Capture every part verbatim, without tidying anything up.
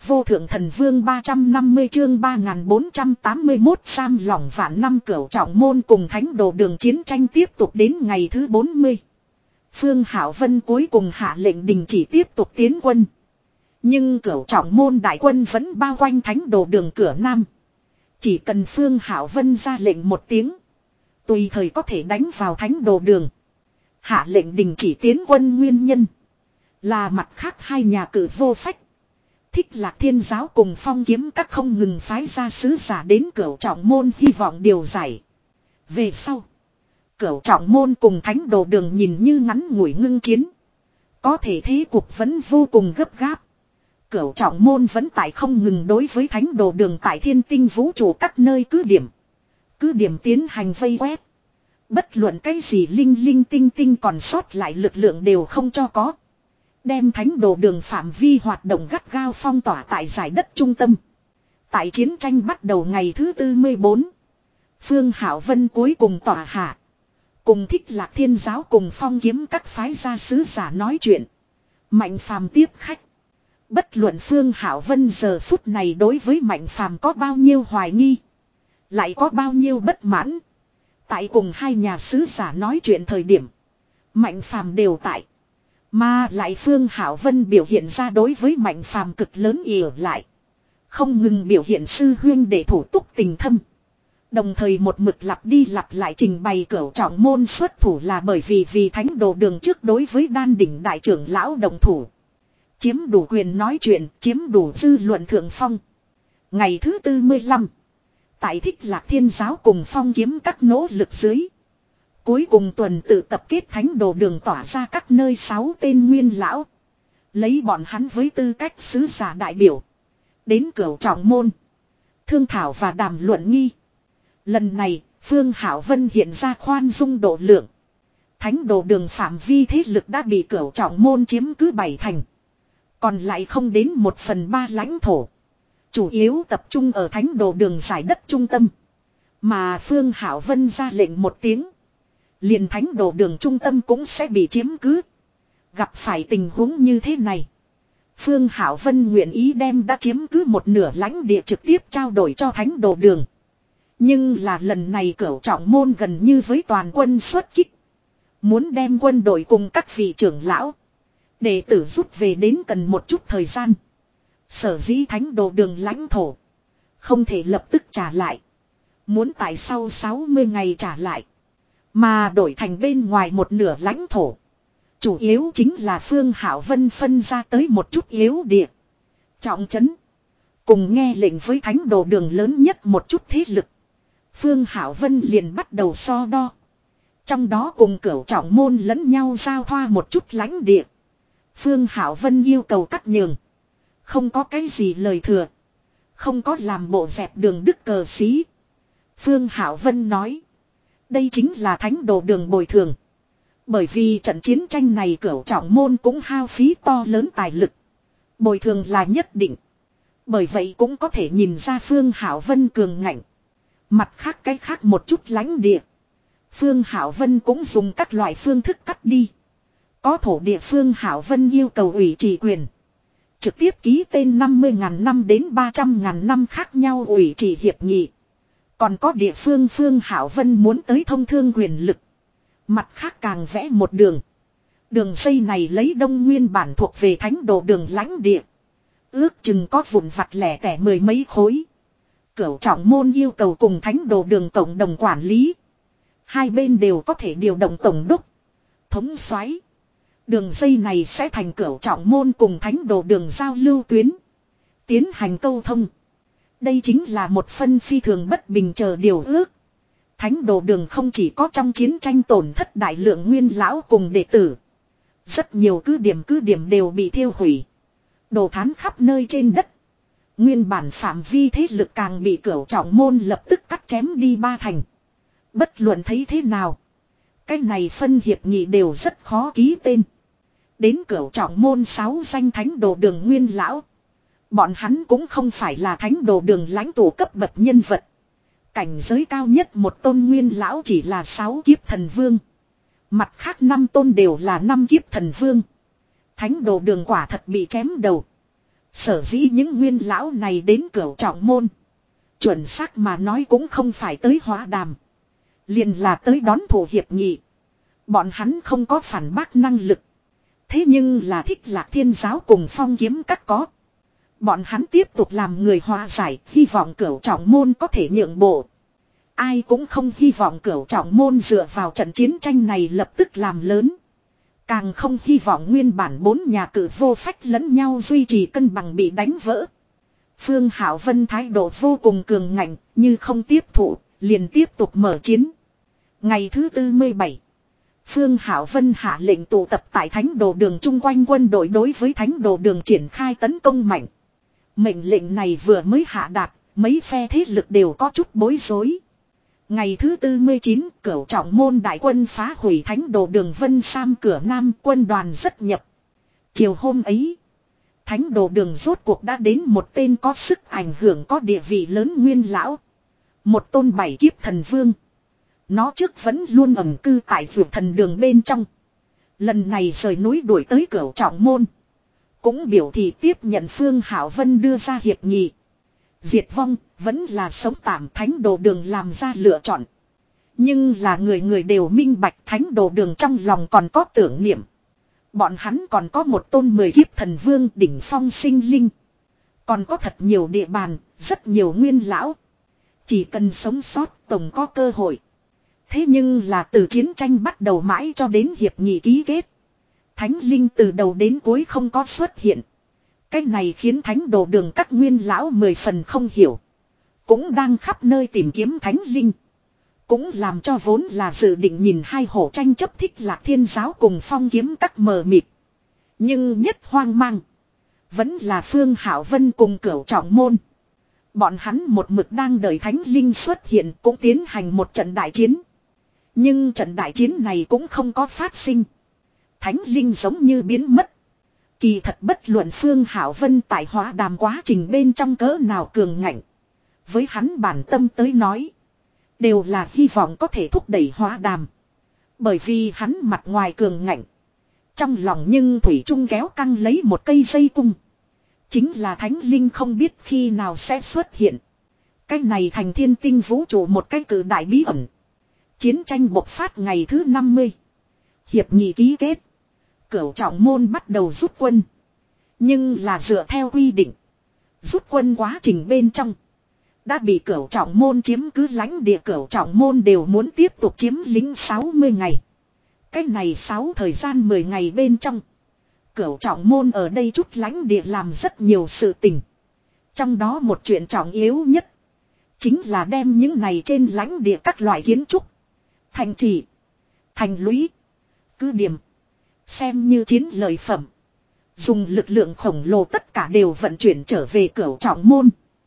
vô thượng thần vương ba trăm năm mươi chương ba nghìn bốn trăm tám mươi mốt giam lỏng vạn năm cửu trọng môn cùng thánh đồ đường chiến tranh tiếp tục đến ngày thứ bốn mươi. Phương Hảo Vân cuối cùng hạ lệnh đình chỉ tiếp tục tiến quân. Nhưng cửu trọng môn đại quân vẫn bao quanh thánh đồ đường cửa nam. Chỉ cần Phương Hảo Vân ra lệnh một tiếng, tùy thời có thể đánh vào thánh đồ đường. Hạ lệnh đình chỉ tiến quân nguyên nhân là mặt khác hai nhà cử vô phách, Thích Lạc Thiên Giáo cùng Phong Kiếm Các không ngừng phái ra sứ giả đến cửu trọng môn hy vọng điều giải. Về sau, cửu trọng môn cùng thánh đồ đường nhìn như ngắn ngủi ngưng chiến, có thể thế cuộc vẫn vô cùng gấp gáp. Cửu trọng môn vẫn tại không ngừng đối với thánh đồ đường tại thiên tinh vũ trụ các nơi cứ điểm. Cứ điểm tiến hành vây quét. Bất luận cái gì linh linh tinh tinh còn sót lại lực lượng đều không cho có. Đem thánh đồ đường phạm vi hoạt động gắt gao phong tỏa tại giải đất trung tâm. Tại chiến tranh bắt đầu ngày thứ tư mươi bốn. Phương Hảo Vân cuối cùng tỏa hạ. Cùng Thích Lạc Thiên Giáo cùng Phong Kiếm Các phái gia sứ giả nói chuyện. Mạnh Phàm tiếp khách. Bất luận Phương Hảo Vân giờ phút này đối với Mạnh Phàm có bao nhiêu hoài nghi, lại có bao nhiêu bất mãn. Tại cùng hai nhà sứ giả nói chuyện thời điểm, Mạnh Phàm đều tại. Mà lại Phương Hảo Vân biểu hiện ra đối với Mạnh Phàm cực lớn ỉ lại. Không ngừng biểu hiện sư huyên để thủ túc tình thâm. Đồng thời một mực lặp đi lặp lại trình bày cửu trọng môn xuất thủ là bởi vì vì thánh đồ đường trước đối với đan đỉnh đại trưởng lão đồng thủ. Chiếm đủ quyền nói chuyện, chiếm đủ dư luận thượng phong. Ngày thứ tư mươi lăm. Tại Thích Lạc Thiên Giáo cùng Phong Kiếm Các nỗ lực dưới, cuối cùng tuần tự tập kết thánh đồ đường tỏa ra các nơi sáu tên nguyên lão. Lấy bọn hắn với tư cách sứ giả đại biểu. Đến cửu trọng môn. Thương thảo và đàm luận nghi. Lần này, Phương Hảo Vân hiện ra khoan dung độ lượng. Thánh đồ đường phạm vi thế lực đã bị cửu trọng môn chiếm cứ bảy thành. Còn lại không đến một phần ba lãnh thổ. Chủ yếu tập trung ở thánh đồ đường giải đất trung tâm. Mà Phương Hảo Vân ra lệnh một tiếng, liền thánh đồ đường trung tâm cũng sẽ bị chiếm cứ. Gặp phải tình huống như thế này, Phương Hảo Vân nguyện ý đem đã chiếm cứ một nửa lãnh địa trực tiếp trao đổi cho thánh đồ đường. Nhưng là lần này cửu trọng môn gần như với toàn quân xuất kích. Muốn đem quân đội cùng các vị trưởng lão, đệ tử rút về đến cần một chút thời gian. Sở dĩ thánh đồ đường lãnh thổ không thể lập tức trả lại. Muốn tại sau sáu mươi ngày trả lại. Mà đổi thành bên ngoài một nửa lãnh thổ. Chủ yếu chính là Phương Hảo Vân phân ra tới một chút yếu địa. Trọng trấn. Cùng nghe lệnh với thánh đồ đường lớn nhất một chút thế lực. Phương Hảo Vân liền bắt đầu so đo. Trong đó cùng cửu trọng môn lẫn nhau giao thoa một chút lãnh địa. Phương Hảo Vân yêu cầu cắt nhường. Không có cái gì lời thừa. Không có làm bộ dẹp đường đức cờ xí. Phương Hảo Vân nói. Đây chính là thánh đồ đường bồi thường. Bởi vì trận chiến tranh này cửu trọng môn cũng hao phí to lớn tài lực. Bồi thường là nhất định. Bởi vậy cũng có thể nhìn ra Phương Hảo Vân cường ngạnh. Mặt khác cái khác một chút lãnh địa. Phương Hảo Vân cũng dùng các loại phương thức cắt đi. Có thổ địa Phương Hảo Vân yêu cầu ủy trì quyền. Trực tiếp ký tên năm mươi ngàn năm đến ba trăm ngàn năm khác nhau ủy trì hiệp nghị. Còn có địa phương Phương Hảo Vân muốn tới thông thương quyền lực. Mặt khác càng vẽ một đường. Đường dây này lấy đông nguyên bản thuộc về thánh đồ đường lãnh địa. Ước chừng có vụn vặt lẻ tẻ mười mấy khối. Cửu trọng môn yêu cầu cùng thánh đồ đường cộng đồng quản lý. Hai bên đều có thể điều động tổng đốc, thống soái. Đường dây này sẽ thành cửu trọng môn cùng thánh đồ đường giao lưu tuyến. Tiến hành câu thông. Đây chính là một phân phi thường bất bình chờ điều ước. Thánh đồ đường không chỉ có trong chiến tranh tổn thất đại lượng nguyên lão cùng đệ tử. Rất nhiều cứ điểm cứ điểm đều bị thiêu hủy. Đồ thán khắp nơi trên đất. Nguyên bản phạm vi thế lực càng bị cửu trọng môn lập tức cắt chém đi ba thành. Bất luận thấy thế nào, cái này phân hiệp nghị đều rất khó ký tên. Đến cửu trọng môn sáu danh thánh đồ đường nguyên lão. Bọn hắn cũng không phải là thánh đồ đường lãnh tụ cấp bậc nhân vật. Cảnh giới cao nhất một tôn nguyên lão chỉ là sáu kiếp thần vương. Mặt khác năm tôn đều là năm kiếp thần vương. Thánh đồ đường quả thật bị chém đầu. Sở dĩ những nguyên lão này đến Cửu Trọng Môn. Chuẩn xác mà nói cũng không phải tới hóa đàm. Liền là tới đón thủ hiệp nghị. Bọn hắn không có phản bác năng lực. Thế nhưng là Thích Lạc Thiên Giáo cùng Phong Kiếm Các có. Bọn hắn tiếp tục làm người hòa giải, hy vọng Cửu Trọng Môn có thể nhượng bộ. Ai cũng không hy vọng Cửu Trọng Môn dựa vào trận chiến tranh này lập tức làm lớn. Càng không hy vọng nguyên bản bốn nhà cử vô phách lẫn nhau duy trì cân bằng bị đánh vỡ. Phương Hạo Vân thái độ vô cùng cường ngạnh, như không tiếp thụ, liền tiếp tục mở chiến. Ngày thứ tư mươi bảy, Phương Hạo Vân hạ lệnh tụ tập tại Thánh Đồ Đường chung quanh quân đội đối với Thánh Đồ Đường triển khai tấn công mạnh. Mệnh lệnh này vừa mới hạ đạt, mấy phe thế lực đều có chút bối rối. Ngày thứ tư mươi chín, Cửu Trọng Môn đại quân phá hủy Thánh Đồ Đường Vân Sam cửa Nam, quân đoàn rất nhập. Chiều hôm ấy, Thánh Đồ Đường rốt cuộc đã đến một tên có sức ảnh hưởng có địa vị lớn nguyên lão. Một tôn bảy kiếp thần vương. Nó trước vẫn luôn ẩn cư tại Dược Thần Đường bên trong. Lần này rời núi đuổi tới Cửu Trọng Môn. Cũng biểu thị tiếp nhận Phương Hạo Vân đưa ra hiệp nghị. Diệt vong, vẫn là sống tạm. Thánh Đồ Đường làm ra lựa chọn. Nhưng là người người đều minh bạch Thánh Đồ Đường trong lòng còn có tưởng niệm. Bọn hắn còn có một tôn mười kiếp thần vương đỉnh phong sinh linh. Còn có thật nhiều địa bàn, rất nhiều nguyên lão. Chỉ cần sống sót tổng có cơ hội. Thế nhưng là từ chiến tranh bắt đầu mãi cho đến hiệp nghị ký kết. Thánh linh từ đầu đến cuối không có xuất hiện. Cái này khiến Thánh Đồ Đường các nguyên lão mười phần không hiểu. Cũng đang khắp nơi tìm kiếm Thánh linh. Cũng làm cho vốn là dự định nhìn hai hổ tranh chấp Thích Lạc Thiên Giáo cùng Phong Kiếm Các mờ mịt. Nhưng nhất hoang mang. Vẫn là Phương Hạo Vân cùng Cửu Trọng Môn. Bọn hắn một mực đang đợi Thánh linh xuất hiện cũng tiến hành một trận đại chiến. Nhưng trận đại chiến này cũng không có phát sinh. Thánh linh giống như biến mất. Kỳ thật bất luận Phương Hạo Vân tại hóa đàm quá trình bên trong cỡ nào cường ngạnh. Với hắn bản tâm tới nói. Đều là hy vọng có thể thúc đẩy hóa đàm. Bởi vì hắn mặt ngoài cường ngạnh. Trong lòng nhưng Thủy Trung kéo căng lấy một cây dây cung. Chính là Thánh linh không biết khi nào sẽ xuất hiện. Cái này thành thiên tinh vũ trụ một cái cử đại bí ẩn. Chiến tranh bộc phát ngày thứ năm mươi. Hiệp nghị ký kết. Cửu Trọng Môn bắt đầu rút quân. Nhưng là dựa theo quy định. Rút quân quá trình bên trong. Đã bị Cửu Trọng Môn chiếm cứ lãnh địa Cửu Trọng Môn đều muốn tiếp tục chiếm lĩnh sáu mươi ngày. Cái này sáu thời gian mười ngày bên trong. Cửu Trọng Môn ở đây chút lãnh địa làm rất nhiều sự tình. Trong đó một chuyện trọng yếu nhất. Chính là đem những này trên lãnh địa các loại kiến trúc. Thành trì. Thành lũy. Cứ điểm. Xem như chiến lợi phẩm. Dùng lực lượng khổng lồ tất cả đều vận chuyển trở về Cửu Trọng Môn.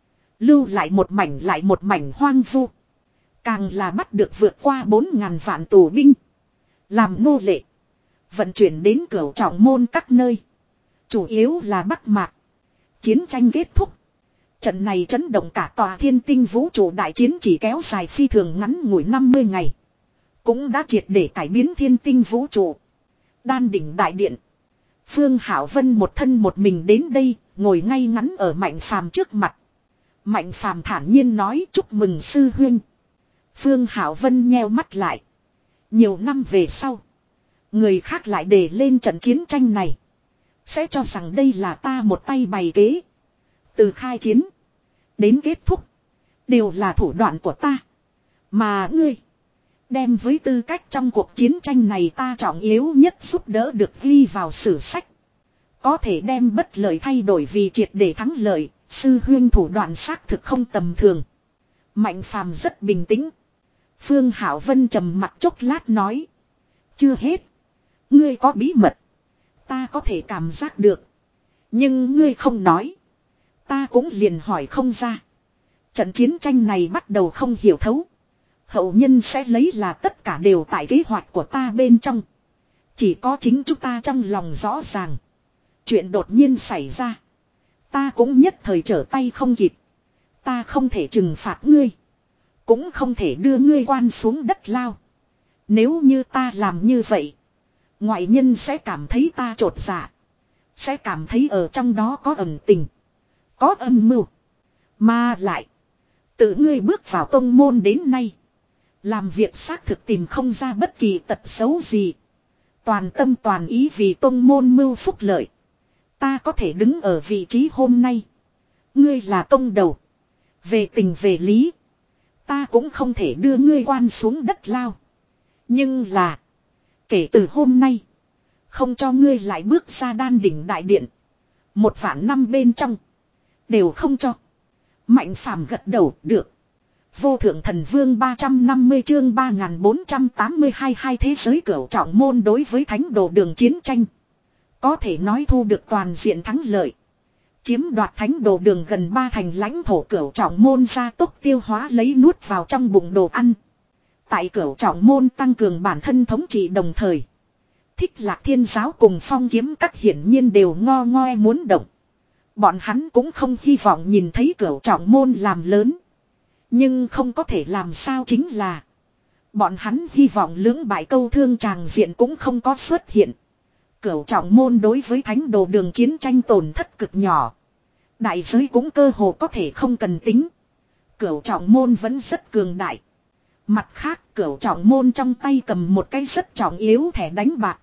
Lưu lại một mảnh lại một mảnh hoang vu. Càng là bắt được vượt qua bốn ngàn vạn tù binh. Làm nô lệ. Vận chuyển đến Cửu Trọng Môn các nơi. Chủ yếu là Bắc Mạc. Chiến tranh kết thúc. Trận này chấn động cả tòa thiên tinh vũ trụ đại chiến chỉ kéo dài phi thường ngắn ngủi năm mươi ngày. Cũng đã triệt để cải biến thiên tinh vũ trụ. Đan đỉnh đại điện. Phương Hạo Vân một thân một mình đến đây, ngồi ngay ngắn ở Mạnh Phàm trước mặt. Mạnh Phàm thản nhiên nói chúc mừng sư huynh. Phương Hạo Vân nheo mắt lại. Nhiều năm về sau. Người khác lại đề lên trận chiến tranh này. Sẽ cho rằng đây là ta một tay bày kế. Từ khai chiến. Đến kết thúc. Đều là thủ đoạn của ta. Mà ngươi. Đem với tư cách trong cuộc chiến tranh này ta trọng yếu nhất giúp đỡ được ghi vào sử sách. Có thể đem bất lợi thay đổi vì triệt để thắng lợi. Sư huynh thủ đoạn xác thực không tầm thường. Mạnh Phàm rất bình tĩnh. Phương Hạo Vân trầm mặt chốc lát nói. Chưa hết. Ngươi có bí mật. Ta có thể cảm giác được. Nhưng ngươi không nói. Ta cũng liền hỏi không ra. Trận chiến tranh này bắt đầu không hiểu thấu. Hậu nhân sẽ lấy là tất cả đều tại kế hoạch của ta bên trong. Chỉ có chính chúng ta trong lòng rõ ràng. Chuyện đột nhiên xảy ra. Ta cũng nhất thời trở tay không kịp. Ta không thể trừng phạt ngươi. Cũng không thể đưa ngươi quan xuống đất lao. Nếu như ta làm như vậy. Ngoại nhân sẽ cảm thấy ta trột dạ. Sẽ cảm thấy ở trong đó có ẩn tình. Có âm mưu. Mà lại. Tự ngươi bước vào tông môn đến nay. Làm việc xác thực tìm không ra bất kỳ tật xấu gì. Toàn tâm toàn ý vì tông môn mưu phúc lợi. Ta có thể đứng ở vị trí hôm nay. Ngươi là công đầu. Về tình về lý. Ta cũng không thể đưa ngươi quan xuống đất lao. Nhưng là. Kể từ hôm nay. Không cho ngươi lại bước ra đan đỉnh đại điện. Một vạn năm bên trong. Đều không cho. Mạnh phàm gật đầu được. Vô thượng thần vương ba trăm năm mươi chương ba nghìn bốn trăm tám mươi hai hai thế giới cửu trọng môn đối với thánh đồ đường chiến tranh. Có thể nói thu được toàn diện thắng lợi. Chiếm đoạt thánh đồ đường gần ba thành lãnh thổ cửu trọng môn ra tốc tiêu hóa lấy nuốt vào trong bụng đồ ăn. Tại cửu trọng môn tăng cường bản thân thống trị đồng thời. Thích Lạc Thiên giáo cùng Phong Kiếm Các hiển nhiên đều ngo ngoe muốn động. Bọn hắn cũng không hy vọng nhìn thấy cửu trọng môn làm lớn. Nhưng không có thể làm sao chính là. Bọn hắn hy vọng lưỡng bại câu thương tràng diện cũng không có xuất hiện. Cửu trọng môn đối với thánh đồ đường chiến tranh tổn thất cực nhỏ. Đại giới cũng cơ hồ có thể không cần tính. Cửu trọng môn vẫn rất cường đại. Mặt khác cửu trọng môn trong tay cầm một cái rất trọng yếu thẻ đánh bạc.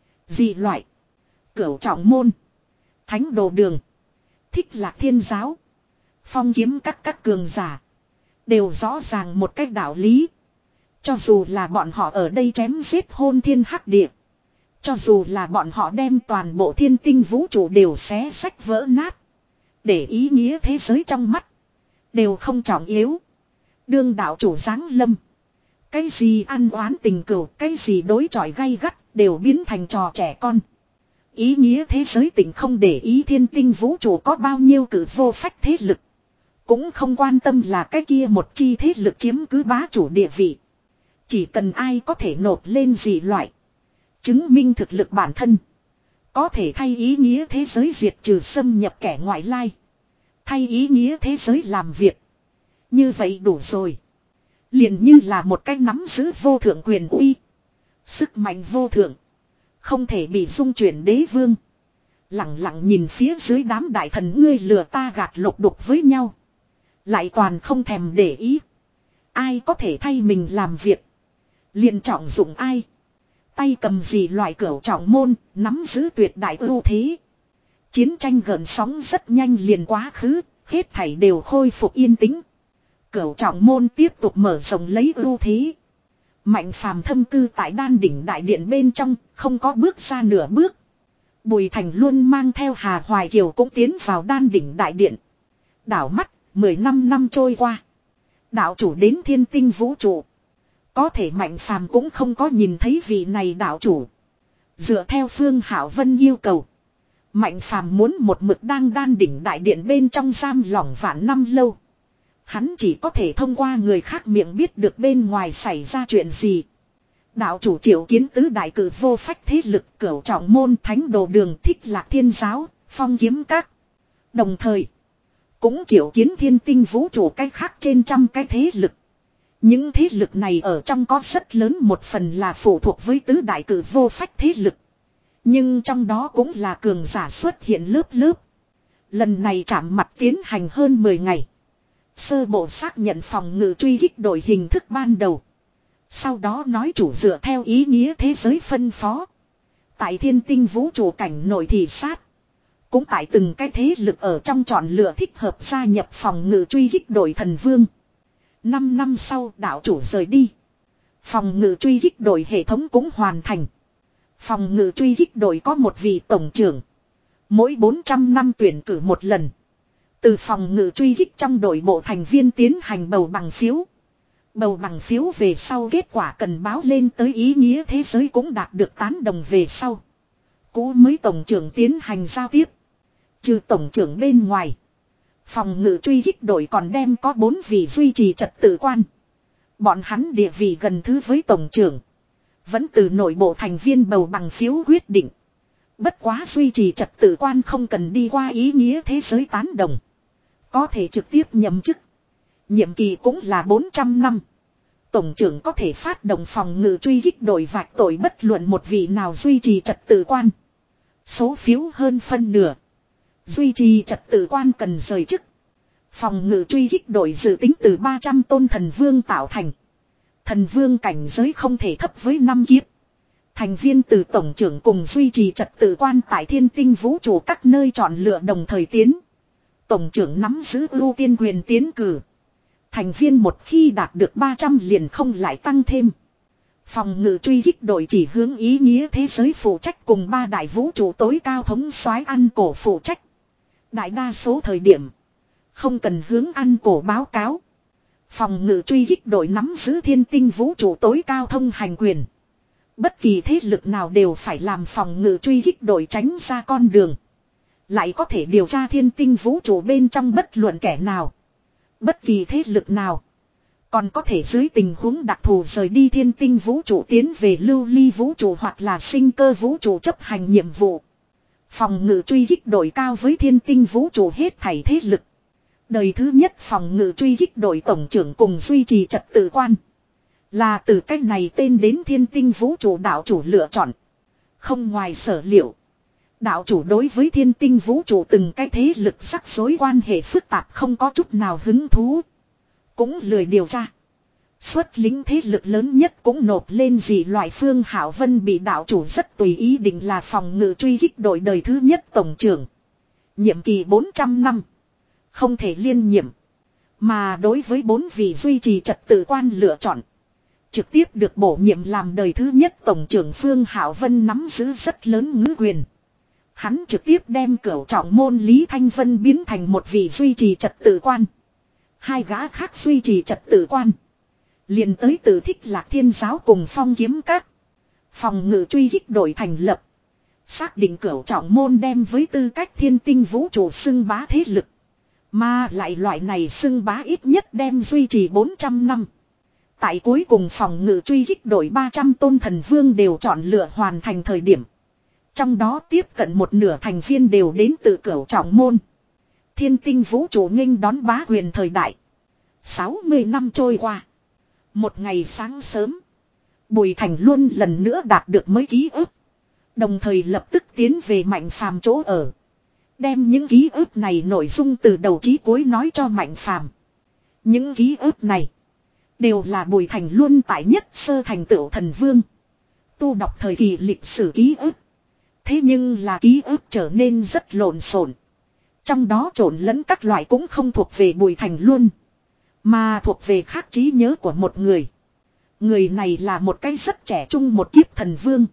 Dị loại. Cửu trọng môn. Thánh đồ đường. Thích Lạc Thiên giáo. Phong Kiếm Các các cường giả. Đều rõ ràng một cách đạo lý. Cho dù là bọn họ ở đây chém giết hôn thiên hắc địa. Cho dù là bọn họ đem toàn bộ thiên tinh vũ trụ đều xé sách vỡ nát. Để ý nghĩa thế giới trong mắt. Đều không trọng yếu. Đương đạo chủ giáng lâm. Cái gì ăn oán tình cừu, cái gì đối chọi gay gắt, đều biến thành trò trẻ con. Ý nghĩa thế giới tỉnh không để ý thiên tinh vũ trụ có bao nhiêu cử vô phách thế lực. Cũng không quan tâm là cái kia một chi thế lực chiếm cứ bá chủ địa vị. Chỉ cần ai có thể nộp lên dị loại. Chứng minh thực lực bản thân. Có thể thay ý nghĩa thế giới diệt trừ xâm nhập kẻ ngoại lai. Thay ý nghĩa thế giới làm việc. Như vậy đủ rồi. Liền như là một cái nắm giữ vô thượng quyền uy. Sức mạnh vô thượng. Không thể bị dung chuyển đế vương. Lặng lặng nhìn phía dưới đám đại thần ngươi lừa ta gạt lục đục với nhau. Lại toàn không thèm để ý. Ai có thể thay mình làm việc. Liền trọng dụng ai. Tay cầm gì loại cửu trọng môn. Nắm giữ tuyệt đại ưu thế. Chiến tranh gợn sóng rất nhanh liền quá khứ. Hết thảy đều khôi phục yên tĩnh. Cửu trọng môn tiếp tục mở rộng lấy ưu thế. Mạnh phàm thâm cư tại đan đỉnh đại điện bên trong. Không có bước ra nửa bước. Bùi Thành luôn mang theo Hà Hoài Kiều cũng tiến vào đan đỉnh đại điện. Đảo mắt. Mười năm năm trôi qua. Đạo chủ đến thiên tinh vũ trụ. Có thể Mạnh phàm cũng không có nhìn thấy vị này đạo chủ. Dựa theo Phương Hảo Vân yêu cầu. Mạnh phàm muốn một mực đang đan đỉnh đại điện bên trong giam lỏng vạn năm lâu. Hắn chỉ có thể thông qua người khác miệng biết được bên ngoài xảy ra chuyện gì. Đạo chủ triệu kiến tứ đại cử vô phách thế lực cửu trọng môn thánh đồ đường Thích Lạc Thiên giáo, Phong Kiếm Các. Đồng thời. Cũng triệu kiến thiên tinh vũ trụ cái khác trên trăm cái thế lực. Những thế lực này ở trong có rất lớn một phần là phụ thuộc với tứ đại cử vô phách thế lực. Nhưng trong đó cũng là cường giả xuất hiện lớp lớp. Lần này chạm mặt tiến hành hơn mười ngày. Sơ bộ xác nhận phòng ngự truy kích đội hình thức ban đầu. Sau đó nói chủ dựa theo ý nghĩa thế giới phân phó. Tại thiên tinh vũ trụ cảnh nội thị sát. Cũng tại từng cái thế lực ở trong chọn lựa thích hợp gia nhập phòng ngự truy kích đội thần vương. Năm năm sau đạo chủ rời đi. Phòng ngự truy kích đội hệ thống cũng hoàn thành. Phòng ngự truy kích đội có một vị tổng trưởng. Mỗi bốn trăm năm tuyển cử một lần. Từ phòng ngự truy kích trong đội bộ thành viên tiến hành bầu bằng phiếu. Bầu bằng phiếu về sau kết quả cần báo lên tới ý nghĩa thế giới cũng đạt được tán đồng về sau. Cũ mới tổng trưởng tiến hành giao tiếp. Trừ tổng trưởng bên ngoài. Phòng ngự truy kích đội còn đem có bốn vị duy trì trật tự quan. Bọn hắn địa vị gần thứ với tổng trưởng. Vẫn từ nội bộ thành viên bầu bằng phiếu quyết định. Bất quá duy trì trật tự quan không cần đi qua ý nghĩa thế giới tán đồng. Có thể trực tiếp nhậm chức. Nhiệm kỳ cũng là bốn trăm năm. Tổng trưởng có thể phát động phòng ngự truy kích đội vạch tội bất luận một vị nào duy trì trật tự quan. Số phiếu hơn phân nửa. Duy trì trật tự quan cần rời chức. Phòng ngự truy kích đội dự tính từ ba trăm tôn thần vương tạo thành. Thần vương cảnh giới không thể thấp với năm kiếp. Thành viên từ tổng trưởng cùng duy trì trật tự quan tại thiên tinh vũ trụ các nơi chọn lựa đồng thời tiến. Tổng trưởng nắm giữ ưu tiên quyền tiến cử. Thành viên một khi đạt được ba trăm liền không lại tăng thêm. Phòng ngự truy kích đội chỉ hướng ý nghĩa thế giới phụ trách cùng ba đại vũ trụ tối cao thống soái ăn cổ phụ trách. Đại đa số thời điểm không cần hướng ăn cổ báo cáo. Phòng ngự truy kích đội nắm giữ thiên tinh vũ trụ tối cao thông hành quyền. Bất kỳ thế lực nào đều phải làm phòng ngự truy kích đội tránh ra con đường. Lại có thể điều tra thiên tinh vũ trụ bên trong bất luận kẻ nào. Bất kỳ thế lực nào. Còn có thể dưới tình huống đặc thù rời đi thiên tinh vũ trụ tiến về lưu ly vũ trụ hoặc là sinh cơ vũ trụ chấp hành nhiệm vụ. Phòng ngự truy kích đội cao với thiên tinh vũ trụ hết thảy thế lực. Đời thứ nhất phòng ngự truy kích đội tổng trưởng cùng duy trì trật tự quan. Là từ cách này tên đến thiên tinh vũ trụ đạo chủ lựa chọn. Không ngoài sở liệu. Đạo chủ đối với thiên tinh vũ trụ từng cái thế lực rắc rối quan hệ phức tạp không có chút nào hứng thú. Cũng lười điều tra. Xuất lính thế lực lớn nhất cũng nộp lên gì loại Phương Hảo Vân bị đạo chủ rất tùy ý định là phòng ngự truy kích đội đời thứ nhất tổng trưởng. Nhiệm kỳ bốn trăm năm. Không thể liên nhiệm. Mà đối với bốn vị duy trì trật tự quan lựa chọn. Trực tiếp được bổ nhiệm làm đời thứ nhất tổng trưởng Phương Hảo Vân nắm giữ rất lớn ngữ quyền. Hắn trực tiếp đem cửu trọng môn Lý Thanh Vân biến thành một vị duy trì trật tự quan. Hai gã khác duy trì trật tự quan. Liền tới từ Thích Lạc Thiên Giáo cùng Phong Kiếm Các. Phòng ngự truy kích đội thành lập. Xác định cửu trọng môn đem với tư cách thiên tinh vũ trụ xưng bá thế lực. Mà lại loại này xưng bá ít nhất đem duy trì bốn trăm năm. Tại cuối cùng phòng ngự truy kích đội ba trăm tôn thần vương đều chọn lựa hoàn thành thời điểm. Trong đó tiếp cận một nửa thành viên đều đến từ cửu trọng môn. Thiên tinh vũ trụ nghênh đón bá quyền thời đại. sáu mươi năm trôi qua. Một ngày sáng sớm. Bùi Thành Luân lần nữa đạt được mấy ký ức. Đồng thời lập tức tiến về Mạnh Phàm chỗ ở. Đem những ký ức này nội dung từ đầu chí cuối nói cho Mạnh Phàm. Những ký ức này. Đều là Bùi Thành Luân tại nhất sơ thành tựu thần vương. Tu đọc thời kỳ lịch sử ký ức. Thế nhưng là ký ức trở nên rất lộn xộn. Trong đó trộn lẫn các loại cũng không thuộc về Bùi Thành Luân. Mà thuộc về khác trí nhớ của một người. Người này là một cái rất trẻ trung một kiếp thần vương.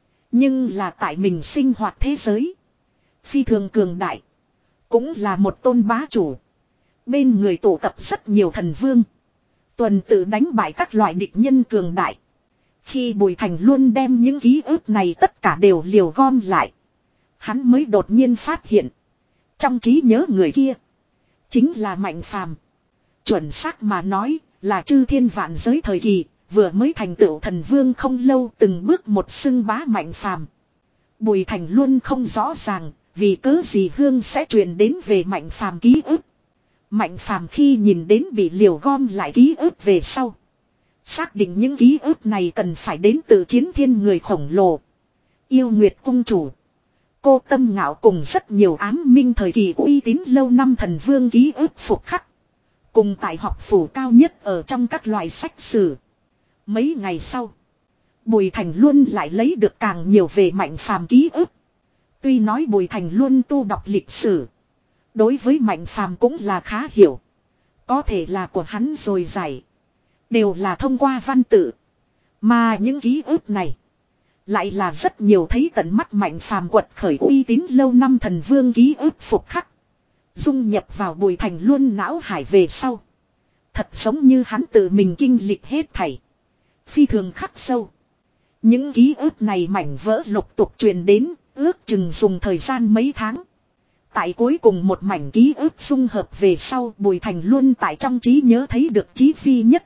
Nhưng là tại mình sinh hoạt thế giới. Phi thường cường đại. Cũng là một tôn bá chủ. Bên người tụ tập rất nhiều thần vương. Tuần tự đánh bại các loại địch nhân cường đại. Khi Bùi Thành Luân đem những ký ức này tất cả đều liều gom lại. Hắn mới đột nhiên phát hiện. Trong trí nhớ người kia. Chính là Mạnh Phàm. Chuẩn xác mà nói là chư thiên vạn giới thời kỳ. Vừa mới thành tựu thần vương không lâu từng bước một xưng bá Mạnh Phàm. Bùi Thành Luân không rõ ràng. Vì cớ gì hương sẽ truyền đến về Mạnh Phàm ký ức. Mạnh Phàm khi nhìn đến bị liều gom lại ký ức về sau. Xác định những ký ức này cần phải đến từ chiến thiên người khổng lồ. Yêu Nguyệt cung chủ. Cô Tâm Ngạo cùng rất nhiều ám minh thời kỳ uy tín lâu năm thần vương ký ức phục khắc. Cùng tại học phủ cao nhất ở trong các loại sách sử. Mấy ngày sau. Bùi Thành Luân lại lấy được càng nhiều về Mạnh Phàm ký ức. Tuy nói Bùi Thành Luân tu đọc lịch sử. Đối với Mạnh Phàm cũng là khá hiểu. Có thể là của hắn rồi giải. Đều là thông qua văn tự. Mà những ký ức này. Lại là rất nhiều thấy tận mắt Mạnh Phàm quật khởi uy tín lâu năm thần vương ký ức phục khắc. Dung nhập vào Bùi Thành Luân não hải về sau. Thật giống như hắn tự mình kinh lịch hết thảy. Phi thường khắc sâu. Những ký ức này mảnh vỡ lục tục truyền đến. Ước chừng dùng thời gian mấy tháng. Tại cuối cùng một mảnh ký ức dung hợp về sau Bùi Thành Luân tại trong trí nhớ thấy được Chí Phi Nhất.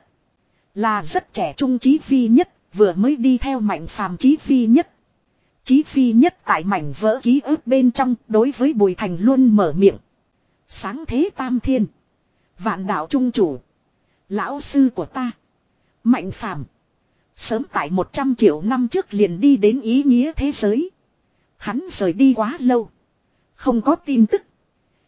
Là rất trẻ trung Chí Phi Nhất, vừa mới đi theo Mạnh Phàm Chí Phi Nhất. Chí Phi Nhất tại mảnh vỡ ký ức bên trong đối với Bùi Thành Luân mở miệng. Sáng thế tam thiên. Vạn đạo trung chủ. Lão sư của ta. Mạnh Phàm. Sớm tại một trăm triệu năm trước liền đi đến ý nghĩa thế giới. Hắn rời đi quá lâu. Không có tin tức.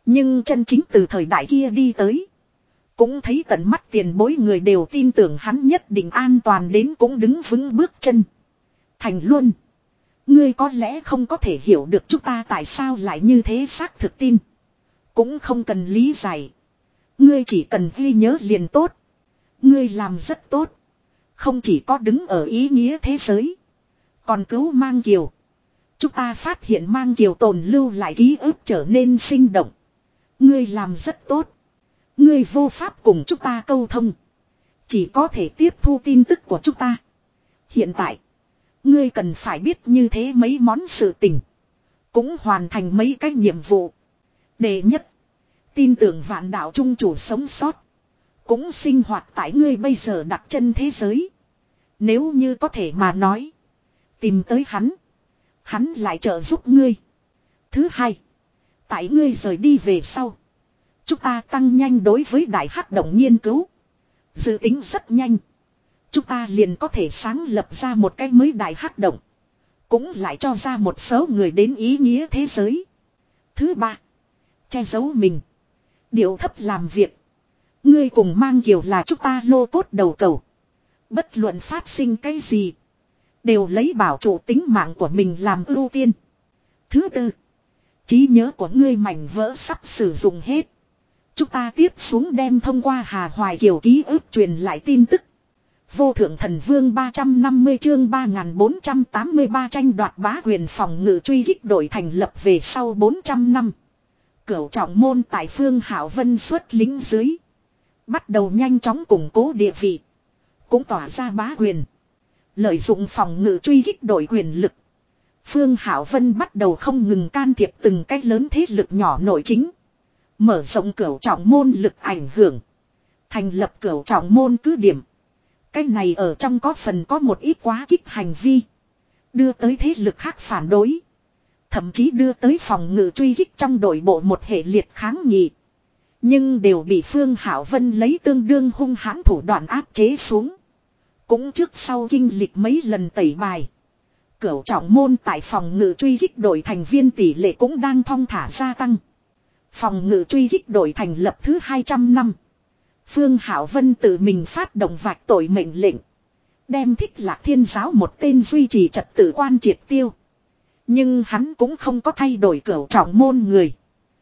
Nhưng chân chính từ thời đại kia đi tới. Cũng thấy tận mắt tiền bối người đều tin tưởng hắn nhất định an toàn đến cũng đứng vững bước chân. Thành Luân. Ngươi có lẽ không có thể hiểu được chúng ta tại sao lại như thế xác thực tin. Cũng không cần lý giải. Ngươi chỉ cần ghi nhớ liền tốt. Ngươi làm rất tốt. Không chỉ có đứng ở ý nghĩa thế giới. Còn cứu Mang Kiều. Chúng ta phát hiện Mang Kiều tồn lưu lại ký ức trở nên sinh động. Ngươi làm rất tốt. Ngươi vô pháp cùng chúng ta câu thông. Chỉ có thể tiếp thu tin tức của chúng ta. Hiện tại. Ngươi cần phải biết như thế mấy món sự tình. Cũng hoàn thành mấy cái nhiệm vụ. Đệ nhất. Tin tưởng vạn đạo trung chủ sống sót. Cũng sinh hoạt tại ngươi bây giờ đặt chân thế giới. Nếu như có thể mà nói. Tìm tới hắn. Hắn lại trợ giúp ngươi. Thứ hai. Tại ngươi rời đi về sau. Chúng ta tăng nhanh đối với đại hắc động nghiên cứu. Dự tính rất nhanh. Chúng ta liền có thể sáng lập ra một cái mới đại hắc động. Cũng lại cho ra một số người đến ý nghĩa thế giới. Thứ ba. Che giấu mình. Điệu thấp làm việc. Ngươi cùng Mang Kiều là chúng ta lô cốt đầu cầu. Bất luận phát sinh cái gì. Đều lấy bảo trụ tính mạng của mình làm ưu tiên. Thứ tư. Trí nhớ của ngươi mảnh vỡ sắp sử dụng hết. Chúng ta tiếp xuống đem thông qua Hà Hoài Kiều ký ức truyền lại tin tức. Vô thượng thần vương ba trăm năm mươi chương ba nghìn bốn trăm tám mươi ba tranh đoạt bá quyền phòng ngự truy kích đội thành lập về sau bốn trăm năm. Cửu trọng môn tại Phương Hạo Vân xuất lính dưới. Bắt đầu nhanh chóng củng cố địa vị. Cũng tỏa ra bá quyền. Lợi dụng phòng ngự truy kích đội quyền lực. Phương Hạo Vân bắt đầu không ngừng can thiệp từng cái lớn thế lực nhỏ nội chính. Mở rộng cửu trọng môn lực ảnh hưởng. Thành lập cửu trọng môn cứ điểm. Cái này ở trong có phần có một ít quá kích hành vi. Đưa tới thế lực khác phản đối. Thậm chí đưa tới phòng ngự truy kích trong đội bộ một hệ liệt kháng nghị. Nhưng đều bị Phương Hạo Vân lấy tương đương hung hãn thủ đoạn áp chế xuống. Cũng trước sau kinh lịch mấy lần tẩy bài. Cửu trọng môn tại phòng ngự truy kích đội thành viên tỷ lệ cũng đang thong thả gia tăng. Phòng ngự truy kích đội thành lập thứ hai trăm năm. Phương Hạo Vân tự mình phát động vạch tội mệnh lệnh. Đem Thích Lạc Thiên giáo một tên duy trì trật tự quan triệt tiêu. Nhưng hắn cũng không có thay đổi cửu trọng môn người.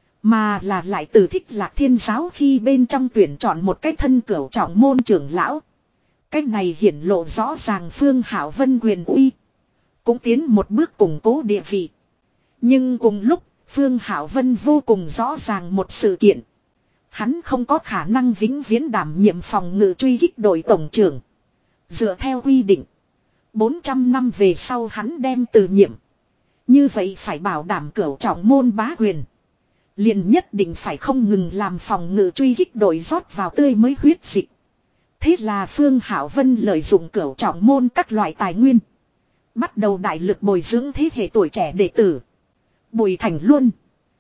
Mà là lại từ Thích Lạc Thiên giáo khi bên trong tuyển chọn một cái thân cửu trọng môn trưởng lão. Cái này hiển lộ rõ ràng Phương Hạo Vân quyền uy. Cũng tiến một bước củng cố địa vị. Nhưng cùng lúc Phương Hạo Vân vô cùng rõ ràng một sự kiện. Hắn không có khả năng vĩnh viễn đảm nhiệm phòng ngự truy kích đội tổng trưởng. Dựa theo quy định. bốn trăm năm về sau hắn đem từ nhiệm. Như vậy phải bảo đảm cửu trọng môn bá quyền. Liền nhất định phải không ngừng làm phòng ngự truy kích đội rót vào tươi mới huyết dịch. Thế là Phương Hạo Vân lợi dụng cửu trọng môn các loại tài nguyên. Bắt đầu đại lực bồi dưỡng thế hệ tuổi trẻ đệ tử. Bùi Thành Luân.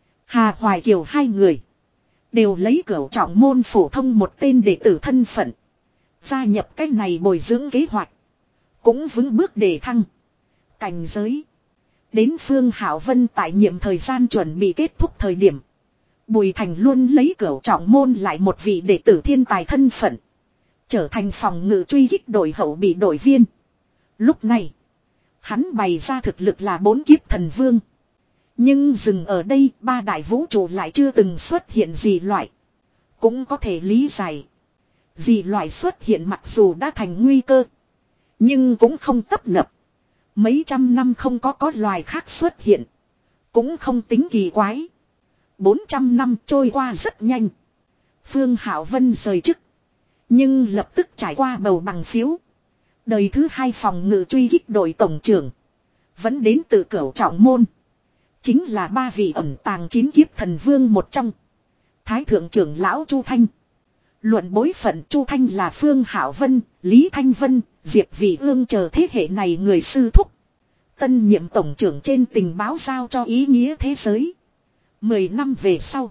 Hà Hoài Kiều hai người. Đều lấy cửu trọng môn phổ thông một tên đệ tử thân phận. Gia nhập cách này bồi dưỡng kế hoạch. Cũng vững bước đề thăng. Cảnh giới. Đến Phương Hạo Vân tại nhiệm thời gian chuẩn bị kết thúc thời điểm. Bùi Thành Luân lấy cửu trọng môn lại một vị đệ tử thiên tài thân phận. Trở thành phòng ngự truy kích đội hậu bị đội viên. Lúc này. Hắn bày ra thực lực là bốn kiếp thần vương. Nhưng dừng ở đây ba đại vũ trụ lại chưa từng xuất hiện gì loại. Cũng có thể lý giải. Gì loại xuất hiện mặc dù đã thành nguy cơ. Nhưng cũng không tấp nập. Mấy trăm năm không có có loài khác xuất hiện. Cũng không tính kỳ quái. Bốn trăm năm trôi qua rất nhanh. Phương Hạo Vân rời chức. Nhưng lập tức trải qua bầu bằng phiếu. Đời thứ hai phòng ngự truy kích đội tổng trưởng. Vẫn đến từ cửu trọng môn. Chính là ba vị ẩn tàng chín kiếp thần vương một trong. Thái thượng trưởng lão Chu Thanh. Luận bối phận Chu Thanh là Phương Hạo Vân, Lý Thanh Vân, Diệp Vị Ương chờ thế hệ này người sư thúc. Tân nhiệm tổng trưởng trên tình báo giao cho ý nghĩa thế giới. Mười năm về sau.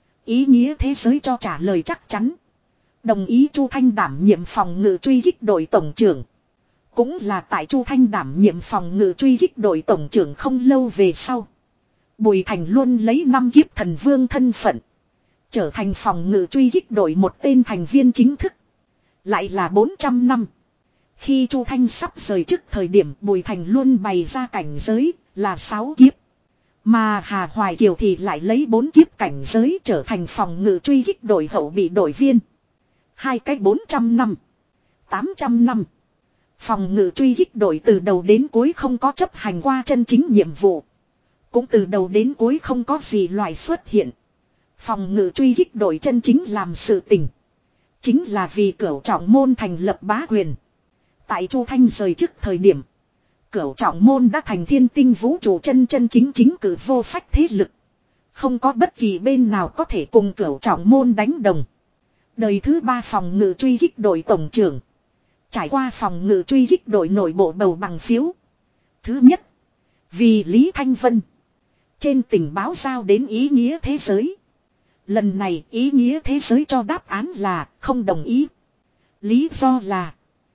Ý nghĩa thế giới cho trả lời chắc chắn. Đồng ý Chu Thanh đảm nhiệm phòng ngự truy kích đội tổng trưởng. Cũng là tại Chu Thanh đảm nhiệm phòng ngự truy kích đội tổng trưởng không lâu về sau. Bùi Thành Luân lấy năm kiếp thần vương thân phận. Trở thành phòng ngự truy kích đội một tên thành viên chính thức. Lại là bốn trăm năm. Khi Chu Thanh sắp rời chức thời điểm Bùi Thành luôn bày ra cảnh giới là sáu kiếp. Mà Hà Hoài Kiều thì lại lấy bốn kiếp cảnh giới trở thành phòng ngự truy kích đội hậu bị đội viên. Hai cái bốn trăm năm. tám trăm năm. Phòng ngự truy kích đội từ đầu đến cuối không có chấp hành qua chân chính nhiệm vụ. Cũng từ đầu đến cuối không có gì loại xuất hiện. Phòng ngự truy kích đội chân chính làm sự tình. Chính là vì Cửu Trọng Môn thành lập bá quyền. Tại Chu Thanh rời chức thời điểm. Cửu Trọng Môn đã thành thiên tinh vũ trụ chân chân chính chính cử vô phách thế lực. Không có bất kỳ bên nào có thể cùng Cửu Trọng Môn đánh đồng. Đời thứ ba phòng ngự truy kích đội tổng trưởng. Trải qua phòng ngự truy kích đội nội bộ bầu bằng phiếu. Thứ nhất. Vì Lý Thanh Vân. Trên tình báo giao đến ý nghĩa thế giới. Lần này ý nghĩa thế giới cho đáp án là không đồng ý. Lý do là.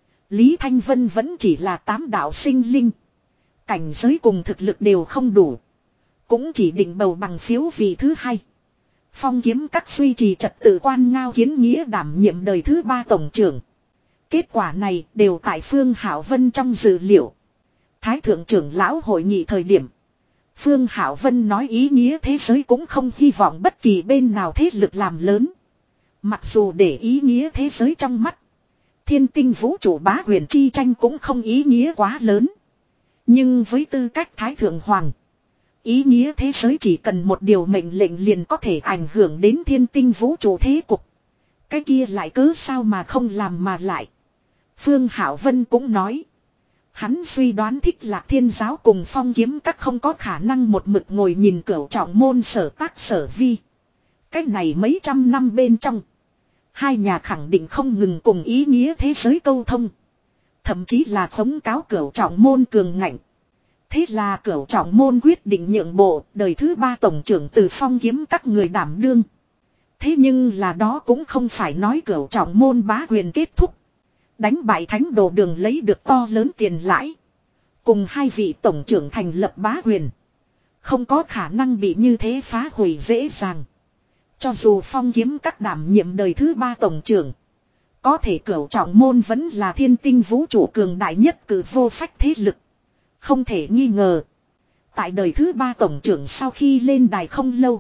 Lý Thanh Vân vẫn chỉ là tám đạo sinh linh. Cảnh giới cùng thực lực đều không đủ. Cũng chỉ định bầu bằng phiếu vị thứ hai. Phong kiếm các duy trì trật tự quan Ngao Kiến Nghĩa đảm nhiệm đời thứ ba tổng trưởng. Kết quả này đều tại Phương Hảo Vân trong dự liệu. Thái thượng trưởng lão hội nghị thời điểm. Phương Hảo Vân nói ý nghĩa thế giới cũng không hy vọng bất kỳ bên nào thế lực làm lớn. Mặc dù để ý nghĩa thế giới trong mắt. Thiên tinh vũ trụ bá quyền chi tranh cũng không ý nghĩa quá lớn. Nhưng với tư cách Thái thượng hoàng. Ý nghĩa thế giới chỉ cần một điều mệnh lệnh liền có thể ảnh hưởng đến thiên tinh vũ trụ thế cục. Cái kia lại cớ sao mà không làm mà lại. Phương Hảo Vân cũng nói. Hắn suy đoán Thích Lạc Thiên Giáo cùng Phong Kiếm Các không có khả năng một mực ngồi nhìn Cửu Trọng Môn sở tác sở vi. Cách này mấy trăm năm bên trong. Hai nhà khẳng định không ngừng cùng ý nghĩa thế giới câu thông. Thậm chí là khống cáo Cửu Trọng Môn cường ngạnh. Thế là Cửu Trọng Môn quyết định nhượng bộ đời thứ ba tổng trưởng từ Phong Kiếm Các người đảm đương. Thế nhưng là đó cũng không phải nói Cửu Trọng Môn bá quyền kết thúc. Đánh bại Thánh Đồ Đường lấy được to lớn tiền lãi. Cùng hai vị tổng trưởng thành lập bá quyền. Không có khả năng bị như thế phá hủy dễ dàng. Cho dù Phong Kiếm Các đảm nhiệm đời thứ ba tổng trưởng. Có thể Cửu Trọng Môn vẫn là thiên tinh vũ trụ cường đại nhất cử vô phách thế lực. Không thể nghi ngờ. Tại đời thứ ba tổng trưởng sau khi lên đài không lâu.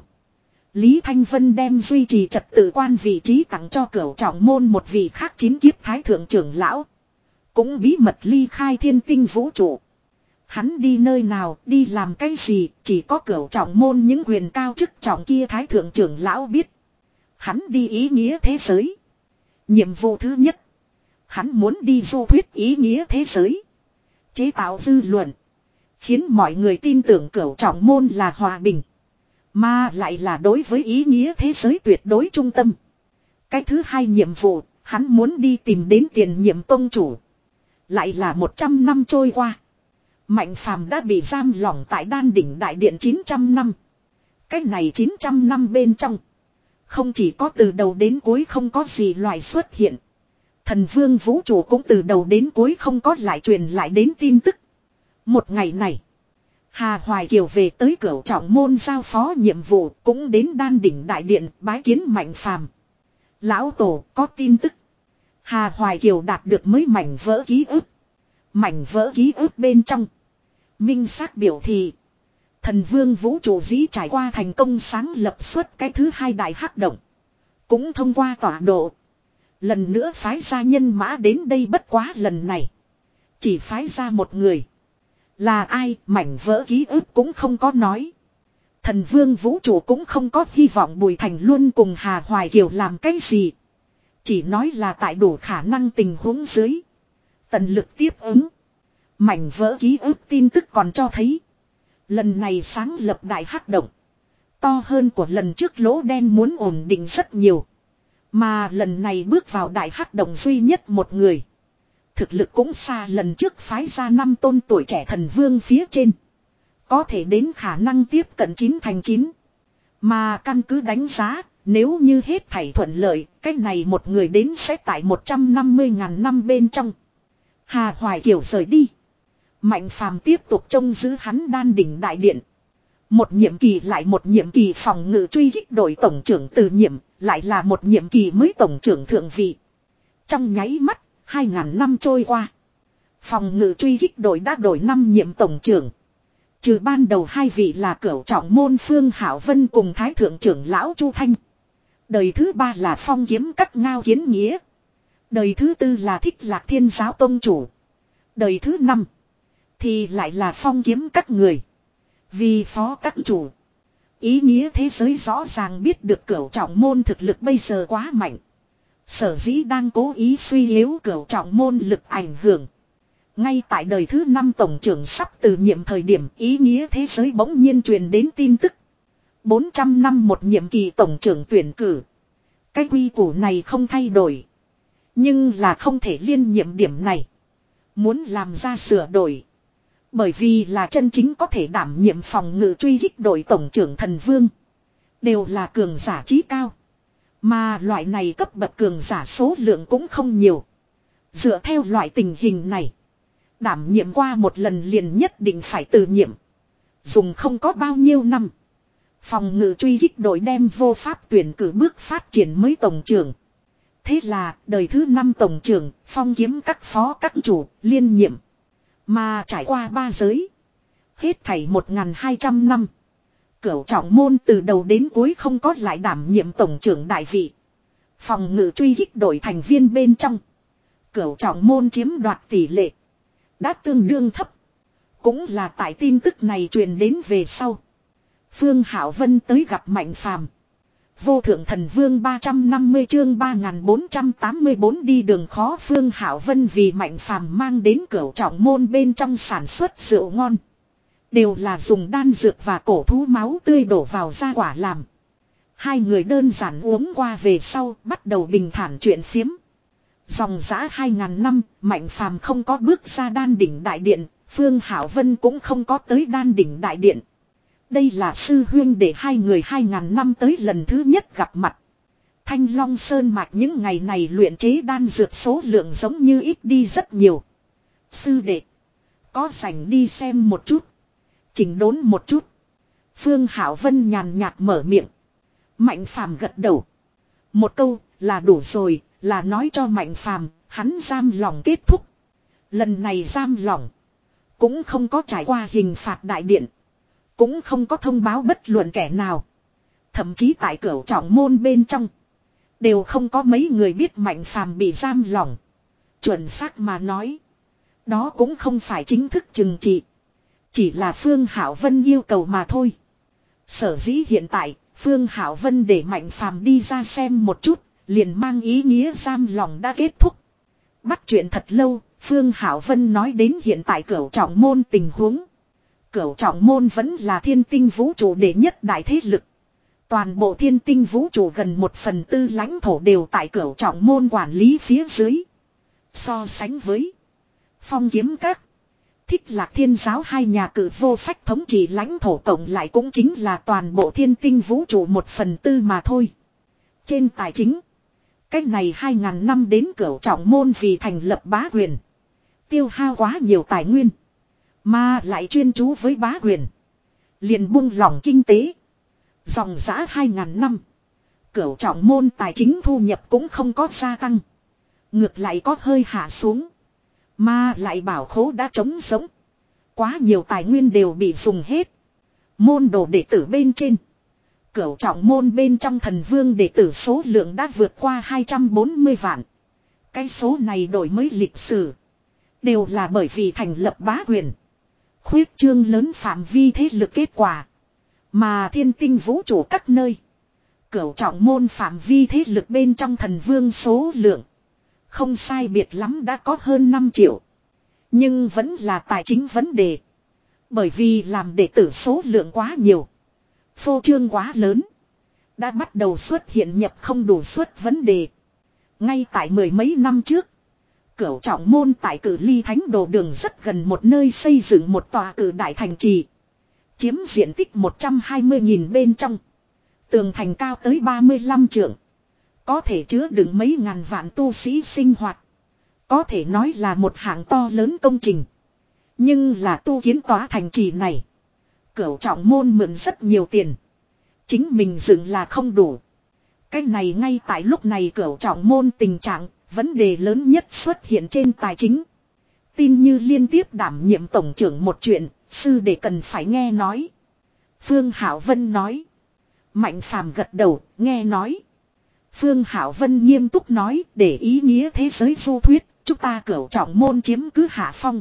Lý Thanh Vân đem duy trì trật tự quan vị trí tặng cho Cửu Trọng Môn một vị khác chín kiếp thái thượng trưởng lão. Cũng bí mật ly khai thiên tinh vũ trụ. Hắn đi nơi nào, đi làm cái gì, chỉ có Cửu Trọng Môn những quyền cao chức trọng kia thái thượng trưởng lão biết. Hắn đi ý nghĩa thế giới. Nhiệm vụ thứ nhất. Hắn muốn đi du thuyết ý nghĩa thế giới. Chế tạo dư luận. Khiến mọi người tin tưởng Cửu Trọng Môn là hòa bình. Mà lại là đối với ý nghĩa thế giới tuyệt đối trung tâm. Cái thứ hai nhiệm vụ, hắn muốn đi tìm đến tiền nhiệm tông chủ. Lại là một trăm năm trôi qua. Mạnh Phàm đã bị giam lỏng tại Đan Đỉnh Đại Điện chín trăm năm. Cái này chín trăm năm bên trong. Không chỉ có từ đầu đến cuối không có gì loại xuất hiện. Thần Vương vũ trụ cũng từ đầu đến cuối không có lại truyền lại đến tin tức. Một ngày này. Hà Hoài Kiều về tới Cửu Trọng Môn giao phó nhiệm vụ cũng đến Đan Đỉnh Đại Điện bái kiến Mạnh Phàm. Lão Tổ có tin tức. Hà Hoài Kiều đạt được mới mảnh vỡ ký ức. Mảnh vỡ ký ức bên trong. Minh xác biểu thị. Thần Vương vũ trụ dĩ trải qua thành công sáng lập xuất cái thứ hai đại hắc động. Cũng thông qua tọa độ. Lần nữa phái ra nhân mã đến đây bất quá lần này. Chỉ phái ra một người. Là ai mảnh vỡ ký ức cũng không có nói. Thần Vương vũ trụ cũng không có hy vọng Bùi Thành Luân cùng Hà Hoài Kiều làm cái gì. Chỉ nói là tại đủ khả năng tình huống dưới. Tận lực tiếp ứng. Mảnh vỡ ký ức tin tức còn cho thấy. Lần này sáng lập đại hắc động. To hơn của lần trước lỗ đen muốn ổn định rất nhiều. Mà lần này bước vào đại hắc động duy nhất một người. Thực lực cũng xa lần trước phái ra năm tôn tuổi trẻ thần vương phía trên. Có thể đến khả năng tiếp cận chín thành chín. Mà căn cứ đánh giá, nếu như hết thảy thuận lợi, cách này một người đến sẽ tại một trăm năm mươi ngàn năm bên trong. Hà Hoài Kiều rời đi. Mạnh Phàm tiếp tục trông giữ hắn Đan Đỉnh Đại Điện. Một nhiệm kỳ lại một nhiệm kỳ phòng ngự truy kích đội tổng trưởng từ nhiệm, lại là một nhiệm kỳ mới tổng trưởng thượng vị. Trong nháy mắt, hai ngàn năm trôi qua. Phòng ngự truy kích đội đã đổi năm nhiệm tổng trưởng. Trừ ban đầu hai vị là Cửu Trọng môn Phương Hảo Vân cùng Thái Thượng trưởng lão Chu Thanh. Đời thứ ba là Phong Kiếm Các Ngao Kiến Nghĩa. Đời thứ tư là Thích Lạc Thiên Giáo Tông Chủ. Đời thứ năm thì lại là Phong Kiếm Các người. Vì phó các chủ. Ý nghĩa thế giới rõ ràng biết được Cửu Trọng môn thực lực bây giờ quá mạnh. Sở dĩ đang cố ý suy yếu Cửu Trọng môn lực ảnh hưởng. Ngay tại đời thứ năm tổng trưởng sắp từ nhiệm thời điểm, ý nghĩa thế giới bỗng nhiên truyền đến tin tức. bốn trăm năm một nhiệm kỳ tổng trưởng tuyển cử. Cái quy củ này không thay đổi. Nhưng là không thể liên nhiệm điểm này. Muốn làm ra sửa đổi. Bởi vì là chân chính có thể đảm nhiệm phòng ngự truy kích đội tổng trưởng thần vương. Đều là cường giả trí cao. Mà loại này cấp bậc cường giả số lượng cũng không nhiều. Dựa theo loại tình hình này. Đảm nhiệm qua một lần liền nhất định phải từ nhiệm. Dùng không có bao nhiêu năm. Phòng ngự truy kích đội đem vô pháp tuyển cử bước phát triển mới tổng trưởng. Thế là đời thứ năm tổng trưởng, Phong Kiếm Các phó các chủ, liên nhiệm. Mà trải qua ba giới. Hết thảy một nghìn hai trăm năm. Cửu Trọng môn từ đầu đến cuối không có lại đảm nhiệm tổng trưởng đại vị. Phòng ngự truy kích đội thành viên bên trong. Cửu Trọng môn chiếm đoạt tỷ lệ. Đã tương đương thấp. Cũng là tại tin tức này truyền đến về sau. Phương Hảo Vân tới gặp Mạnh Phàm. Vô thượng thần vương ba trăm năm mươi chương ba nghìn bốn trăm tám mươi tư đi đường khó. Phương Hảo Vân vì Mạnh Phàm mang đến Cửu Trọng môn bên trong sản xuất rượu ngon. Đều là dùng đan dược và cổ thú máu tươi đổ vào ra quả làm. Hai người đơn giản uống qua về sau bắt đầu bình thản chuyện phiếm. Dòng dã hai ngàn năm, Mạnh Phàm không có bước ra đan đỉnh đại điện, Phương Hảo Vân cũng không có tới đan đỉnh đại điện. Đây là sư huyên để hai người hai ngàn năm tới lần thứ nhất gặp mặt. Thanh Long Sơn mạch những ngày này luyện chế đan dược số lượng giống như ít đi rất nhiều. Sư đệ, có rảnh đi xem một chút. Chỉnh đốn một chút. Phương Hảo Vân nhàn nhạt mở miệng. Mạnh Phàm gật đầu. Một câu là đủ rồi, là nói cho Mạnh Phàm hắn giam lỏng kết thúc. Lần này giam lỏng cũng không có trải qua hình phạt đại điện. Cũng không có thông báo bất luận kẻ nào. Thậm chí tại Cửu Trọng môn bên trong. Đều không có mấy người biết Mạnh Phàm bị giam lỏng. Chuẩn xác mà nói. Đó cũng không phải chính thức trừng trị. Chỉ là Phương Hảo Vân yêu cầu mà thôi. Sở dĩ hiện tại, Phương Hảo Vân để Mạnh Phàm đi ra xem một chút, liền mang ý nghĩa giam lỏng đã kết thúc. Bắt chuyện thật lâu, Phương Hảo Vân nói đến hiện tại Cửu Trọng môn tình huống. Cửu Trọng môn vẫn là thiên tinh vũ trụ đệ nhất đại thế lực. Toàn bộ thiên tinh vũ trụ gần một phần tư lãnh thổ đều tại Cửu Trọng môn quản lý phía dưới. So sánh với Phong Kiếm Các, Thích Lạc Thiên Giáo hai nhà cử vô phách thống trị lãnh thổ cộng lại cũng chính là toàn bộ thiên tinh vũ trụ một phần tư mà thôi. Trên tài chính, cách này hai ngàn năm đến Cửu Trọng môn vì thành lập bá quyền. Tiêu hao quá nhiều tài nguyên. Mà lại chuyên chú với bá quyền. Liền buông lỏng kinh tế. Dòng dã hai ngàn năm. Cửu Trọng môn tài chính thu nhập cũng không có gia tăng. Ngược lại có hơi hạ xuống. Mà lại bảo khố đã trống sống. Quá nhiều tài nguyên đều bị dùng hết. Môn đồ đệ tử bên trên. Cửu Trọng môn bên trong thần vương đệ tử số lượng đã vượt qua hai trăm bốn mươi vạn. Cái số này đổi mới lịch sử. Đều là bởi vì thành lập bá quyền. Khuyết trương lớn phạm vi thế lực kết quả. Mà thiên tinh vũ trụ các nơi. Cửu Trọng môn phạm vi thế lực bên trong thần vương số lượng. Không sai biệt lắm đã có hơn năm triệu. Nhưng vẫn là tài chính vấn đề. Bởi vì làm đệ tử số lượng quá nhiều. Phô trương quá lớn. Đã bắt đầu xuất hiện nhập không đủ suất vấn đề. Ngay tại mười mấy năm trước. Cửu Trọng môn tại cử ly thánh đồ đường rất gần một nơi xây dựng một tòa cử đại thành trì. Chiếm diện tích một trăm hai mươi nghìn bên trong. Tường thành cao tới ba mươi lăm trượng. Có thể chứa đựng mấy ngàn vạn tu sĩ sinh hoạt. Có thể nói là một hạng to lớn công trình. Nhưng là tu kiến tòa thành trì này. Cửu trọng môn mượn rất nhiều tiền. Chính mình dựng là không đủ. Cái này ngay tại lúc này cửu trọng môn tình trạng, vấn đề lớn nhất xuất hiện trên tài chính. Tin như liên tiếp đảm nhiệm tổng trưởng một chuyện, sư đệ cần phải nghe nói. Phương Hảo Vân nói. Mạnh Phàm gật đầu, nghe nói. Phương Hảo Vân nghiêm túc nói, để ý nghĩa thế giới du thuyết, chúng ta cửu trọng môn chiếm cứ hạ phong.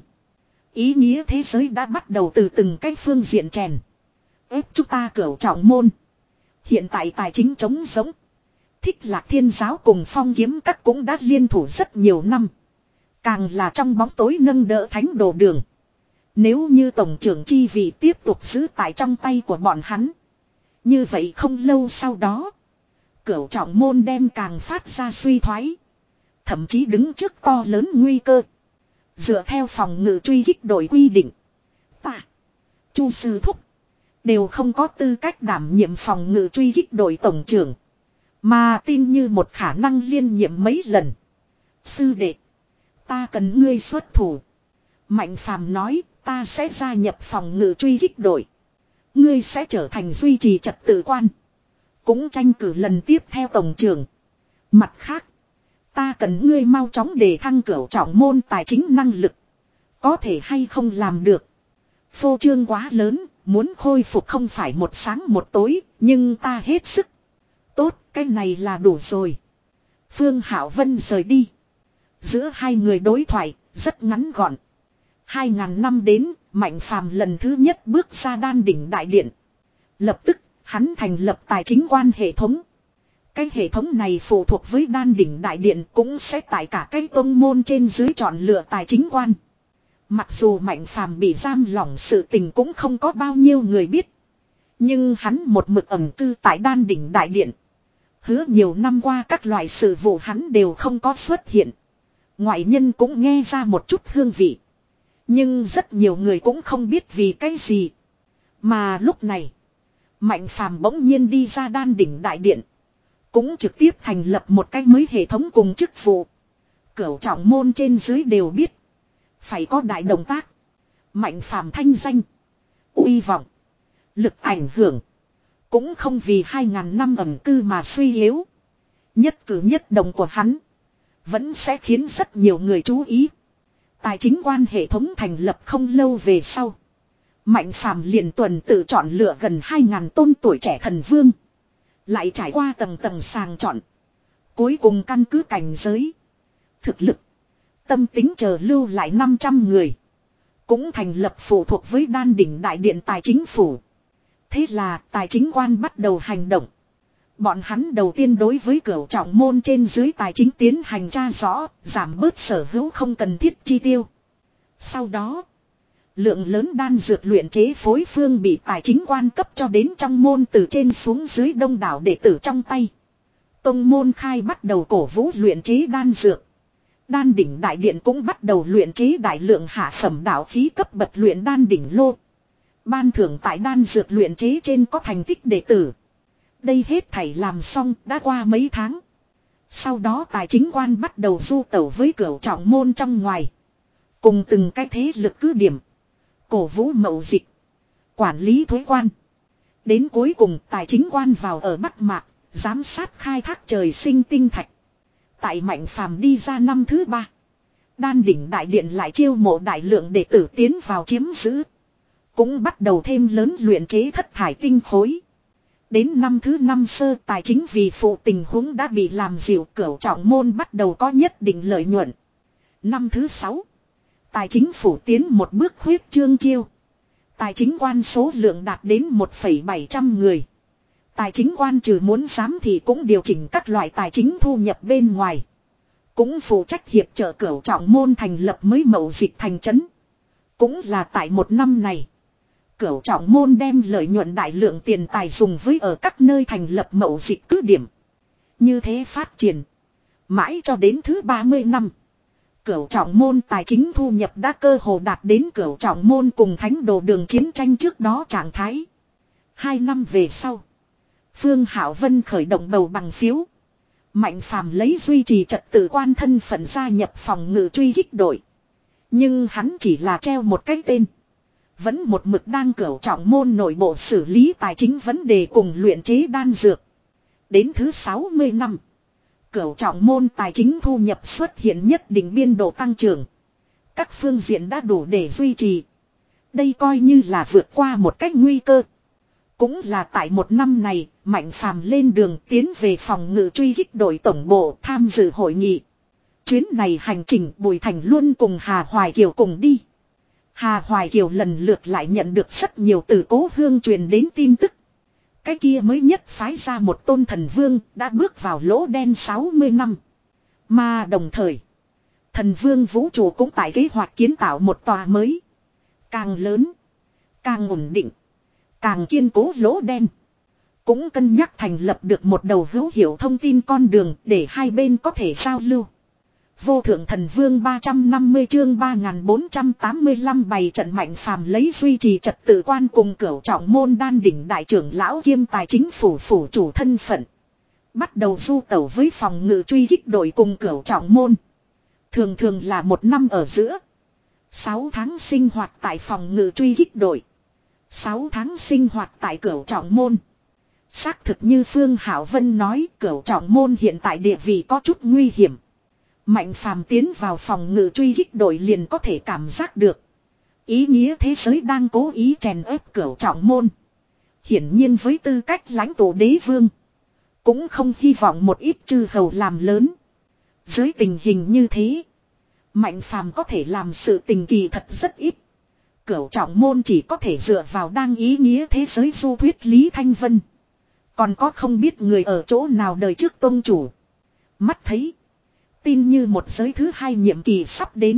Ý nghĩa thế giới đã bắt đầu từ từng cái phương diện chèn ép chúng ta cửu trọng môn. Hiện tại tài chính trống rỗng. Thích Lạc Thiên Giáo cùng Phong Kiếm Các cũng đã liên thủ rất nhiều năm. Càng là trong bóng tối nâng đỡ Thánh Đồ Đường. Nếu như tổng trưởng chi vị tiếp tục giữ tại trong tay của bọn hắn. Như vậy không lâu sau đó. Cửu trọng môn đem càng phát ra suy thoái. Thậm chí đứng trước to lớn nguy cơ. Dựa theo phòng ngự truy kích đội quy định. Ta. Chu sư thúc. Đều không có tư cách đảm nhiệm phòng ngự truy kích đội tổng trưởng. Mà tin như một khả năng liên nhiệm mấy lần. Sư đệ. Ta cần ngươi xuất thủ. Mạnh Phàm nói ta sẽ gia nhập phòng ngự truy kích đội. Ngươi sẽ trở thành duy trì trật tự quan. Cũng tranh cử lần tiếp theo tổng trưởng. Mặt khác. Ta cần ngươi mau chóng để thăng cửu trọng môn tài chính năng lực. Có thể hay không làm được. Phô trương quá lớn. Muốn khôi phục không phải một sáng một tối. Nhưng ta hết sức. Tốt, cái này là đủ rồi. Phương Hảo Vân rời đi. Giữa hai người đối thoại, rất ngắn gọn. Hai ngàn năm đến, Mạnh Phàm lần thứ nhất bước ra đan đỉnh đại điện. Lập tức, hắn thành lập tài chính quan hệ thống. Cái hệ thống này phụ thuộc với đan đỉnh đại điện cũng sẽ tại cả cái tông môn trên dưới chọn lựa tài chính quan. Mặc dù Mạnh Phàm bị giam lỏng sự tình cũng không có bao nhiêu người biết. Nhưng hắn một mực ẩn cư tại đan đỉnh đại điện. Hứa nhiều năm qua các loại sự vụ hắn đều không có xuất hiện. Ngoại nhân cũng nghe ra một chút hương vị. Nhưng rất nhiều người cũng không biết vì cái gì. Mà lúc này, Mạnh Phàm bỗng nhiên đi ra đan đỉnh đại điện. Cũng trực tiếp thành lập một cái mới hệ thống cùng chức vụ. Cửu trọng môn trên dưới đều biết. Phải có đại động tác. Mạnh Phàm thanh danh, uy vọng, lực ảnh hưởng. Cũng không vì hai ngàn năm ẩn cư mà suy yếu. Nhất cử nhất động của hắn vẫn sẽ khiến rất nhiều người chú ý. Tài chính quan hệ thống thành lập không lâu về sau. Mạnh Phàm liền tuần tự chọn lựa gần hai ngàn tôn tuổi trẻ thần vương. Lại trải qua tầng tầng sàng chọn. Cuối cùng căn cứ cảnh giới, thực lực, tâm tính chờ lưu lại năm trăm người. Cũng thành lập phụ thuộc với đan đỉnh đại điện tài chính phủ. Thế là tài chính quan bắt đầu hành động. Bọn hắn đầu tiên đối với cửu trọng môn trên dưới tài chính tiến hành tra rõ, giảm bớt sở hữu không cần thiết chi tiêu. Sau đó, lượng lớn đan dược luyện chế phối phương bị tài chính quan cấp cho đến trong môn từ trên xuống dưới đông đảo đệ tử trong tay. Tông môn khai bắt đầu cổ vũ luyện chế đan dược. Đan đỉnh đại điện cũng bắt đầu luyện chế đại lượng hạ phẩm đạo khí cấp bậc luyện đan đỉnh lô. Ban thưởng tại đan dược luyện chế trên có thành tích đệ tử. Đây hết thảy làm xong đã qua mấy tháng. Sau đó tài chính quan bắt đầu du tẩu với cửu trọng môn trong ngoài. Cùng từng cái thế lực cứ điểm. Cổ vũ mậu dịch. Quản lý thuế quan. Đến cuối cùng tài chính quan vào ở Bắc Mạc. Giám sát khai thác trời sinh tinh thạch. Tại Mạnh Phàm đi ra năm thứ ba. Đan đỉnh đại điện lại chiêu mộ đại lượng đệ tử tiến vào chiếm giữ. Cũng bắt đầu thêm lớn luyện chế thất thải tinh khối. Đến năm thứ năm sơ tài chính vì phụ tình huống đã bị làm dịu, cửu trọng môn bắt đầu có nhất định lợi nhuận. Năm thứ sáu, tài chính phủ tiến một bước khuyết trương chiêu. Tài chính quan số lượng đạt đến một phẩy bảy trăm người. Tài chính quan trừ muốn giám thì cũng điều chỉnh các loại tài chính thu nhập bên ngoài. Cũng phụ trách hiệp trợ cửu trọng môn thành lập mới mậu dịch thành trấn. Cũng là tại một năm này, cửu trọng môn đem lợi nhuận đại lượng tiền tài dùng với ở các nơi thành lập mậu dịch cứ điểm. Như thế phát triển. Mãi cho đến thứ ba mươi năm. Cửu trọng môn tài chính thu nhập đã cơ hồ đạt đến cửu trọng môn cùng Thánh Đồ Đường chiến tranh trước đó trạng thái. Hai năm về sau, Phương Hảo Vân khởi động bầu bằng phiếu. Mạnh Phàm lấy duy trì trật tự quan thân phận gia nhập phòng ngự truy kích đội. Nhưng hắn chỉ là treo một cái tên. Vẫn một mực đang cửu trọng môn nội bộ xử lý tài chính vấn đề cùng luyện chế đan dược. Đến thứ sáu mươi năm. Cửu trọng môn tài chính thu nhập xuất hiện nhất định biên độ tăng trưởng. Các phương diện đã đủ để duy trì. Đây coi như là vượt qua một cách nguy cơ. Cũng là tại một năm này, Mạnh Phàm lên đường tiến về phòng ngự truy kích đội tổng bộ tham dự hội nghị. Chuyến này hành trình Bùi Thành Luân cùng Hà Hoài Kiều cùng đi. Hà Hoài Kiều lần lượt lại nhận được rất nhiều từ Cố Hương truyền đến tin tức. Cái kia mới nhất phái ra một tôn thần vương đã bước vào lỗ đen sáu mươi năm. Mà đồng thời, thần vương vũ trụ cũng tại kế hoạch kiến tạo một tòa mới. Càng lớn, càng ổn định, càng kiên cố lỗ đen. Cũng cân nhắc thành lập được một đầu hữu hiệu thông tin con đường để hai bên có thể giao lưu. Vô thượng thần vương ba trăm năm mươi chương ba nghìn bốn trăm tám mươi lăm bày trận Mạnh Phàm lấy duy trì trật tự quan cùng cửu trọng môn đan đỉnh đại trưởng lão kiêm tài chính phủ phủ chủ thân phận. Bắt đầu du tẩu với phòng ngự truy kích đội cùng cửu trọng môn. Thường thường là một năm ở giữa. Sáu tháng sinh hoạt tại phòng ngự truy kích đội. Sáu tháng sinh hoạt tại cửu trọng môn. Xác thực như Phương Hảo Vân nói, cửu trọng môn hiện tại địa vị có chút nguy hiểm. Mạnh Phàm tiến vào phòng ngự truy kích đội liền có thể cảm giác được. Ý nghĩa thế giới đang cố ý chèn ép cửu trọng môn. Hiển nhiên với tư cách lãnh tụ đế vương. Cũng không hy vọng một ít chư hầu làm lớn. Dưới tình hình như thế. Mạnh Phàm có thể làm sự tình kỳ thật rất ít. Cửu trọng môn chỉ có thể dựa vào đang ý nghĩa thế giới du thuyết Lý Thanh Vân. Còn có không biết người ở chỗ nào đời trước tôn chủ. Mắt thấy. Tin như một giới thứ hai nhiệm kỳ sắp đến.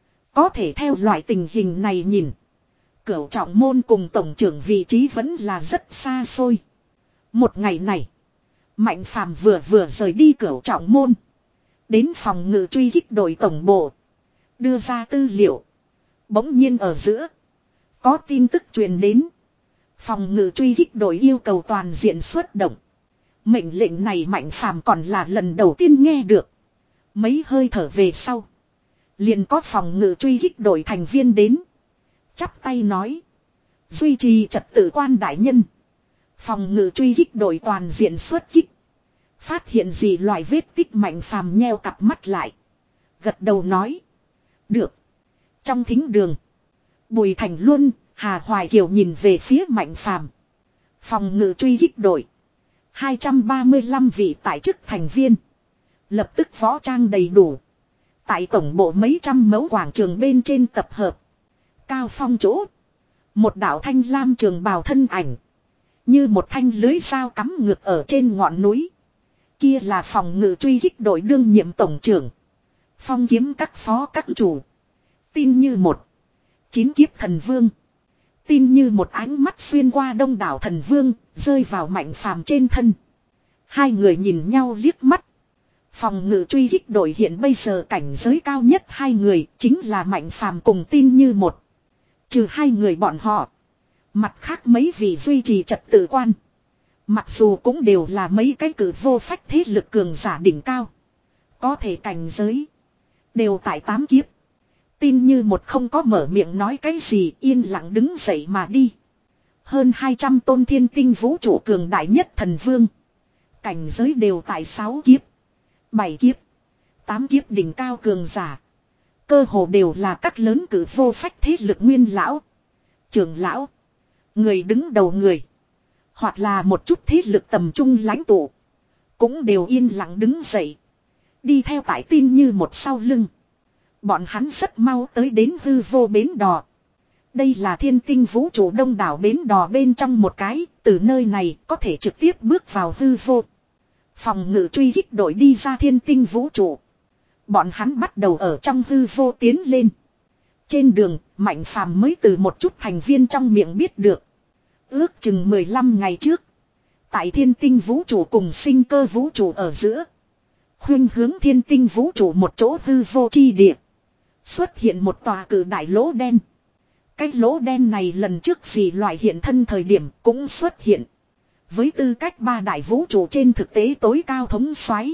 Có thể theo loại tình hình này nhìn. Cửu trọng môn cùng tổng trưởng vị trí vẫn là rất xa xôi. Một ngày này. Mạnh Phàm vừa vừa rời đi cửu trọng môn. Đến phòng ngự truy kích đội tổng bộ. Đưa ra tư liệu. Bỗng nhiên ở giữa. Có tin tức truyền đến. Phòng ngự truy kích đội yêu cầu toàn diện xuất động. Mệnh lệnh này Mạnh Phàm còn là lần đầu tiên nghe được. Mấy hơi thở về sau. Liền có phòng ngự truy kích đội thành viên đến. Chắp tay nói. Duy trì trật tự quan đại nhân. Phòng ngự truy kích đội toàn diện xuất kích. Phát hiện gì loại vết tích Mạnh Phàm nheo cặp mắt lại. Gật đầu nói. Được. Trong thính đường. Bùi Thành Luân, Hà Hoài Kiều nhìn về phía Mạnh Phàm. Phòng ngự truy kích đội. hai trăm ba mươi lăm vị tại chức thành viên. Lập tức võ trang đầy đủ. Tại tổng bộ mấy trăm mẫu quảng trường bên trên tập hợp. Cao phong chỗ. Một đạo thanh lam trường bào thân ảnh. Như một thanh lưới dao cắm ngược ở trên ngọn núi. Kia là phòng ngự truy kích đội đương nhiệm tổng trưởng. Phong kiếm các phó các chủ. Tin như một. Chín kiếp thần vương. Tin như một ánh mắt xuyên qua đông đảo thần vương. Rơi vào Mạnh Phàm trên thân. Hai người nhìn nhau liếc mắt. Phòng ngự truy kích đội hiện bây giờ cảnh giới cao nhất hai người chính là Mạnh Phàm cùng Tin như một. Trừ hai người bọn họ. Mặt khác mấy vị duy trì trật tự quan. Mặc dù cũng đều là mấy cái cử vô phách thế lực cường giả đỉnh cao. Có thể cảnh giới. Đều tại tám kiếp. Tin như một không có mở miệng nói cái gì yên lặng đứng dậy mà đi. Hơn hai trăm tôn thiên tinh vũ trụ cường đại nhất thần vương. Cảnh giới đều tại sáu kiếp. Bảy kiếp. Tám kiếp đỉnh cao cường giả. Cơ hồ đều là các lớn cử vô phách thế lực nguyên lão. Trưởng lão. Người đứng đầu người. Hoặc là một chút thế lực tầm trung lãnh tụ. Cũng đều yên lặng đứng dậy. Đi theo tại Tin như một sau lưng. Bọn hắn rất mau tới đến hư vô bến đò. Đây là thiên tinh vũ trụ đông đảo bến đò bên trong một cái. Từ nơi này có thể trực tiếp bước vào hư vô. Phòng ngự truy kích đội đi ra thiên tinh vũ trụ. Bọn hắn bắt đầu ở trong hư vô tiến lên. Trên đường, Mạnh Phàm mới từ một chút thành viên trong miệng biết được. Ước chừng mười lăm ngày trước. Tại thiên tinh vũ trụ cùng sinh cơ vũ trụ ở giữa. Khuyên hướng thiên tinh vũ trụ một chỗ hư vô chi địa. Xuất hiện một tòa cử đại lỗ đen. Cái lỗ đen này lần trước gì loại hiện thân thời điểm cũng xuất hiện. Với tư cách ba đại vũ trụ trên thực tế tối cao thống soái,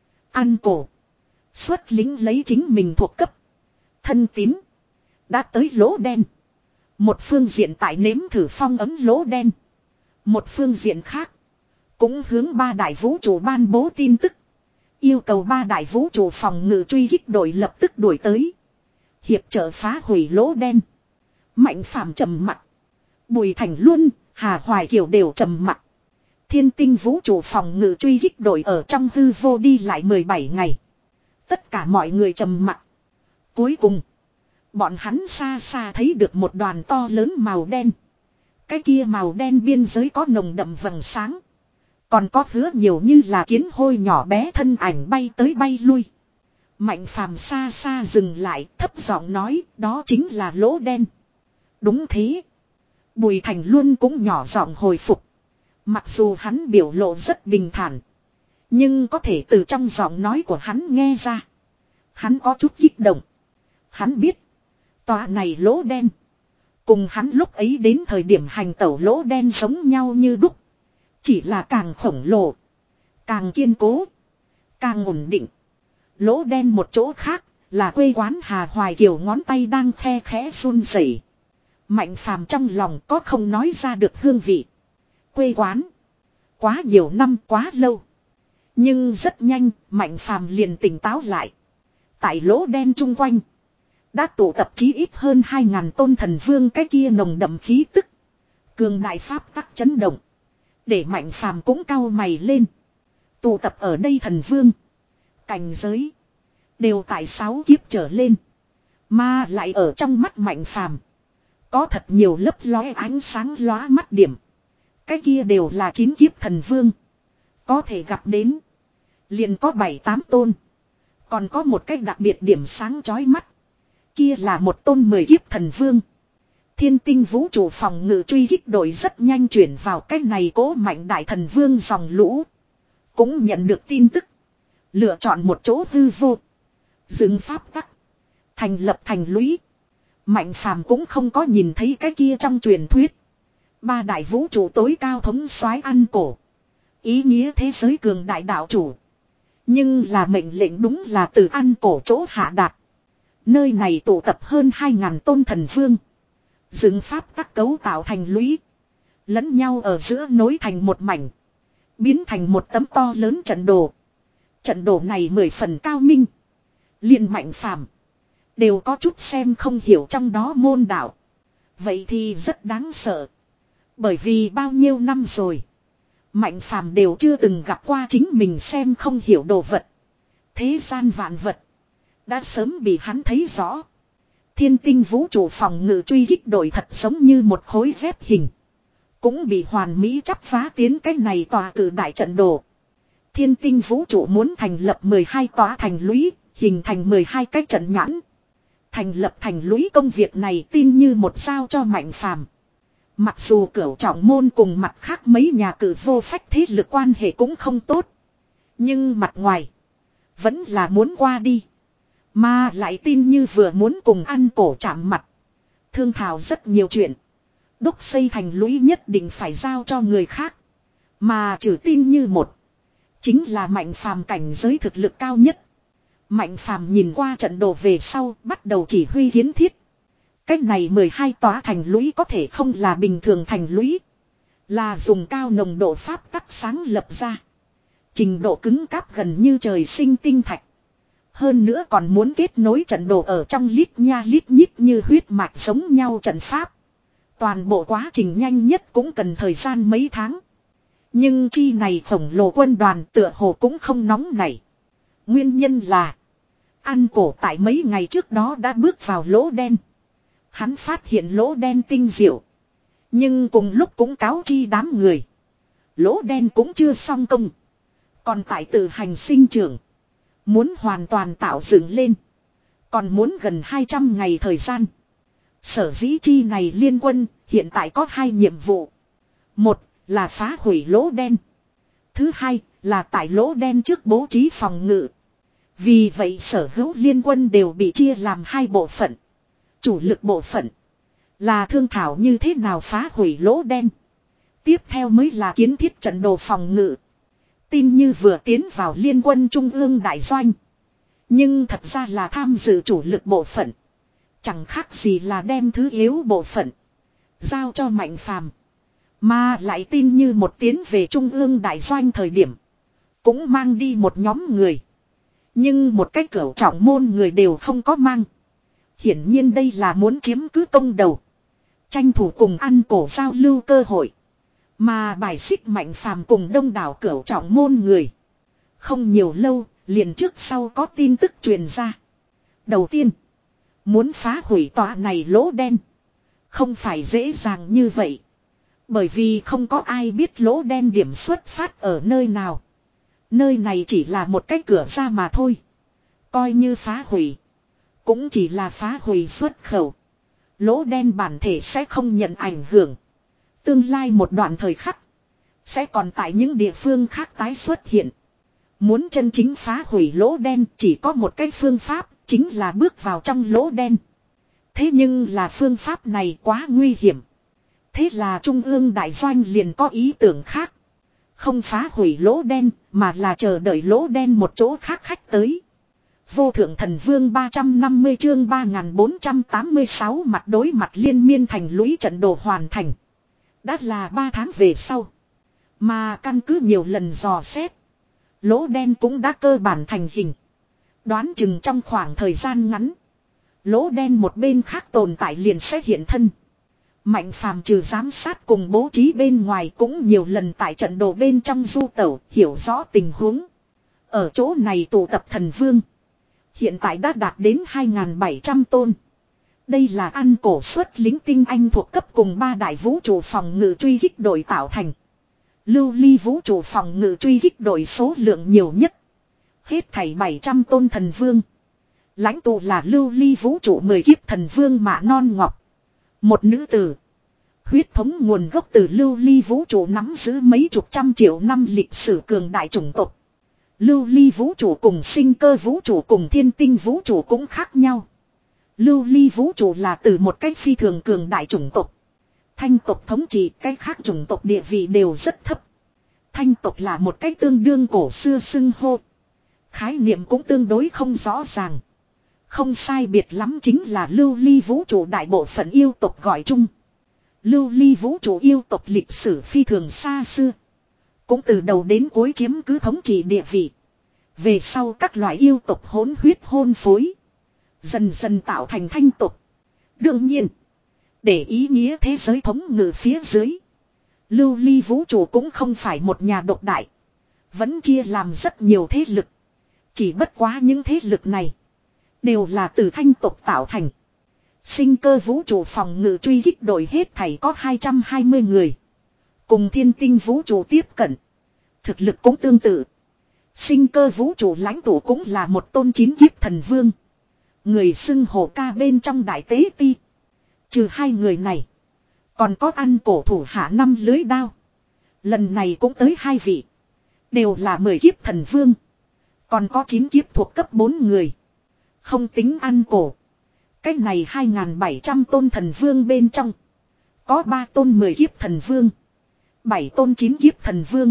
ăn cổ. Xuất lính lấy chính mình thuộc cấp. Thân tín. Đã tới lỗ đen. Một phương diện tại nếm thử phong ấm lỗ đen. Một phương diện khác. Cũng hướng ba đại vũ trụ ban bố tin tức. Yêu cầu ba đại vũ trụ phòng ngự truy kích đội lập tức đuổi tới. Hiệp trợ phá hủy lỗ đen. Mạnh Phàm trầm mặt. Bùi Thành Luân, Hà Hoài Kiều đều trầm mặt. Thiên tinh vũ trụ phòng ngự truy kích đội ở trong hư vô đi lại mười bảy ngày. Tất cả mọi người trầm mặt. Cuối cùng. Bọn hắn xa xa thấy được một đoàn to lớn màu đen. Cái kia màu đen biên giới có nồng đậm vầng sáng. Còn có hứa nhiều như là kiến hôi nhỏ bé thân ảnh bay tới bay lui. Mạnh Phàm xa xa dừng lại, thấp giọng nói, đó chính là lỗ đen. Đúng thế. Bùi Thành Luân cũng nhỏ giọng hồi phục. Mặc dù hắn biểu lộ rất bình thản. Nhưng có thể từ trong giọng nói của hắn nghe ra. Hắn có chút kích động. Hắn biết. Tòa này lỗ đen. Cùng hắn lúc ấy đến thời điểm hành tẩu lỗ đen giống nhau như đúc. Chỉ là càng khổng lồ. Càng kiên cố. Càng ổn định. Lỗ đen một chỗ khác. Là quê quán Hà Hoài Kiều ngón tay đang khe khẽ run rẩy. Mạnh Phàm trong lòng có không nói ra được hương vị. Quê quán. Quá nhiều năm quá lâu. Nhưng rất nhanh Mạnh Phàm liền tỉnh táo lại. Tại lỗ đen chung quanh. Đã tụ tập chí ít hơn hai ngàn tôn thần vương cái kia nồng đậm khí tức. Cường đại pháp tắc chấn động. Để Mạnh Phàm cũng cau mày lên. Tụ tập ở đây thần vương. Cảnh giới. Đều tại sáu kiếp trở lên. Mà lại ở trong mắt Mạnh Phàm có thật nhiều lấp lóe ánh sáng lóa mắt điểm. Cái kia đều là chín kiếp thần vương. Có thể gặp đến. Liền có bảy tám tôn. Còn có một cách đặc biệt điểm sáng chói mắt. Kia là một tôn mười kiếp thần vương. Thiên tinh vũ trụ phòng ngự truy kích đội rất nhanh chuyển vào cái này cố mạnh đại thần vương dòng lũ. Cũng nhận được tin tức. Lựa chọn một chỗ hư vô. Dựng pháp tắc. Thành lập thành lũy. Mạnh Phàm cũng không có nhìn thấy cái kia trong truyền thuyết. Ba đại vũ trụ tối cao thống soái ăn cổ. Ý nghĩa thế giới cường đại đạo chủ. Nhưng là mệnh lệnh đúng là từ ăn cổ chỗ hạ đạt. Nơi này tụ tập hơn hai ngàn tôn thần vương. Dựng pháp tắc cấu tạo thành lũy. Lẫn nhau ở giữa nối thành một mảnh. Biến thành một tấm to lớn trận đồ. Trận đồ này mười phần cao minh. Liền Mạnh Phàm đều có chút xem không hiểu trong đó môn đạo. Vậy thì rất đáng sợ. Bởi vì bao nhiêu năm rồi. Mạnh Phàm đều chưa từng gặp qua chính mình xem không hiểu đồ vật. Thế gian vạn vật. Đã sớm bị hắn thấy rõ. Thiên tinh vũ trụ phòng ngự truy kích đội thật giống như một khối dép hình. Cũng bị hoàn mỹ chắp phá tiến cái này tòa cử đại trận đồ. Thiên tinh vũ trụ muốn thành lập mười hai tòa thành lũy. Hình thành mười hai cái trận nhãn. Thành lập thành lũy công việc này tin như một sao cho Mạnh Phàm. Mặc dù Cửu Trọng Môn cùng mặt khác mấy nhà cử vô phách thế lực quan hệ cũng không tốt. Nhưng mặt ngoài. Vẫn là muốn qua đi. Mà lại tin như vừa muốn cùng ăn cổ chạm mặt. Thương thảo rất nhiều chuyện. Đúc xây thành lũy nhất định phải giao cho người khác. Mà trừ tin như một. Chính là Mạnh Phàm cảnh giới thực lực cao nhất. Mạnh Phàm nhìn qua trận đồ về sau bắt đầu chỉ huy kiến thiết. Cách này mười hai tòa thành lũy có thể không là bình thường thành lũy. Là dùng cao nồng độ pháp tắc sáng lập ra. Trình độ cứng cáp gần như trời sinh tinh thạch. Hơn nữa còn muốn kết nối trận đồ ở trong lít nha lít nhít như huyết mạch giống nhau trận pháp. Toàn bộ quá trình nhanh nhất cũng cần thời gian mấy tháng. Nhưng chi này khổng lồ quân đoàn tựa hồ cũng không nóng nảy. Nguyên nhân là ăn cổ tại mấy ngày trước đó đã bước vào lỗ đen. Hắn phát hiện lỗ đen tinh diệu. Nhưng cùng lúc cũng cáo chi đám người. Lỗ đen cũng chưa xong công. Còn tại tự hành sinh trưởng. Muốn hoàn toàn tạo dựng lên. Còn muốn gần hai trăm ngày thời gian. Sở dĩ chi này liên quân hiện tại có hai nhiệm vụ. Một là phá hủy lỗ đen. Thứ hai là tại lỗ đen trước bố trí phòng ngự. Vì vậy sở hữu liên quân đều bị chia làm hai bộ phận. Chủ lực bộ phận là thương thảo như thế nào phá hủy lỗ đen. Tiếp theo mới là kiến thiết trận đồ phòng ngự. Tin như vừa tiến vào liên quân trung ương đại doanh. Nhưng thật ra là tham dự chủ lực bộ phận. Chẳng khác gì là đem thứ yếu bộ phận. Giao cho Mạnh Phàm. Mà lại tin như một tiến về Trung ương đại doanh thời điểm. Cũng mang đi một nhóm người. Nhưng một cái cửu trọng môn người đều không có mang. Hiển nhiên đây là muốn chiếm cứ công đầu. Tranh thủ cùng ăn cổ giao lưu cơ hội. Mà bài xích Mạnh Phàm cùng đông đảo cửu trọng môn người. Không nhiều lâu, liền trước sau có tin tức truyền ra. Đầu tiên, muốn phá hủy tòa này lỗ đen. Không phải dễ dàng như vậy. Bởi vì không có ai biết lỗ đen điểm xuất phát ở nơi nào. Nơi này chỉ là một cái cửa ra mà thôi. Coi như phá hủy. Cũng chỉ là phá hủy xuất khẩu. Lỗ đen bản thể sẽ không nhận ảnh hưởng. Tương lai một đoạn thời khắc. Sẽ còn tại những địa phương khác tái xuất hiện. Muốn chân chính phá hủy lỗ đen chỉ có một cái phương pháp. Chính là bước vào trong lỗ đen. Thế nhưng là phương pháp này quá nguy hiểm. Thế là Trung ương đại doanh liền có ý tưởng khác. Không phá hủy lỗ đen mà là chờ đợi lỗ đen một chỗ khác khách tới. Vô thượng thần vương ba trăm năm mươi chương ba nghìn bốn trăm tám mươi sáu mặt đối mặt liên miên thành lũy trận đồ hoàn thành. Đã là ba tháng về sau. Mà căn cứ nhiều lần dò xét. Lỗ đen cũng đã cơ bản thành hình. Đoán chừng trong khoảng thời gian ngắn. Lỗ đen một bên khác tồn tại liền sẽ hiện thân. Mạnh Phàm trừ giám sát cùng bố trí bên ngoài cũng nhiều lần tại trận đồ bên trong du tẩu, hiểu rõ tình huống. Ở chỗ này tụ tập thần vương. Hiện tại đã đạt đến hai nghìn bảy trăm tôn. Đây là ăn cổ suất lính tinh anh thuộc cấp cùng ba đại vũ trụ phòng ngự truy kích đội tạo thành. Lưu ly vũ trụ phòng ngự truy kích đội số lượng nhiều nhất. Hết thảy bảy trăm tôn thần vương. Lãnh tụ là lưu ly vũ trụ mười kiếp thần vương Mạ Non Ngọc. Một nữ tử. Huyết thống nguồn gốc từ lưu ly vũ trụ nắm giữ mấy chục trăm triệu năm lịch sử cường đại chủng tộc. Lưu ly vũ trụ cùng sinh cơ vũ trụ cùng thiên tinh vũ trụ cũng khác nhau. Lưu ly vũ trụ là từ một cách phi thường cường đại chủng tộc. Thanh tộc thống trị cái khác chủng tộc địa vị đều rất thấp. Thanh tộc là một cách tương đương cổ xưa xưng hô. Khái niệm cũng tương đối không rõ ràng. Không sai biệt lắm chính là lưu ly vũ trụ đại bộ phận yêu tộc gọi chung. Lưu ly vũ trụ yêu tộc lịch sử phi thường xa xưa. Cũng từ đầu đến cuối chiếm cứ thống trị địa vị. Về sau các loại yêu tộc hỗn huyết hôn phối. Dần dần tạo thành thanh tộc. Đương nhiên. Để ý nghĩa thế giới thống ngự phía dưới. Lưu ly vũ trụ cũng không phải một nhà độc đại. Vẫn chia làm rất nhiều thế lực. Chỉ bất quá những thế lực này. Đều là từ thanh tộc tạo thành. Sinh cơ vũ trụ phòng ngự truy kích đội hết thảy có hai trăm hai mươi người. Cùng thiên tinh vũ trụ tiếp cận. Thực lực cũng tương tự. Sinh cơ vũ trụ lãnh tụ cũng là một tôn chín kiếp thần vương. Người xưng hổ ca bên trong đại tế ti. Trừ hai người này. Còn có ăn cổ thủ hạ năm lưới đao. Lần này cũng tới hai vị. Đều là mười kiếp thần vương. Còn có chín kiếp thuộc cấp bốn người. Không tính ăn cổ. Cách này hai nghìn bảy trăm tôn thần vương bên trong. Có ba tôn mười kiếp thần vương. bảy tôn chín kiếp thần vương.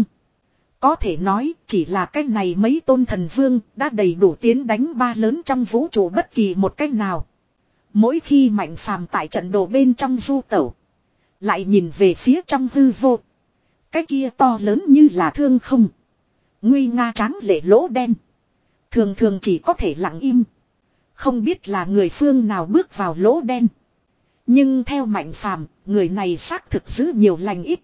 Có thể nói chỉ là cách này mấy tôn thần vương đã đầy đủ tiến đánh ba lớn trong vũ trụ bất kỳ một cách nào. Mỗi khi Mạnh Phàm tại trận đồ bên trong du tẩu. Lại nhìn về phía trong hư vô. Cái kia to lớn như là thương không. Nguy nga tráng lệ lỗ đen. Thường thường chỉ có thể lặng im. Không biết là người phương nào bước vào lỗ đen. Nhưng theo Mạnh Phàm, người này xác thực giữ nhiều lành ít.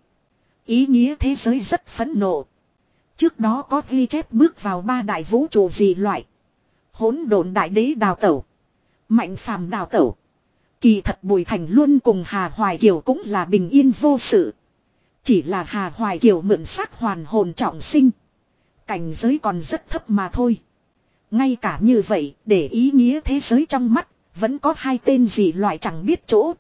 Ý nghĩa thế giới rất phẫn nộ. Trước đó có ghi chép bước vào ba đại vũ trụ gì loại. Hỗn độn đại đế đào tẩu. Mạnh Phàm đào tẩu. Kỳ thật Bùi Thành Luân cùng Hà Hoài Kiều cũng là bình yên vô sự. Chỉ là Hà Hoài Kiều mượn xác hoàn hồn trọng sinh. Cảnh giới còn rất thấp mà thôi. Ngay cả như vậy, để ý nghĩa thế giới trong mắt, vẫn có hai tên gì loại chẳng biết chỗ.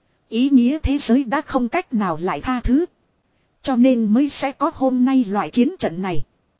Ý nghĩa thế giới đã không cách nào lại tha thứ. Cho nên mới sẽ có hôm nay loại chiến trận này.